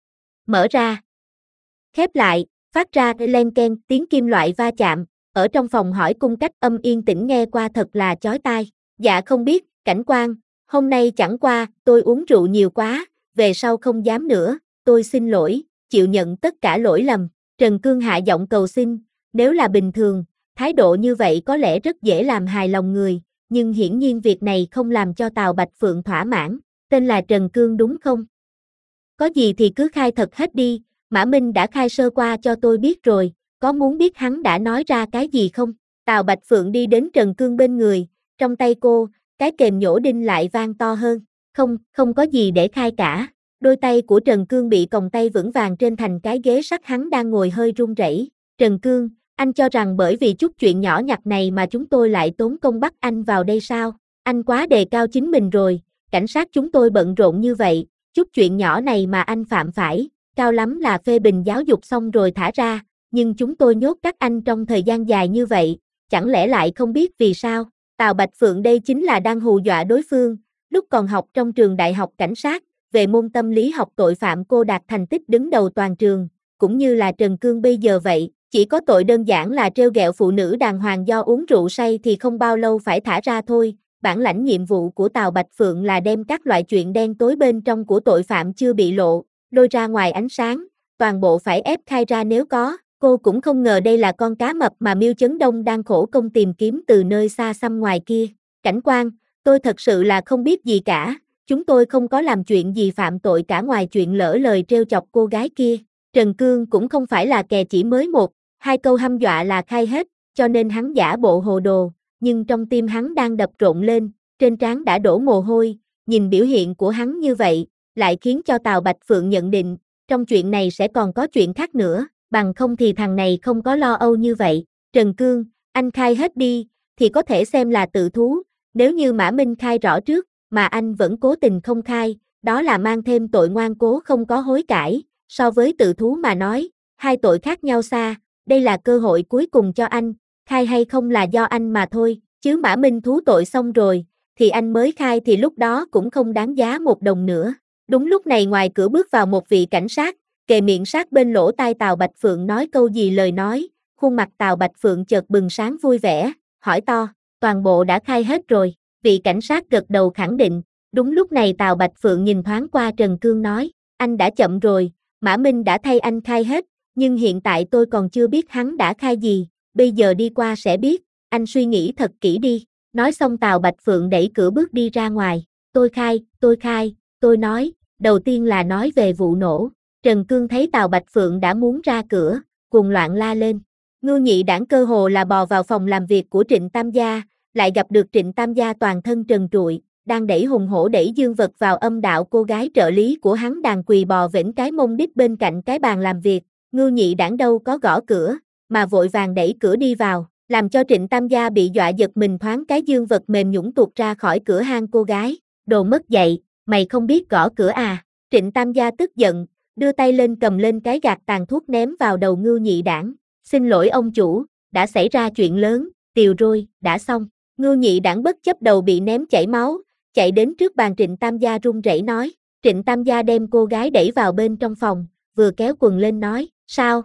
S1: Mở ra, khép lại, phát ra len keng tiếng kim loại va chạm, ở trong phòng hỏi cung cách âm yên tĩnh nghe qua thật là chói tai. Dạ không biết, cảnh quan, hôm nay chẳng qua, tôi uống rượu nhiều quá, về sau không dám nữa, tôi xin lỗi, chịu nhận tất cả lỗi lầm. Trần Cương hạ giọng cầu xin, nếu là bình thường, thái độ như vậy có lẽ rất dễ làm hài lòng người, nhưng hiển nhiên việc này không làm cho Tào Bạch Phượng thỏa mãn. Tên là Trần Cương đúng không? Có gì thì cứ khai thật hết đi, Mã Minh đã khai sơ qua cho tôi biết rồi, có muốn biết hắn đã nói ra cái gì không? Tào Bạch Phượng đi đến Trần Cương bên người, trong tay cô, cái kềm nhổ đinh lại vang to hơn, không có gì để khai cả. Đôi tay của Trần Cương bị còng tay vững vàng trên thành cái ghế sắt hắn đang ngồi hơi run rẩy. Trần Cương, anh cho rằng bởi vì chút chuyện nhỏ nhặt này mà chúng tôi lại tốn công bắt anh vào đây sao? Anh quá đề cao chính mình rồi, cảnh sát chúng tôi bận rộn như vậy, chút chuyện nhỏ này mà anh phạm phải, cao lắm là phê bình giáo dục xong rồi thả ra, nhưng chúng tôi nhốt các anh trong thời gian dài như vậy, chẳng lẽ lại không biết vì sao? Tào Bạch Phượng đây chính là đang hù dọa đối phương, lúc còn học trong trường đại học cảnh sát, về môn tâm lý học tội phạm cô đạt thành tích đứng đầu toàn trường, cũng như là Trần Cương bây giờ vậy, chỉ có tội đơn giản là trêu ghẹo phụ nữ đàng hoàng do uống rượu say thì không bao lâu phải thả ra thôi. Bản lãnh nhiệm vụ của Tào Bạch Phượng là đem các loại chuyện đen tối bên trong của tội phạm chưa bị lộ, lôi ra ngoài ánh sáng, toàn bộ phải ép khai ra nếu có. Cô cũng không ngờ đây là con cá mập mà Miêu Chấn Đông đang khổ công tìm kiếm từ nơi xa xăm ngoài kia. Cảnh quan, tôi thật sự là không biết gì cả, chúng tôi không có làm chuyện gì phạm tội cả ngoài chuyện lỡ lời trêu chọc cô gái kia. Trần Cương cũng không phải là kè chỉ mới một, hai câu hăm dọa là khai hết, cho nên hắn giả bộ hồ đồ, nhưng trong tim hắn đang đập rộn lên, trên trán đã đổ mồ hôi, nhìn biểu hiện của hắn như vậy, lại khiến cho Tào Bạch Phượng nhận định, trong chuyện này sẽ còn có chuyện khác nữa, bằng không thì thằng này không có lo âu như vậy. Trần Cương, anh khai hết đi, thì có thể xem là tự thú, nếu như Mã Minh khai rõ trước, mà anh vẫn cố tình không khai, đó là mang thêm tội ngoan cố không có hối cải, so với tự thú mà nói, hai tội khác nhau xa, đây là cơ hội cuối cùng cho anh, khai hay không là do anh mà thôi, chứ Mã Minh thú tội xong rồi, thì anh mới khai thì lúc đó cũng không đáng giá một đồng nữa. Đúng lúc này ngoài cửa bước vào một vị cảnh sát, kề miệng sát bên lỗ tai Tào Bạch Phượng nói câu gì lời nói, khuôn mặt Tào Bạch Phượng chợt bừng sáng vui vẻ, hỏi to, toàn bộ đã khai hết rồi, vị cảnh sát gật đầu khẳng định, đúng lúc này Tào Bạch Phượng nhìn thoáng qua Trần Cương nói, anh đã chậm rồi, Mã Minh đã thay anh khai hết, nhưng hiện tại tôi còn chưa biết hắn đã khai gì, bây giờ đi qua sẽ biết, anh suy nghĩ thật kỹ đi, nói xong Tào Bạch Phượng đẩy cửa bước đi ra ngoài, tôi khai, tôi nói, đầu tiên là nói về vụ nổ. Trần Cương thấy Tào Bạch Phượng đã muốn ra cửa, cuồng loạn la lên. Ngưu Nhị Đảng cơ hồ là bò vào phòng làm việc của Trịnh Tam Gia, lại gặp được Trịnh Tam Gia toàn thân trần trụi, đang đẩy hùng hổ đẩy dương vật vào âm đạo cô gái trợ lý của hắn đàn quỳ bò vểnh cái mông đít bên cạnh cái bàn làm việc. Ngưu Nhị Đảng đâu có gõ cửa, mà vội vàng đẩy cửa đi vào, làm cho Trịnh Tam Gia bị dọa giật mình thoáng cái dương vật mềm nhũn tuột ra khỏi cửa hang cô gái. Đồ mất dạy, mày không biết gõ cửa à? Trịnh Tam Gia tức giận, đưa tay lên cầm lên cái gạt tàn thuốc ném vào đầu Ngưu Nhị Đảng. Xin lỗi ông chủ, đã xảy ra chuyện lớn, tiều rồi, đã xong. Ngưu Nhị Đảng bất chấp đầu bị ném chảy máu, chạy đến trước bàn Trịnh Tam Gia run rẩy nói. Trịnh Tam Gia đem cô gái đẩy vào bên trong phòng, vừa kéo quần lên nói, sao?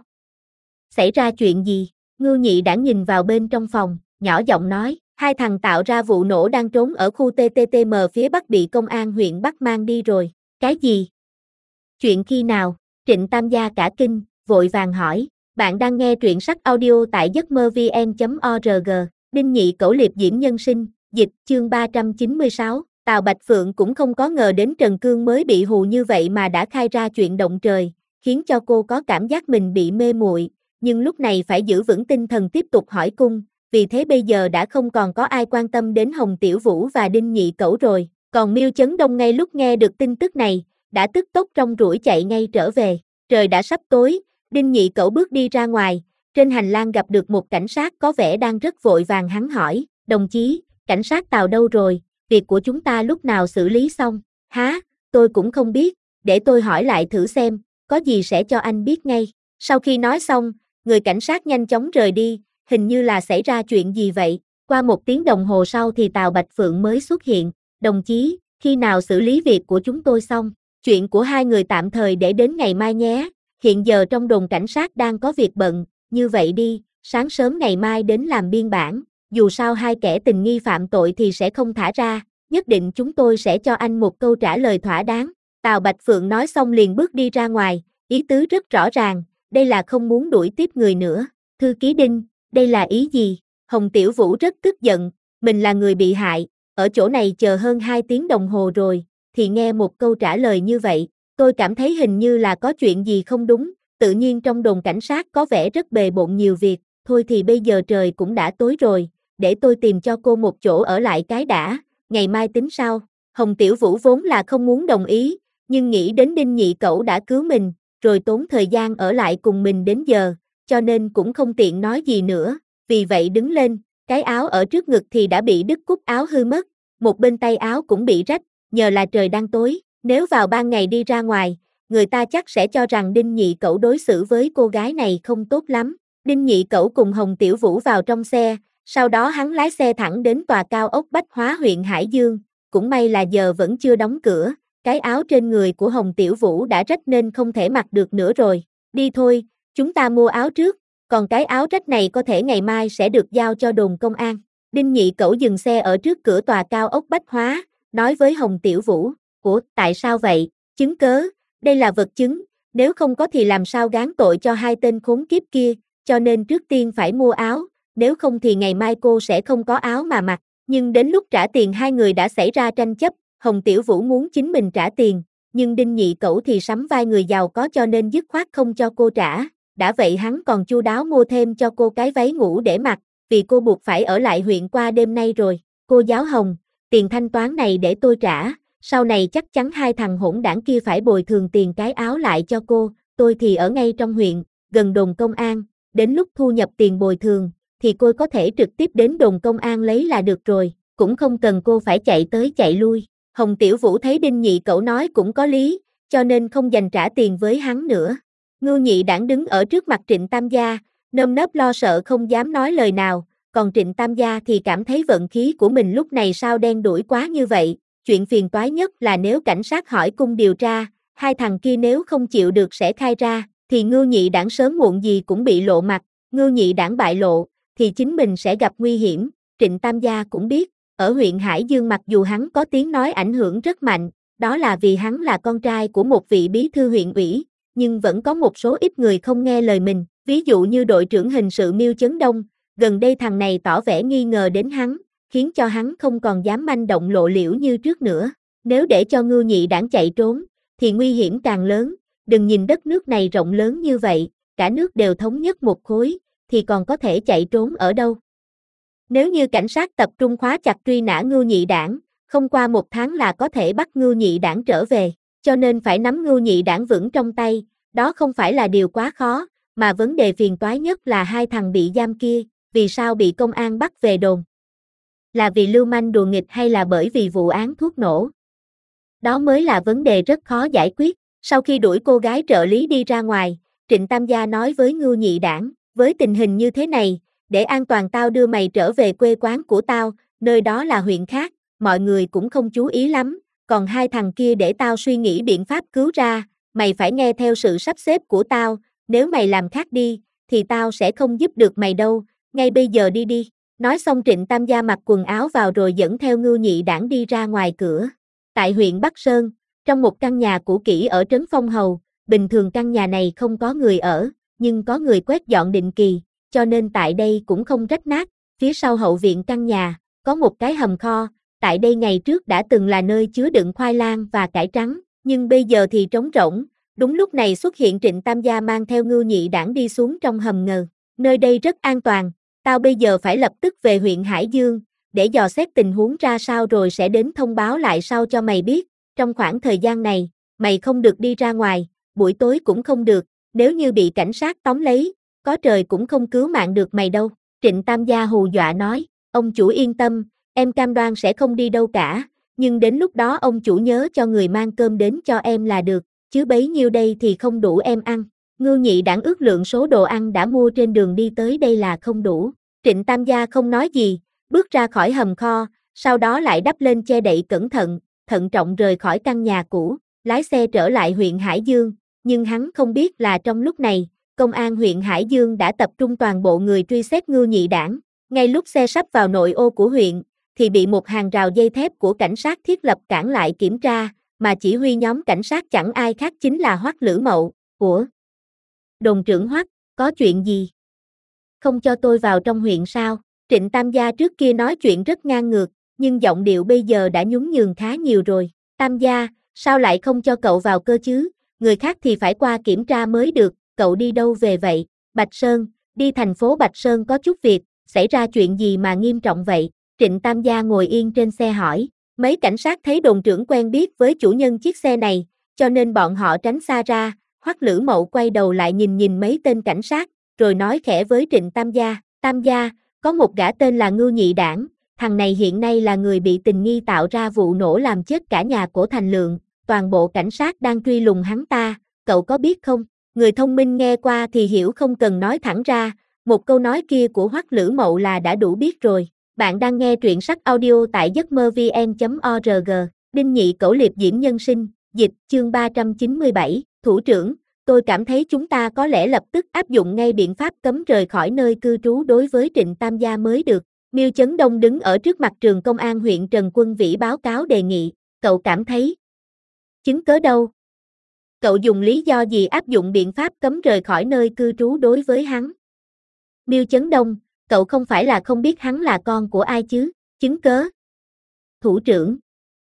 S1: Xảy ra chuyện gì? Ngưu Nhị Đảng nhìn vào bên trong phòng, nhỏ giọng nói, hai thằng tạo ra vụ nổ đang trốn ở khu TTTM phía Bắc bị công an huyện Bắc mang đi rồi. Cái gì? Chuyện khi nào? Trịnh Tam Gia cả kinh, vội vàng hỏi. Bạn đang nghe truyện sách audio tại giấc mơ vn.org. Đinh Nhị Cẩu liệp diễm nhân sinh, dịch chương 396. Tào Bạch Phượng cũng không có ngờ đến Trần Cương mới bị hù như vậy mà đã khai ra chuyện động trời, khiến cho cô có cảm giác mình bị mê muội, nhưng lúc này phải giữ vững tinh thần tiếp tục hỏi cung, vì thế bây giờ đã không còn có ai quan tâm đến Hồng Tiểu Vũ và Đinh Nhị Cẩu rồi, còn Miêu Chấn Đông ngay lúc nghe được tin tức này, đã tức tốc trong rủi chạy ngay trở về. Trời đã sắp tối, Đinh Nhị Cẩu bước đi ra ngoài, trên hành lang gặp được một cảnh sát có vẻ đang rất vội vàng, hắn hỏi, đồng chí, cảnh sát Tào đâu rồi, việc của chúng ta lúc nào xử lý xong? Há, tôi cũng không biết, để tôi hỏi lại thử xem, có gì sẽ cho anh biết ngay. Sau khi nói xong, người cảnh sát nhanh chóng rời đi, hình như là xảy ra chuyện gì vậy. Qua 1 tiếng đồng hồ sau thì Tào Bạch Phượng mới xuất hiện, đồng chí, khi nào xử lý việc của chúng tôi xong? Chuyện của hai người tạm thời để đến ngày mai nhé, hiện giờ trong đồn cảnh sát đang có việc bận, như vậy đi, sáng sớm ngày mai đến làm biên bản, dù sao hai kẻ tình nghi phạm tội thì sẽ không thả ra, nhất định chúng tôi sẽ cho anh một câu trả lời thỏa đáng. Tào Bạch Phượng nói xong liền bước đi ra ngoài, ý tứ rất rõ ràng, đây là không muốn đuổi tiếp người nữa. Thư ký Đinh, đây là ý gì? Hồng Tiểu Vũ rất tức giận, mình là người bị hại, ở chỗ này chờ hơn 2 tiếng đồng hồ rồi, thì nghe một câu trả lời như vậy, tôi cảm thấy hình như là có chuyện gì không đúng, tự nhiên trong đồn cảnh sát có vẻ rất bề bộn nhiều việc, thôi thì bây giờ trời cũng đã tối rồi, để tôi tìm cho cô một chỗ ở lại cái đã, ngày mai tính sau. Hồng Tiểu Vũ vốn là không muốn đồng ý, nhưng nghĩ đến Đinh Nhị Cẩu đã cứu mình, rồi tốn thời gian ở lại cùng mình đến giờ, cho nên cũng không tiện nói gì nữa, vì vậy đứng lên, cái áo ở trước ngực thì đã bị đứt cúc áo hư mất, một bên tay áo cũng bị rách, nhờ là trời đang tối, nếu vào ban ngày đi ra ngoài, người ta chắc sẽ cho rằng Đinh Nhị Cẩu đối xử với cô gái này không tốt lắm. Đinh Nhị Cẩu cùng Hồng Tiểu Vũ vào trong xe, sau đó hắn lái xe thẳng đến tòa cao ốc Bách Hóa huyện Hải Dương, cũng may là giờ vẫn chưa đóng cửa, cái áo trên người của Hồng Tiểu Vũ đã rách nên không thể mặc được nữa rồi. Đi thôi, chúng ta mua áo trước, còn cái áo rách này có thể ngày mai sẽ được giao cho đồn công an. Đinh Nhị Cẩu dừng xe ở trước cửa tòa cao ốc Bách Hóa, nói với Hồng Tiểu Vũ, tại sao vậy? Chứng cớ, đây là vật chứng, Nếu không có thì làm sao gán tội cho hai tên khốn kiếp kia, cho nên trước tiên phải mua áo, nếu không thì ngày mai cô sẽ không có áo mà mặc. Nhưng đến lúc trả tiền hai người đã xảy ra tranh chấp, Hồng Tiểu Vũ muốn chính mình trả tiền, nhưng Đinh Nhị Cẩu thì sắm vai người giàu có cho nên dứt khoát không cho cô trả. Đã vậy hắn còn chu đáo mua thêm cho cô cái váy ngủ để mặc, vì cô buộc phải ở lại huyện qua đêm nay rồi. Cô giáo Hồng, tiền thanh toán này để tôi trả, sau này chắc chắn hai thằng hỗn đảng kia phải bồi thường tiền cái áo lại cho cô, tôi thì ở ngay trong huyện, gần đồn công an, đến lúc thu nhập tiền bồi thường, thì cô có thể trực tiếp đến đồn công an lấy là được rồi, cũng không cần cô phải chạy tới chạy lui. Hồng Tiểu Vũ thấy Đinh Nhị Cẩu nói cũng có lý, cho nên không dành trả tiền với hắn nữa. Ngưu Nhị Đảng đứng ở trước mặt Trịnh Tam Gia, nơm nớp lo sợ không dám nói lời nào, còn Trịnh Tam Gia thì cảm thấy vận khí của mình lúc này sao đen đủi quá như vậy. Chuyện phiền toái nhất là nếu cảnh sát hỏi cung điều tra, hai thằng kia nếu không chịu được sẽ khai ra, thì Ngưu Nhị Đảng sớm muộn gì cũng bị lộ mặt. Ngưu Nhị Đảng bại lộ, thì chính mình sẽ gặp nguy hiểm. Trịnh Tam Gia cũng biết, ở huyện Hải Dương mặc dù hắn có tiếng nói ảnh hưởng rất mạnh, đó là vì hắn là con trai của một vị bí thư huyện ủy, nhưng vẫn có một số ít người không nghe lời mình, ví dụ như đội trưởng hình sự Miêu Chấn Đông, gần đây thằng này tỏ vẻ nghi ngờ đến hắn, khiến cho hắn không còn dám manh động lộ liễu như trước nữa. Nếu để cho Ngưu Nhị Đảng chạy trốn, thì nguy hiểm càng lớn, đừng nhìn đất nước này rộng lớn như vậy, cả nước đều thống nhất một khối, thì còn có thể chạy trốn ở đâu. Nếu như cảnh sát tập trung khóa chặt truy nã Ngưu Nhị Đảng, không qua một tháng là có thể bắt Ngưu Nhị Đảng trở về, cho nên phải nắm Ngưu Nhị Đảng vững trong tay, đó không phải là điều quá khó, mà vấn đề phiền toái nhất là hai thằng bị giam kia, vì sao bị công an bắt về đồn? Là vì lưu manh đùa nghịch hay là bởi vì vụ án thuốc nổ? Đó mới là vấn đề rất khó giải quyết. Sau khi đuổi cô gái trợ lý đi ra ngoài, Trịnh Tam Gia nói với Ngưu Nhị Đảng, với tình hình như thế này, để an toàn tao đưa mày trở về quê quán của tao, nơi đó là huyện khác, mọi người cũng không chú ý lắm, còn hai thằng kia để tao suy nghĩ biện pháp cứu ra, mày phải nghe theo sự sắp xếp của tao, nếu mày làm khác đi, thì tao sẽ không giúp được mày đâu, ngay bây giờ đi đi. Nói xong Trịnh Tam Gia mặc quần áo vào rồi dẫn theo Ngưu Nhị Đảng đi ra ngoài cửa. Tại huyện Bắc Sơn, trong một căn nhà cũ kỹ ở trấn Phong Hầu, bình thường căn nhà này không có người ở, nhưng có người quét dọn định kỳ, cho nên tại đây cũng không rách nát. Phía sau hậu viện căn nhà, có một cái hầm kho, tại đây ngày trước đã từng là nơi chứa đựng khoai lang và cải trắng, nhưng bây giờ thì trống rỗng. Đúng lúc này xuất hiện Trịnh Tam Gia mang theo Ngưu Nhị Đảng đi xuống trong hầm ngầm. Nơi đây rất an toàn, tao bây giờ phải lập tức về huyện Hải Dương, để dò xét tình huống ra sao rồi sẽ đến thông báo lại sau cho mày biết. Trong khoảng thời gian này, mày không được đi ra ngoài, buổi tối cũng không được, nếu như bị cảnh sát tóm lấy, có trời cũng không cứu mạng được mày đâu. Trịnh Tam Gia hù dọa nói, ông chủ yên tâm, em cam đoan sẽ không đi đâu cả, nhưng đến lúc đó ông chủ nhớ cho người mang cơm đến cho em là được, chứ bấy nhiêu đây thì không đủ em ăn. Ngưu Nhị Đảng ước lượng số đồ ăn đã mua trên đường đi tới đây là không đủ. Trịnh Tam Gia không nói gì, bước ra khỏi hầm kho, sau đó lại đắp lên che đậy cẩn thận, thận trọng rời khỏi căn nhà cũ, lái xe trở lại huyện Hải Dương, nhưng hắn không biết là trong lúc này, công an huyện Hải Dương đã tập trung toàn bộ người truy xét Ngưu Nhị Đảng. Ngay lúc xe sắp vào nội ô của huyện, thì bị một hàng rào dây thép của cảnh sát thiết lập cản lại kiểm tra, mà chỉ huy nhóm cảnh sát chẳng ai khác chính là Hoắc Lữ Mậu. Ủa? Đồn trưởng Hoắc, có chuyện gì? Không cho tôi vào trong huyện sao? Trịnh Tam Gia trước kia nói chuyện rất ngang ngược, nhưng giọng điệu bây giờ đã nhún nhường khá nhiều rồi. Tam Gia, sao lại không cho cậu vào cơ chứ? Người khác thì phải qua kiểm tra mới được, cậu đi đâu về vậy? Bạch Sơn, đi thành phố Bạch Sơn có chút việc, xảy ra chuyện gì mà nghiêm trọng vậy? Trịnh Tam Gia ngồi yên trên xe hỏi. Mấy cảnh sát thấy đồn trưởng quen biết với chủ nhân chiếc xe này, cho nên bọn họ tránh xa ra. Hoắc Lữ Mậu quay đầu lại nhìn mấy tên cảnh sát, rồi nói khẽ với Trịnh Tam Gia, Tam Gia, có một gã tên là Ngưu Nhị Đảng, thằng này hiện nay là người bị tình nghi tạo ra vụ nổ làm chết cả nhà của Thành Lượng, toàn bộ cảnh sát đang truy lùng hắn ta, cậu có biết không? Người thông minh nghe qua thì hiểu không cần nói thẳng ra, một câu nói kia của Hoắc Lữ Mậu là đã đủ biết rồi. Bạn đang nghe truyện sách audio tại giấc mơ vn.org, Đinh Nhị Cẩu liệp diễm nhân sinh, dịch, chương 397, thủ trưởng, tôi cảm thấy chúng ta có lẽ lập tức áp dụng ngay biện pháp cấm rời khỏi nơi cư trú đối với Trịnh Tam Gia mới được. Miêu Chấn Đông đứng ở trước mặt trường công an huyện Trần Quân Vĩ báo cáo đề nghị, cậu cảm thấy chứng cớ đâu? Cậu dùng lý do gì áp dụng biện pháp cấm rời khỏi nơi cư trú đối với hắn? Miêu Chấn Đông, cậu không phải là không biết hắn là con của ai chứ, chứng cớ. Thủ trưởng.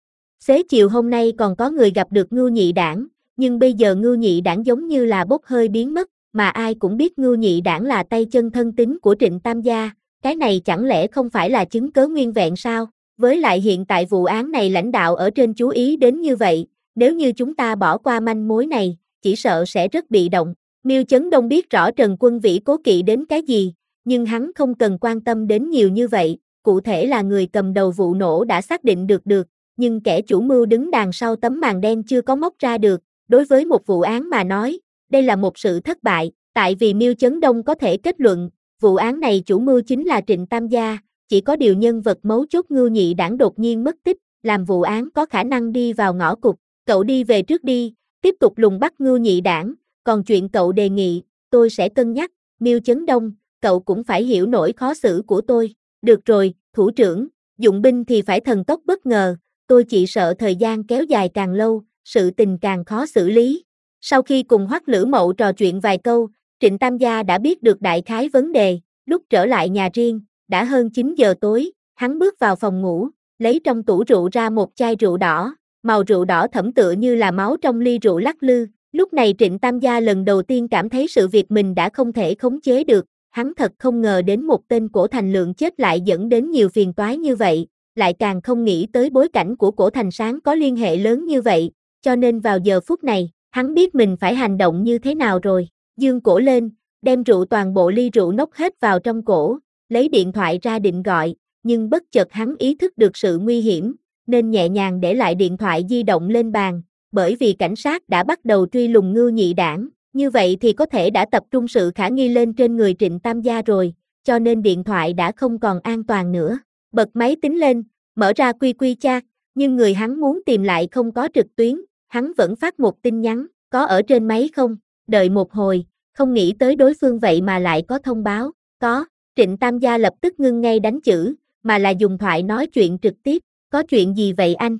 S1: Xế chiều hôm nay còn có người gặp được Ngưu Nhị Đản, nhưng bây giờ Ngưu Nhị Đản giống như là bốc hơi biến mất, mà ai cũng biết Ngưu Nhị Đản là tay chân thân tín của Trịnh Tam gia, cái này chẳng lẽ không phải là chứng cớ nguyên vẹn sao? Với lại hiện tại vụ án này lãnh đạo ở trên chú ý đến như vậy, nếu như chúng ta bỏ qua manh mối này, chỉ sợ sẽ rất bị động. Miêu Chấn Đông biết rõ Trần Quân Vĩ cố kỵ đến cái gì, nhưng hắn không cần quan tâm đến nhiều như vậy, cụ thể là người cầm đầu vụ nổ đã xác định được, nhưng kẻ chủ mưu đứng đằng sau tấm màn đen chưa có móc ra được. Đối với một vụ án mà nói, đây là một sự thất bại, tại vì Miêu Chấn Đông có thể kết luận, vụ án này chủ mưu chính là Trịnh Tam gia, chỉ có điều nhân vật mấu chốt Ngưu Nhị Đản đột nhiên mất tích, làm vụ án có khả năng đi vào ngõ cụt. Cậu đi về trước đi, tiếp tục lùng bắt Ngưu Nhị Đản, còn chuyện cậu đề nghị, tôi sẽ cân nhắc. Miêu Chấn Đông, cậu cũng phải hiểu nỗi khó xử của tôi. Được rồi, thủ trưởng, dụng binh thì phải thần tốc bất ngờ, tôi chỉ sợ thời gian kéo dài càng lâu, sự tình càng khó xử lý. Sau khi cùng Hoắc Lữ Mậu trò chuyện vài câu, Trịnh Tam gia đã biết được đại khái vấn đề, lúc trở lại nhà riêng, đã hơn 9 giờ tối, hắn bước vào phòng ngủ, lấy trong tủ rượu ra một chai rượu đỏ, màu rượu đỏ thẫm tựa như là máu trong ly rượu lắc lư. Lúc này Trịnh Tam gia lần đầu tiên cảm thấy sự việc mình đã không thể khống chế được, hắn thật không ngờ đến một tên Cổ Thành Lượng chết lại dẫn đến nhiều phiền toái như vậy, lại càng không nghĩ tới bối cảnh của Cổ Thành Sáng có liên hệ lớn như vậy, cho nên vào giờ phút này, hắn biết mình phải hành động như thế nào rồi. Dương cổ lên, đem rượu toàn bộ ly rượu nốc hết vào trong cổ, lấy điện thoại ra định gọi, nhưng bất chợt hắn ý thức được sự nguy hiểm, nên nhẹ nhàng để lại điện thoại di động lên bàn, bởi vì cảnh sát đã bắt đầu truy lùng Ngưu Nhị Đản, như vậy thì có thể đã tập trung sự khả nghi lên trên người Trịnh Tam gia rồi, cho nên điện thoại đã không còn an toàn nữa. Bật máy tính lên, mở ra QQ chat, nhưng người hắn muốn tìm lại không có trực tuyến, hắn vẫn phát một tin nhắn, có ở trên máy không? Đợi một hồi, không nghĩ tới đối phương vậy mà lại có thông báo, có. Trịnh Tam gia lập tức ngưng ngay đánh chữ, mà là dùng thoại nói chuyện trực tiếp, có chuyện gì vậy anh?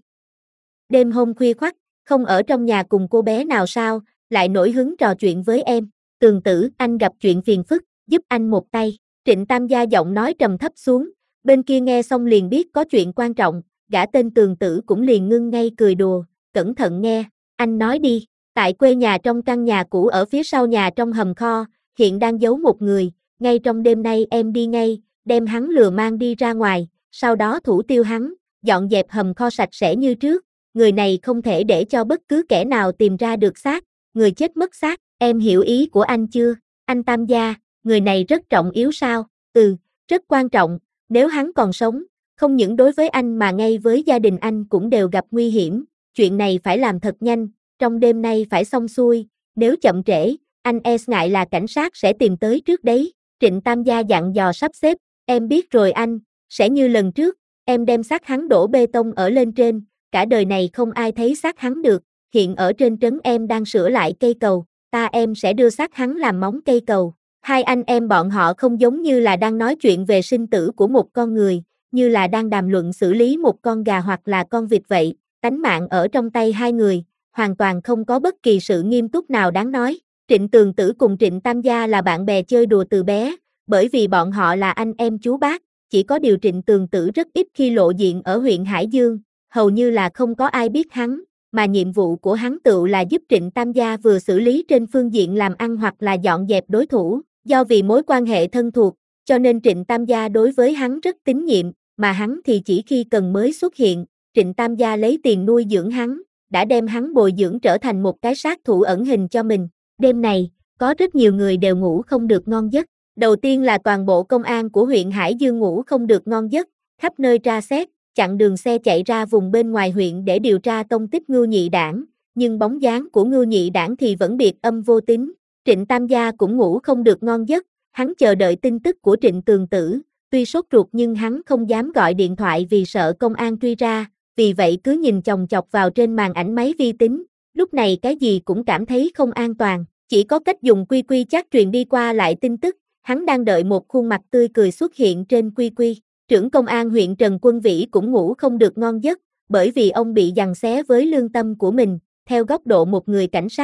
S1: Đêm hôm khuya khoắt, không ở trong nhà cùng cô bé nào sao, lại nổi hứng trò chuyện với em. Tường Tử, anh gặp chuyện phiền phức, giúp anh một tay. Trịnh Tam gia giọng nói trầm thấp xuống, bên kia nghe xong liền biết có chuyện quan trọng, gã tên Tường Tử cũng liền ngưng ngay cười đùa, cẩn thận nghe, anh nói đi. Tại quê nhà trong căn nhà cũ ở phía sau nhà trong hầm kho, hiện đang giấu một người, ngay trong đêm nay em đi ngay, đem hắn lừa mang đi ra ngoài, sau đó thủ tiêu hắn, dọn dẹp hầm kho sạch sẽ như trước, người này không thể để cho bất cứ kẻ nào tìm ra được xác, người chết mất xác, em hiểu ý của anh chưa? Anh Tam gia, người này rất trọng yếu sao? Rất quan trọng, nếu hắn còn sống, không những đối với anh mà ngay với gia đình anh cũng đều gặp nguy hiểm, chuyện này phải làm thật nhanh, trong đêm nay phải xong xuôi, nếu chậm trễ, anh ngại là cảnh sát sẽ tìm tới trước đấy. Trịnh Tam gia dặn dò sắp xếp, em biết rồi anh, sẽ như lần trước, em đem xác hắn đổ bê tông ở lên trên, cả đời này không ai thấy xác hắn được, hiện ở trên trấn em đang sửa lại cây cầu, em sẽ đưa xác hắn làm móng cây cầu. Hai anh em bọn họ không giống như là đang nói chuyện về sinh tử của một con người, như là đang đàm luận xử lý một con gà hoặc là con vịt vậy, tánh mạng ở trong tay hai người, hoàn toàn không có bất kỳ sự nghiêm túc nào đáng nói. Trịnh Tường Tử cùng Trịnh Tam gia là bạn bè chơi đùa từ bé, bởi vì bọn họ là anh em chú bác, chỉ có điều Trịnh Tường Tử rất ít khi lộ diện ở huyện Hải Dương, hầu như là không có ai biết hắn, mà nhiệm vụ của hắn tựu là giúp Trịnh Tam gia vừa xử lý trên phương diện làm ăn hoặc là dọn dẹp đối thủ, do vì mối quan hệ thân thuộc, cho nên Trịnh Tam gia đối với hắn rất tín nhiệm, mà hắn thì chỉ khi cần mới xuất hiện, Trịnh Tam gia lấy tiền nuôi dưỡng hắn, đã đem hắn bồi dưỡng trở thành một cái sát thủ ẩn hình cho mình. Đêm này, có rất nhiều người đều ngủ không được ngon giấc. Đầu tiên là toàn bộ công an của huyện Hải Dương ngủ không được ngon giấc, khắp nơi tra xét, chặn đường xe chạy ra vùng bên ngoài huyện để điều tra tông tích Ngưu Nhị Đản, nhưng bóng dáng của Ngưu Nhị Đản thì vẫn biệt âm vô tính. Trịnh Tam gia cũng ngủ không được ngon giấc, hắn chờ đợi tin tức của Trịnh Tường Tử, tuy sốt ruột nhưng hắn không dám gọi điện thoại vì sợ công an truy ra, vì vậy cứ nhìn chòng chọc vào trên màn ảnh máy vi tính, lúc này cái gì cũng cảm thấy không an toàn, chỉ có cách dùng QQ chat truyền đi qua lại tin tức, hắn đang đợi một khuôn mặt tươi cười xuất hiện trên QQ. Trưởng công an huyện Trần Quân Vĩ cũng ngủ không được ngon giấc, bởi vì ông bị giằng xé với lương tâm của mình, theo góc độ một người cảnh sát,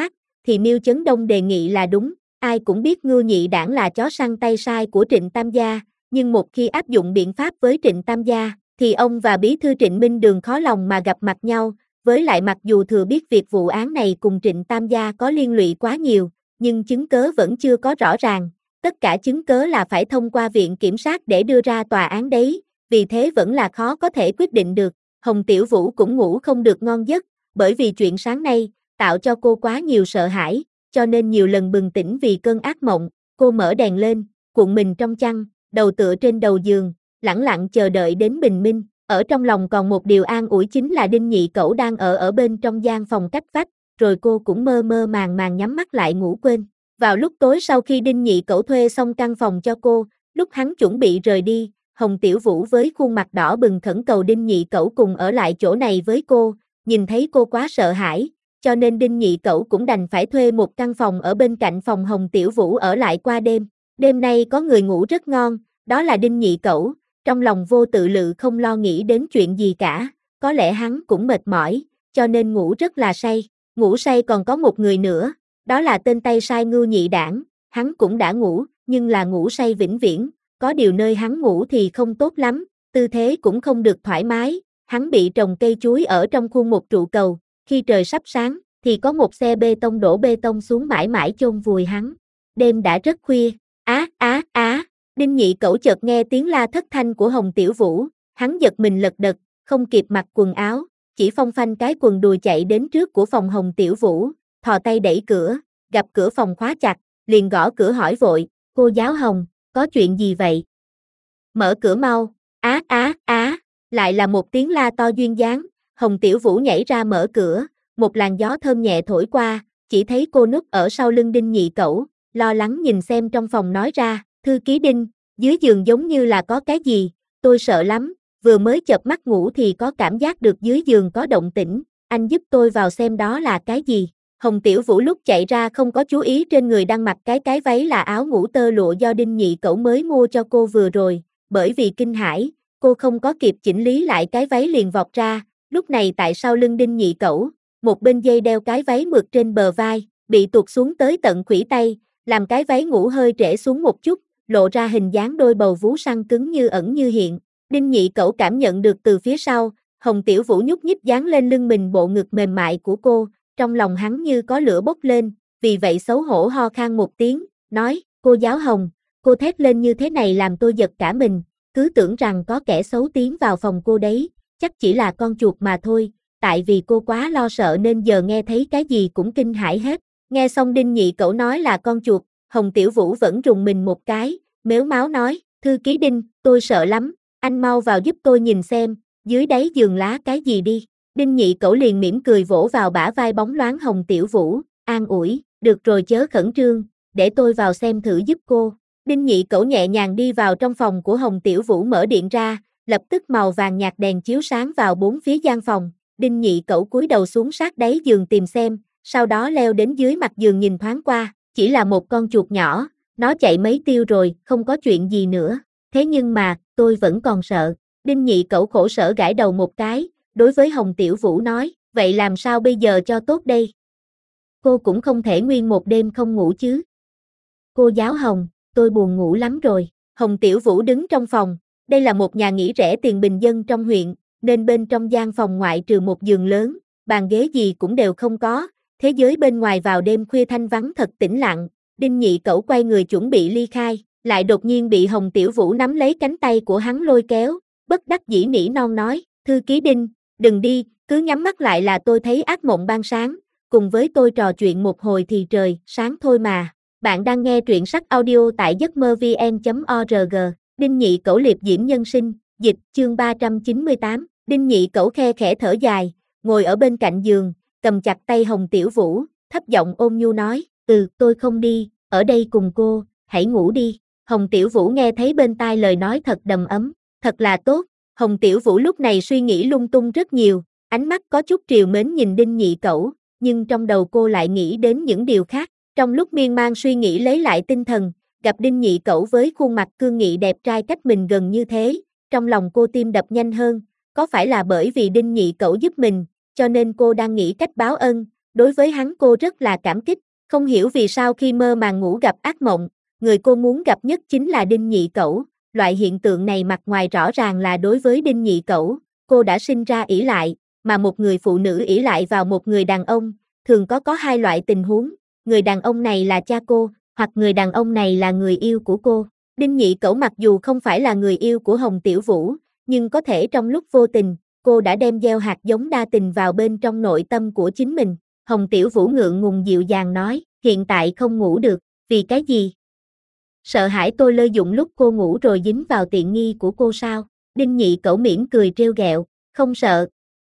S1: thì Miêu Chấn Đông đề nghị là đúng, ai cũng biết Ngưu Nhị Đản là chó săn tay sai của Trịnh Tam gia, nhưng một khi áp dụng biện pháp với Trịnh Tam gia, thì ông và bí thư Trịnh Minh Đường khó lòng mà gặp mặt nhau, với lại mặc dù thừa biết việc vụ án này cùng Trịnh Tam gia có liên lụy quá nhiều, nhưng chứng cớ vẫn chưa có rõ ràng, tất cả chứng cớ là phải thông qua viện kiểm sát để đưa ra tòa án đấy, vì thế vẫn là khó có thể quyết định được. Hồng Tiểu Vũ cũng ngủ không được ngon giấc, bởi vì chuyện sáng nay, tạo cho cô quá nhiều sợ hãi, cho nên nhiều lần bừng tỉnh vì cơn ác mộng, cô mở đèn lên, cuộn mình trong chăn, đầu tựa trên đầu giường, lẳng lặng chờ đợi đến bình minh, ở trong lòng còn một điều an ủi chính là Đinh Nhị Cẩu đang ở bên trong gian phòng cách vách, rồi cô cũng mơ mơ màng màng nhắm mắt lại ngủ quên. Vào lúc tối sau khi Đinh Nhị Cẩu thuê xong căn phòng cho cô, lúc hắn chuẩn bị rời đi, Hồng Tiểu Vũ với khuôn mặt đỏ bừng khẩn cầu Đinh Nhị Cẩu cùng ở lại chỗ này với cô, nhìn thấy cô quá sợ hãi, cho nên Đinh Nhị Cẩu cũng đành phải thuê một căn phòng ở bên cạnh phòng Hồng Tiểu Vũ ở lại qua đêm. Đêm nay có người ngủ rất ngon, đó là Đinh Nhị Cẩu, trong lòng vô tự lự không lo nghĩ đến chuyện gì cả, có lẽ hắn cũng mệt mỏi, cho nên ngủ rất là say. Ngủ say còn có một người nữa, đó là tên tay sai Ngưu Nhị Đản, hắn cũng đã ngủ, nhưng là ngủ say vĩnh viễn, có điều nơi hắn ngủ thì không tốt lắm, tư thế cũng không được thoải mái, hắn bị trồng cây chuối ở trong khuôn một trụ cầu, khi trời sắp sáng, thì có một xe bê tông đổ bê tông xuống mãi mãi chôn vùi hắn. Đêm đã rất khuya, Đinh Nhị Cẩu chợt nghe tiếng la thất thanh của Hồng Tiểu Vũ, hắn giật mình lật đật, không kịp mặc quần áo, chỉ phong phanh cái quần đùi chạy đến trước của phòng Hồng Tiểu Vũ, thò tay đẩy cửa, gặp cửa phòng khóa chặt, liền gõ cửa hỏi vội, cô giáo Hồng, có chuyện gì vậy? Mở cửa mau, lại là một tiếng la to duyên dáng, Hồng Tiểu Vũ nhảy ra mở cửa, một làn gió thơm nhẹ thổi qua, chỉ thấy cô núp ở sau lưng Đinh Nhị Cẩu, lo lắng nhìn xem trong phòng nói ra, thư ký Đinh, dưới giường giống như là có cái gì, tôi sợ lắm, vừa mới chợp mắt ngủ thì có cảm giác được dưới giường có động tĩnh, anh giúp tôi vào xem đó là cái gì. Hồng Tiểu Vũ lúc chạy ra không có chú ý trên người đang mặc cái váy là áo ngủ tơ lụa do Đinh Nhị Cẩu mới mua cho cô vừa rồi, bởi vì kinh hãi, cô không có kịp chỉnh lý lại cái váy liền vọt ra, lúc này tại sau lưng Đinh Nhị Cẩu, một bên dây đeo cái váy mượt trên bờ vai, bị tuột xuống tới tận khuỷu tay, làm cái váy ngủ hơi trễ xuống một chút, lộ ra hình dáng đôi bầu vú săn cứng như ẩn như hiện. Đinh Nhị Cẩu cảm nhận được từ phía sau, Hồng Tiểu Vũ nhúc nhích dán lên lưng mình bộ ngực mềm mại của cô, trong lòng hắn như có lửa bốc lên, vì vậy xấu hổ ho khan một tiếng, nói, cô giáo Hồng, cô thét lên như thế này làm tôi giật cả mình, cứ tưởng rằng có kẻ xấu tiến vào phòng cô đấy, chắc chỉ là con chuột mà thôi, tại vì cô quá lo sợ nên giờ nghe thấy cái gì cũng kinh hãi hết. Nghe xong Đinh Nhị Cẩu nói là con chuột, Hồng Tiểu Vũ vẫn rùng mình một cái, mếu máo nói, thư ký Đinh, tôi sợ lắm, anh mau vào giúp tôi nhìn xem, dưới đáy giường lá cái gì đi. Đinh Nhị Cẩu liền mỉm cười vỗ vào bả vai bóng loáng Hồng Tiểu Vũ, an ủi, được rồi chớ khẩn trương, để tôi vào xem thử giúp cô. Đinh Nhị Cẩu nhẹ nhàng đi vào trong phòng của Hồng Tiểu Vũ mở điện ra, lập tức màu vàng nhạt đèn chiếu sáng vào bốn phía gian phòng, Đinh Nhị Cẩu cúi đầu xuống sát đáy giường tìm xem, sau đó leo đến dưới mặt giường nhìn thoáng qua, chỉ là một con chuột nhỏ, nó chạy mấy tiêu rồi, không có chuyện gì nữa, thế nhưng mà, tôi vẫn còn sợ. Đinh Nhị Cẩu khổ sở gãi đầu một cái, đối với Hồng Tiểu Vũ nói, vậy làm sao bây giờ cho tốt đây? Cô cũng không thể nguyên một đêm không ngủ chứ. Cô giáo Hồng, tôi buồn ngủ lắm rồi. Hồng Tiểu Vũ đứng trong phòng, đây là một nhà nghỉ rẻ tiền bình dân trong huyện, nên bên trong gian phòng ngoại trừ một giường lớn, bàn ghế gì cũng đều không có, thế giới bên ngoài vào đêm khuya thanh vắng thật tĩnh lặng. Đinh Nhị Cẩu quay người chuẩn bị ly khai, lại đột nhiên bị Hồng Tiểu Vũ nắm lấy cánh tay của hắn lôi kéo, bất đắc dĩ nỉ non nói, thư ký Đinh, đừng đi, cứ nhắm mắt lại là tôi thấy ác mộng ban sáng, cùng với tôi trò chuyện một hồi thì trời sáng thôi mà. Bạn đang nghe truyện sách audio tại giấc mơ vn.org, Đinh Nhị Cẩu liệp diễm nhân sinh, dịch, chương 398, Đinh Nhị Cẩu khe khẽ thở dài, ngồi ở bên cạnh giường, cầm chặt tay Hồng Tiểu Vũ, thấp giọng ôn nhu nói, tôi không đi, ở đây cùng cô, hãy ngủ đi. Hồng Tiểu Vũ nghe thấy bên tai lời nói thật đầm ấm, thật là tốt. Hồng Tiểu Vũ lúc này suy nghĩ lung tung rất nhiều, ánh mắt có chút trìu mến nhìn Đinh Nhị Cẩu, nhưng trong đầu cô lại nghĩ đến những điều khác. Trong lúc miên man suy nghĩ lấy lại tinh thần, gặp Đinh Nhị Cẩu với khuôn mặt cương nghị đẹp trai cách mình gần như thế, trong lòng cô tim đập nhanh hơn, có phải là bởi vì Đinh Nhị Cẩu giúp mình, cho nên cô đang nghĩ cách báo ân, đối với hắn cô rất là cảm kích, Không hiểu vì sao khi mơ màng ngủ gặp ác mộng, người cô muốn gặp nhất chính là Đinh Nhị Cẩu. Loại hiện tượng này mặt ngoài rõ ràng là đối với Đinh Nhị Cẩu, cô đã sinh ra ỷ lại, mà một người phụ nữ ỷ lại vào một người đàn ông, thường có hai loại tình huống, người đàn ông này là cha cô, hoặc người đàn ông này là người yêu của cô. Đinh Nhị Cẩu mặc dù không phải là người yêu của Hồng Tiểu Vũ, nhưng có thể trong lúc vô tình, cô đã đem gieo hạt giống đa tình vào bên trong nội tâm của chính mình. Hồng Tiểu Vũ ngượng ngùng dịu dàng nói, hiện tại không ngủ được, vì cái gì? Sợ hãi tôi lợi dụng lúc cô ngủ rồi dính vào tiện nghi của cô sao? Đinh Nhị Cẩu mỉm cười trêu ghẹo, không sợ.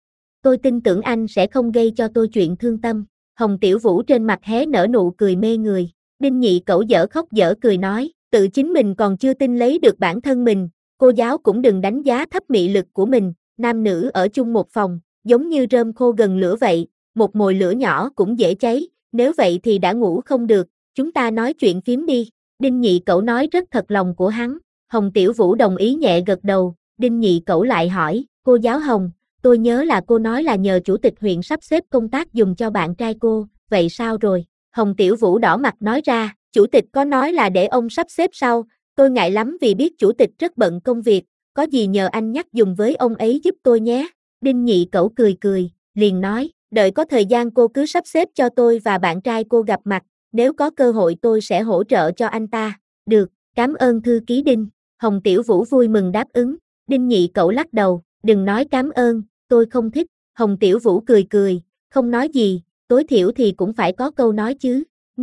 S1: Tôi tin tưởng anh sẽ không gây cho tôi chuyện thương tâm. Hồng Tiểu Vũ trên mặt hé nở nụ cười mê người. Đinh Nhị Cẩu dở khóc dở cười nói, tự chính mình còn chưa tin lấy được bản thân mình, cô giáo cũng đừng đánh giá thấp mị lực của mình, nam nữ ở chung một phòng, giống như rơm khô gần lửa vậy, một mồi lửa nhỏ cũng dễ cháy, nếu vậy thì đã ngủ không được, chúng ta nói chuyện phím đi. Đinh Nhị Cẩu nói rất thật lòng của hắn. Hồng Tiểu Vũ đồng ý nhẹ gật đầu. Đinh Nhị Cẩu lại hỏi, cô giáo Hồng, tôi nhớ là cô nói là nhờ chủ tịch huyện sắp xếp công tác dùng cho bạn trai cô, vậy sao rồi? Hồng Tiểu Vũ đỏ mặt nói ra, chủ tịch có nói là để ông sắp xếp sau, tôi ngại lắm vì biết chủ tịch rất bận công việc, có gì nhờ anh nhắc dùng với ông ấy giúp tôi nhé. Đinh Nhị Cẩu cười cười, liền nói, đợi có thời gian cô cứ sắp xếp cho tôi và bạn trai cô gặp mặt, nếu có cơ hội tôi sẽ hỗ trợ cho anh ta. Được, cảm ơn thư ký Đinh. Hồng Tiểu Vũ vui mừng đáp ứng. Đinh Nhị Cẩu lắc đầu, đừng nói cảm ơn, tôi không thích. Hồng Tiểu Vũ cười cười, không nói gì, tối thiểu thì cũng phải có câu nói chứ.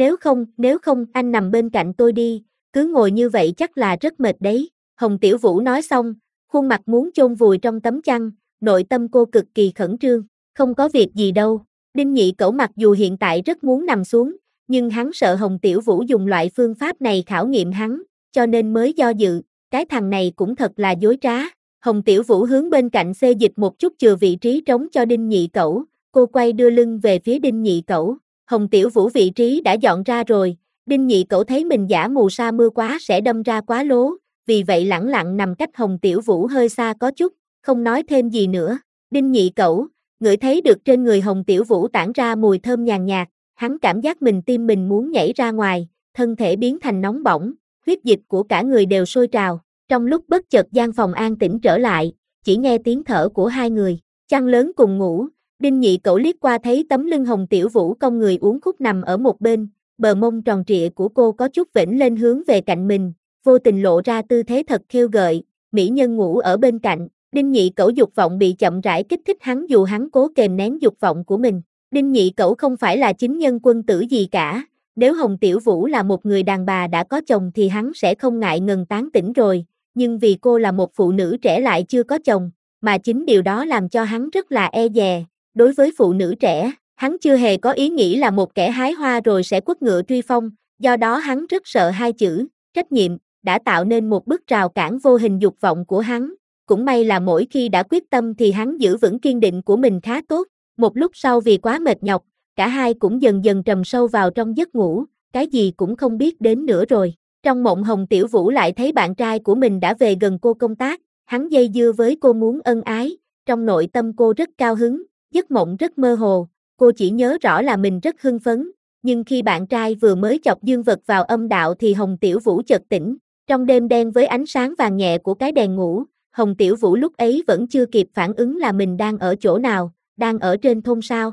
S1: Nếu không anh nằm bên cạnh tôi đi, cứ ngồi như vậy chắc là rất mệt đấy. Hồng Tiểu Vũ nói xong, khuôn mặt muốn chôn vùi trong tấm chăn, nội tâm cô cực kỳ khẩn trương. Không có việc gì đâu. Đinh Nhị Cẩu mặc dù hiện tại rất muốn nằm xuống, nhưng hắn sợ Hồng Tiểu Vũ dùng loại phương pháp này khảo nghiệm hắn, cho nên mới do dự, cái thằng này cũng thật là dối trá. Hồng Tiểu Vũ hướng bên cạnh xê dịch một chút chừa vị trí trống cho Đinh Nhị Cẩu, cô quay đưa lưng về phía Đinh Nhị Cẩu. Hồng Tiểu Vũ vị trí đã dọn ra rồi, Đinh Nhị Cẩu thấy mình giả mù sa mưa quá sẽ đâm ra quá lố, vì vậy lẳng lặng nằm cách Hồng Tiểu Vũ hơi xa có chút, không nói thêm gì nữa. Đinh Nhị Cẩu, ngửi thấy được trên người Hồng Tiểu Vũ tản ra mùi thơm nhàn nhạt, hắn cảm giác tim mình muốn nhảy ra ngoài, thân thể biến thành nóng bỏng, huyết dịch của cả người đều sôi trào. Trong lúc bất chợt gian phòng an tĩnh trở lại, chỉ nghe tiếng thở của hai người, chăn lớn cùng ngủ. Đinh Nhị Cẩu liếc qua thấy tấm lưng Hồng Tiểu Vũ cong người uốn khúc nằm ở một bên, bờ mông tròn trịa của cô có chút vểnh lên hướng về cạnh mình, vô tình lộ ra tư thế thật khiêu gợi, mỹ nhân ngủ ở bên cạnh. Đinh Nhị Cẩu dục vọng bị chậm rãi kích thích hắn dù hắn cố kềm nén dục vọng của mình. Đinh Nhị Cẩu không phải là chính nhân quân tử gì cả, nếu Hồng Tiểu Vũ là một người đàn bà đã có chồng thì hắn sẽ không ngại ngần tán tỉnh rồi, nhưng vì cô là một phụ nữ trẻ lại chưa có chồng, mà chính điều đó làm cho hắn rất là e dè. Đối với phụ nữ trẻ, hắn chưa hề có ý nghĩ là một kẻ hái hoa rồi sẽ quất ngựa truy phong, do đó hắn rất sợ hai chữ, trách nhiệm, đã tạo nên một bức rào cản vô hình dục vọng của hắn. Cũng may là mỗi khi đã quyết tâm thì hắn giữ vững kiên định của mình khá tốt. Một lúc sau vì quá mệt nhọc, cả hai cũng dần dần trầm sâu vào trong giấc ngủ, cái gì cũng không biết đến nữa rồi. Trong mộng Hồng Tiểu Vũ lại thấy bạn trai của mình đã về gần cô công tác, hắn dây dưa với cô muốn ân ái, trong nội tâm cô rất cao hứng, giấc mộng rất mơ hồ, cô chỉ nhớ rõ là mình rất hưng phấn, nhưng khi bạn trai vừa mới chọc dương vật vào âm đạo thì Hồng Tiểu Vũ chợt tỉnh, trong đêm đen với ánh sáng vàng nhẹ của cái đèn ngủ, Hồng Tiểu Vũ lúc ấy vẫn chưa kịp phản ứng là mình đang ở chỗ nào, đang ở trên thôn sao.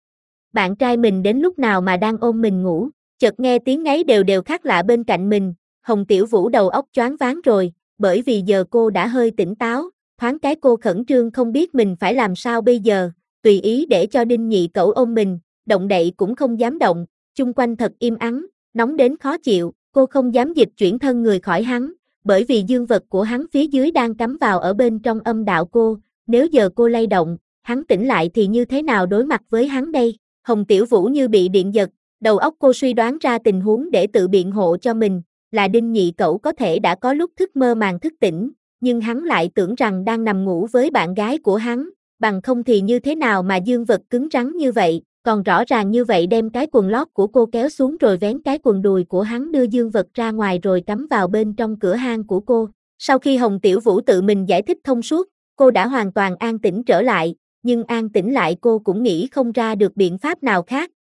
S1: Bạn trai mình đến lúc nào mà đang ôm mình ngủ, chợt nghe tiếng ngáy đều đều khác lạ bên cạnh mình, Hồng Tiểu Vũ đầu óc choáng váng rồi, bởi vì giờ cô đã hơi tỉnh táo, thoáng cái cô khẩn trương không biết mình phải làm sao bây giờ, tùy ý để cho Đinh Nhị Cẩu ôm mình, động đậy cũng không dám động, chung quanh thật im ắng, nóng đến khó chịu, cô không dám dịch chuyển thân người khỏi hắn, bởi vì dương vật của hắn phía dưới đang cắm vào ở bên trong âm đạo cô, nếu giờ cô lay động, hắn tỉnh lại thì như thế nào đối mặt với hắn đây? Hồng Tiểu Vũ như bị điện giật, đầu óc cô suy đoán ra tình huống để tự biện hộ cho mình, là Đinh Nhị Cẩu có thể đã có lúc thức mơ màng thức tỉnh, nhưng hắn lại tưởng rằng đang nằm ngủ với bạn gái của hắn, bằng không thì như thế nào mà dương vật cứng rắn như vậy, còn rõ ràng như vậy đem cái quần lót của cô kéo xuống rồi vén cái quần đùi của hắn đưa dương vật ra ngoài rồi cắm vào bên trong cửa hang của cô. Sau khi Hồng Tiểu Vũ tự mình giải thích thông suốt, cô đã hoàn toàn an tĩnh trở lại, nhưng an tĩnh lại cô cũng nghĩ không ra được biện pháp nào khác,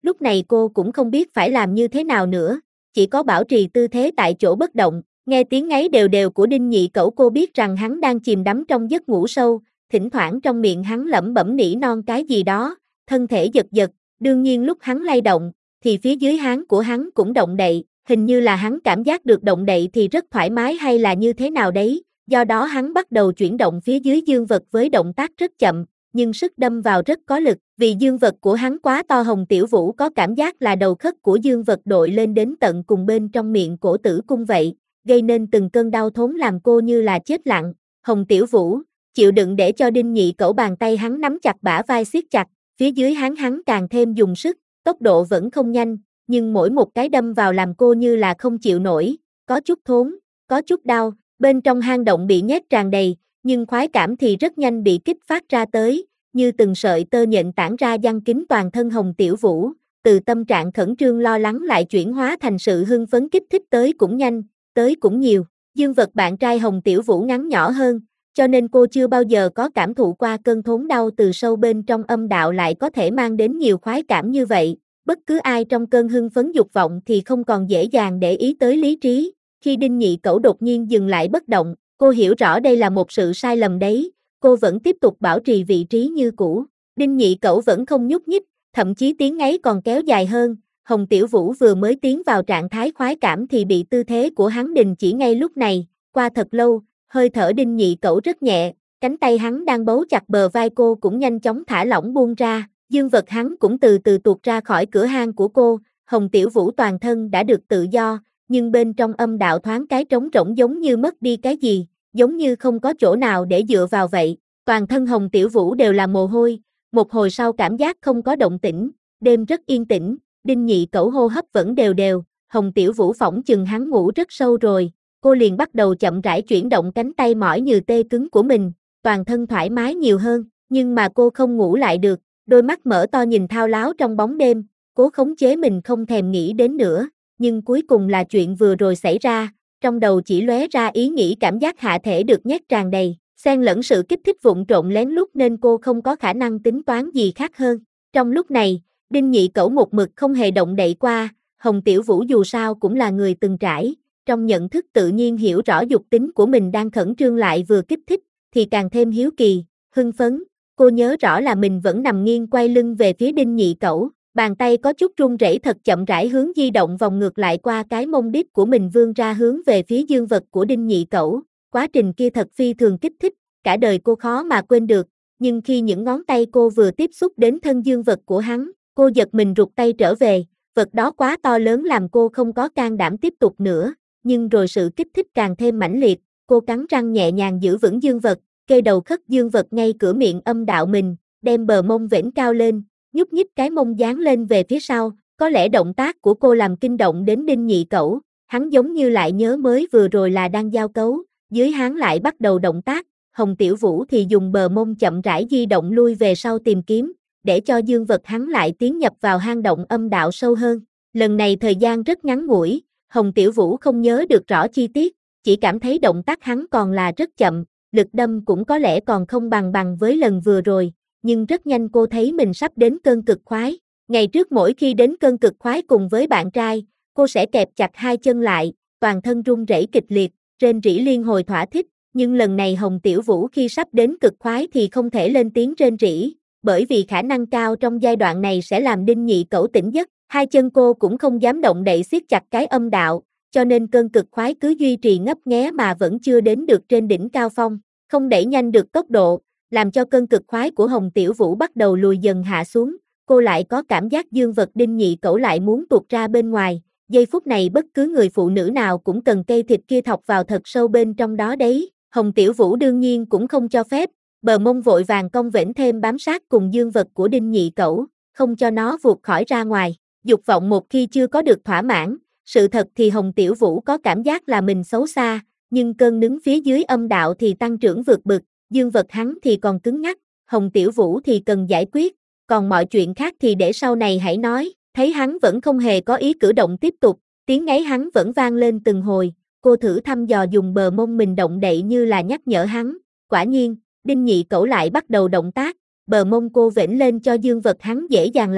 S1: Lúc này cô cũng không biết phải làm như thế nào nữa, chỉ có bảo trì tư thế tại chỗ bất động, nghe tiếng ngáy đều đều của Đinh Nhị Cẩu cô biết rằng hắn đang chìm đắm trong giấc ngủ sâu, thỉnh thoảng trong miệng hắn lẩm bẩm nỉ non cái gì đó, thân thể giật giật, đương nhiên lúc hắn lay động, thì phía dưới háng của hắn cũng động đậy, hình như là hắn cảm giác được động đậy thì rất thoải mái hay là như thế nào đấy, do đó hắn bắt đầu chuyển động phía dưới dương vật với động tác rất chậm, nhưng sức đâm vào rất có lực, vì dương vật của hắn quá to. Hồng Tiểu Vũ có cảm giác là đầu khớp của dương vật đội lên đến tận cùng bên trong miệng cổ tử cung vậy, gây nên từng cơn đau thốn làm cô như là chết lặng. Hồng Tiểu Vũ chịu đựng để cho Đinh Nhị Cẩu bàn tay hắn nắm chặt bả vai siết chặt, phía dưới hắn càng thêm dùng sức, tốc độ vẫn không nhanh, nhưng mỗi một cái đâm vào làm cô như là không chịu nổi, có chút thốn, có chút đau, bên trong hang động bị nhét tràn đầy, nhưng khoái cảm thì rất nhanh bị kích phát ra tới, như từng sợi tơ nhện tản ra giăng kín toàn thân Hồng Tiểu Vũ, từ tâm trạng khẩn trương lo lắng lại chuyển hóa thành sự hưng phấn kích thích tới cũng nhanh, tới cũng nhiều. Dương vật bạn trai Hồng Tiểu Vũ ngắn nhỏ hơn, cho nên cô chưa bao giờ có cảm thụ qua cơn thốn đau từ sâu bên trong âm đạo lại có thể mang đến nhiều khoái cảm như vậy. Bất cứ ai trong cơn hưng phấn dục vọng thì không còn dễ dàng để ý tới lý trí. Khi Đinh Nhị Cẩu đột nhiên dừng lại bất động, cô hiểu rõ đây là một sự sai lầm đấy, cô vẫn tiếp tục bảo trì vị trí như cũ. Đinh Nhị Cẩu vẫn không nhúc nhích, thậm chí tiếng ngáy còn kéo dài hơn. Hồng Tiểu Vũ vừa mới tiến vào trạng thái khoái cảm thì bị tư thế của hắn đình chỉ ngay lúc này. Qua thật lâu, hơi thở Đinh Nhị Cẩu rất nhẹ, cánh tay hắn đang bấu chặt bờ vai cô cũng nhanh chóng thả lỏng buông ra, dương vật hắn cũng từ từ tuột ra khỏi cửa hang của cô. Hồng Tiểu Vũ toàn thân đã được tự do, nhưng bên trong âm đạo thoáng cái trống rỗng giống như mất đi cái gì, giống như không có chỗ nào để dựa vào vậy. Toàn thân Hồng Tiểu Vũ đều là mồ hôi, một hồi sau cảm giác không có động tĩnh, đêm rất yên tĩnh, Đinh Nhị Cẩu hô hấp vẫn đều đều, Hồng Tiểu Vũ phỏng chừng hắn ngủ rất sâu rồi, cô liền bắt đầu chậm rãi chuyển động cánh tay mỏi như tê cứng của mình, toàn thân thoải mái nhiều hơn, nhưng mà cô không ngủ lại được, đôi mắt mở to nhìn thao láo trong bóng đêm, cố khống chế mình không thèm nghĩ đến nữa, nhưng cuối cùng là chuyện vừa rồi xảy ra, trong đầu chỉ lóe ra ý nghĩ cảm giác hạ thể được nhét tràn đầy, xen lẫn sự kích thích vụng trộn lén lút nên cô không có khả năng tính toán gì khác hơn. Trong lúc này, Đinh Nhị Cẩu một mực không hề động đậy qua, Hồng Tiểu Vũ dù sao cũng là người từng trải, trong nhận thức tự nhiên hiểu rõ dục tính của mình đang khẩn trương lại vừa kích thích, thì càng thêm hiếu kỳ, hưng phấn. Cô nhớ rõ là mình vẫn nằm nghiêng quay lưng về phía Đinh Nhị Cẩu, bàn tay có chút run rẩy thật chậm rãi hướng di động vòng ngược lại qua cái mông đít của mình vươn ra hướng về phía dương vật của Đinh Nhị Cẩu. Quá trình kia thật phi thường kích thích, cả đời cô khó mà quên được, nhưng khi những ngón tay cô vừa tiếp xúc đến thân dương vật của hắn, cô giật mình rụt tay trở về, vật đó quá to lớn làm cô không có can đảm tiếp tục nữa, nhưng rồi sự kích thích càng thêm mãnh liệt, cô cắn răng nhẹ nhàng giữ vững dương vật, kê đầu khất dương vật ngay cửa miệng âm đạo mình, đem bờ mông vểnh cao lên, nhúc nhích cái mông dán lên về phía sau, có lẽ động tác của cô làm kinh động đến Đinh Nhị Cẩu, hắn giống như lại nhớ mới vừa rồi là đang giao cấu, dưới hắn lại bắt đầu động tác, Hồng Tiểu Vũ thì dùng bờ mông chậm rãi di động lui về sau tìm kiếm, để cho dương vật hắn lại tiến nhập vào hang động âm đạo sâu hơn. Lần này thời gian rất ngắn ngủi, Hồng Tiểu Vũ không nhớ được rõ chi tiết, chỉ cảm thấy động tác hắn còn là rất chậm, lực đâm cũng có lẽ còn không bằng với lần vừa rồi, nhưng rất nhanh cô thấy mình sắp đến cơn cực khoái. Ngày trước mỗi khi đến cơn cực khoái cùng với bạn trai, cô sẽ kẹp chặt hai chân lại, toàn thân run rẩy kịch liệt, rên rỉ liên hồi thỏa thích, nhưng lần này Hồng Tiểu Vũ khi sắp đến cực khoái thì không thể lên tiếng rên rỉ, bởi vì khả năng cao trong giai đoạn này sẽ làm Đinh Nhị Cẩu tỉnh giấc, hai chân cô cũng không dám động đậy siết chặt cái âm đạo, cho nên cơn cực khoái cứ duy trì ngấp nghé mà vẫn chưa đến được trên đỉnh cao phong, không đẩy nhanh được tốc độ, làm cho cơn cực khoái của Hồng Tiểu Vũ bắt đầu lùi dần hạ xuống, cô lại có cảm giác dương vật Đinh Nhị Cẩu lại muốn tuột ra bên ngoài, giây phút này bất cứ người phụ nữ nào cũng cần cây thịt kia thọc vào thật sâu bên trong đó đấy, Hồng Tiểu Vũ đương nhiên cũng không cho phép, bờ mông vội vàng cong vểnh thêm bám sát cùng dương vật của Đinh Nhị Cẩu, không cho nó vụt khỏi ra ngoài, dục vọng một khi chưa có được thỏa mãn, sự thật thì Hồng Tiểu Vũ có cảm giác là mình xấu xa, nhưng cơn nứng phía dưới âm đạo thì tăng trưởng vượt bực, dương vật hắn thì còn cứng ngắc, Hồng Tiểu Vũ thì cần giải quyết, còn mọi chuyện khác thì để sau này hãy nói, thấy hắn vẫn không hề có ý cử động tiếp tục, tiếng ngáy hắn vẫn vang lên từng hồi, cô thử thăm dò dùng bờ mông mình động đậy như là nhắc nhở hắn, quả nhiên, Đinh Nhị Cẩu lại bắt đầu động tác, bờ mông cô vểnh lên cho dương vật hắn dễ dàng làm,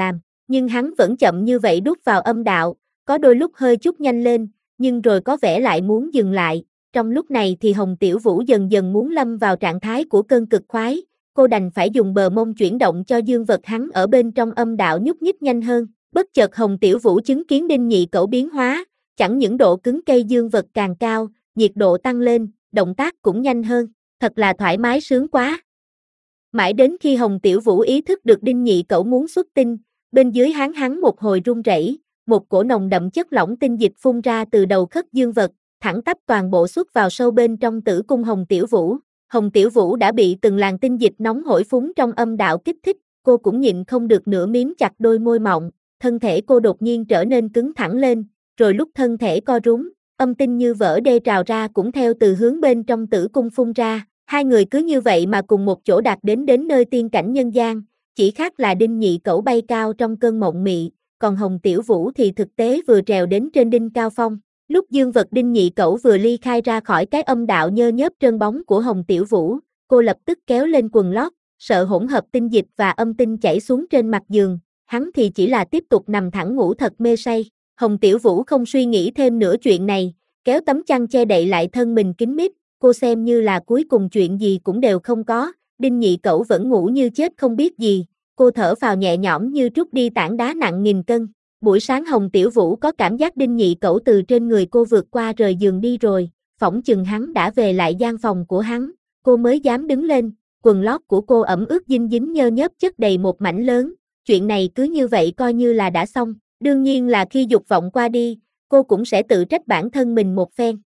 S1: Nhưng hắn vẫn chậm như vậy đút vào âm đạo, có đôi lúc hơi chút nhanh lên, nhưng rồi có vẻ lại muốn dừng lại. Trong lúc này thì Hồng Tiểu Vũ dần dần muốn lâm vào trạng thái của cơn cực khoái, cô đành phải dùng bờ mông chuyển động cho dương vật hắn ở bên trong âm đạo nhúc nhích nhanh hơn. Bất chợt Hồng Tiểu Vũ chứng kiến Đinh Nhị Cẩu biến hóa, chẳng những độ cứng cây dương vật càng cao, nhiệt độ tăng lên, động tác cũng nhanh hơn, thật là thoải mái sướng quá. Mãi đến khi Hồng Tiểu Vũ ý thức được Đinh Nhị Cẩu muốn xuất tinh, bên dưới hắn một hồi run rẩy, một cổ nồng đậm chất lỏng tinh dịch phun ra từ đầu khất dương vật, thẳng tắp toàn bộ xuất vào sâu bên trong tử cung Hồng Tiểu Vũ. Hồng Tiểu Vũ đã bị từng làn tinh dịch nóng hổi phúng trong âm đạo kích thích, cô cũng nhịn không được nữa miếm chặt đôi môi mọng, thân thể cô đột nhiên trở nên cứng thẳng lên, rồi lúc thân thể co rúm, âm tinh như vỡ đê trào ra cũng theo từ hướng bên trong tử cung phun ra. Hai người cứ như vậy mà cùng một chỗ đạt đến nơi tiên cảnh nhân gian, chỉ khác là Đinh Nhị Cẩu bay cao trong cơn mộng mị, còn Hồng Tiểu Vũ thì thực tế vừa trèo đến trên đinh cao phong. Lúc dương vật Đinh Nhị Cẩu vừa ly khai ra khỏi cái âm đạo nhơ nhớp trơn bóng của Hồng Tiểu Vũ, cô lập tức kéo lên quần lót, sợ hỗn hợp tinh dịch và âm tinh chảy xuống trên mặt giường, hắn thì chỉ là tiếp tục nằm thẳng ngủ thật mê say. Hồng Tiểu Vũ không suy nghĩ thêm nữa chuyện này, kéo tấm chăn che đậy lại thân mình kín mít, cô xem như là cuối cùng chuyện gì cũng đều không có, Đinh Nhị Cẩu vẫn ngủ như chết không biết gì, cô thở phào nhẹ nhõm như trút đi tảng đá nặng nghìn cân. Buổi sáng Hồng Tiểu Vũ có cảm giác Đinh Nhị Cẩu từ trên người cô vượt qua rời giường đi rồi, phỏng chừng hắn đã về lại gian phòng của hắn, cô mới dám đứng lên, quần lót của cô ẩm ướt dinh dính nhơ nhớp chất đầy một mảnh lớn, chuyện này cứ như vậy coi như là đã xong, đương nhiên là khi dục vọng qua đi, cô cũng sẽ tự trách bản thân mình một phen.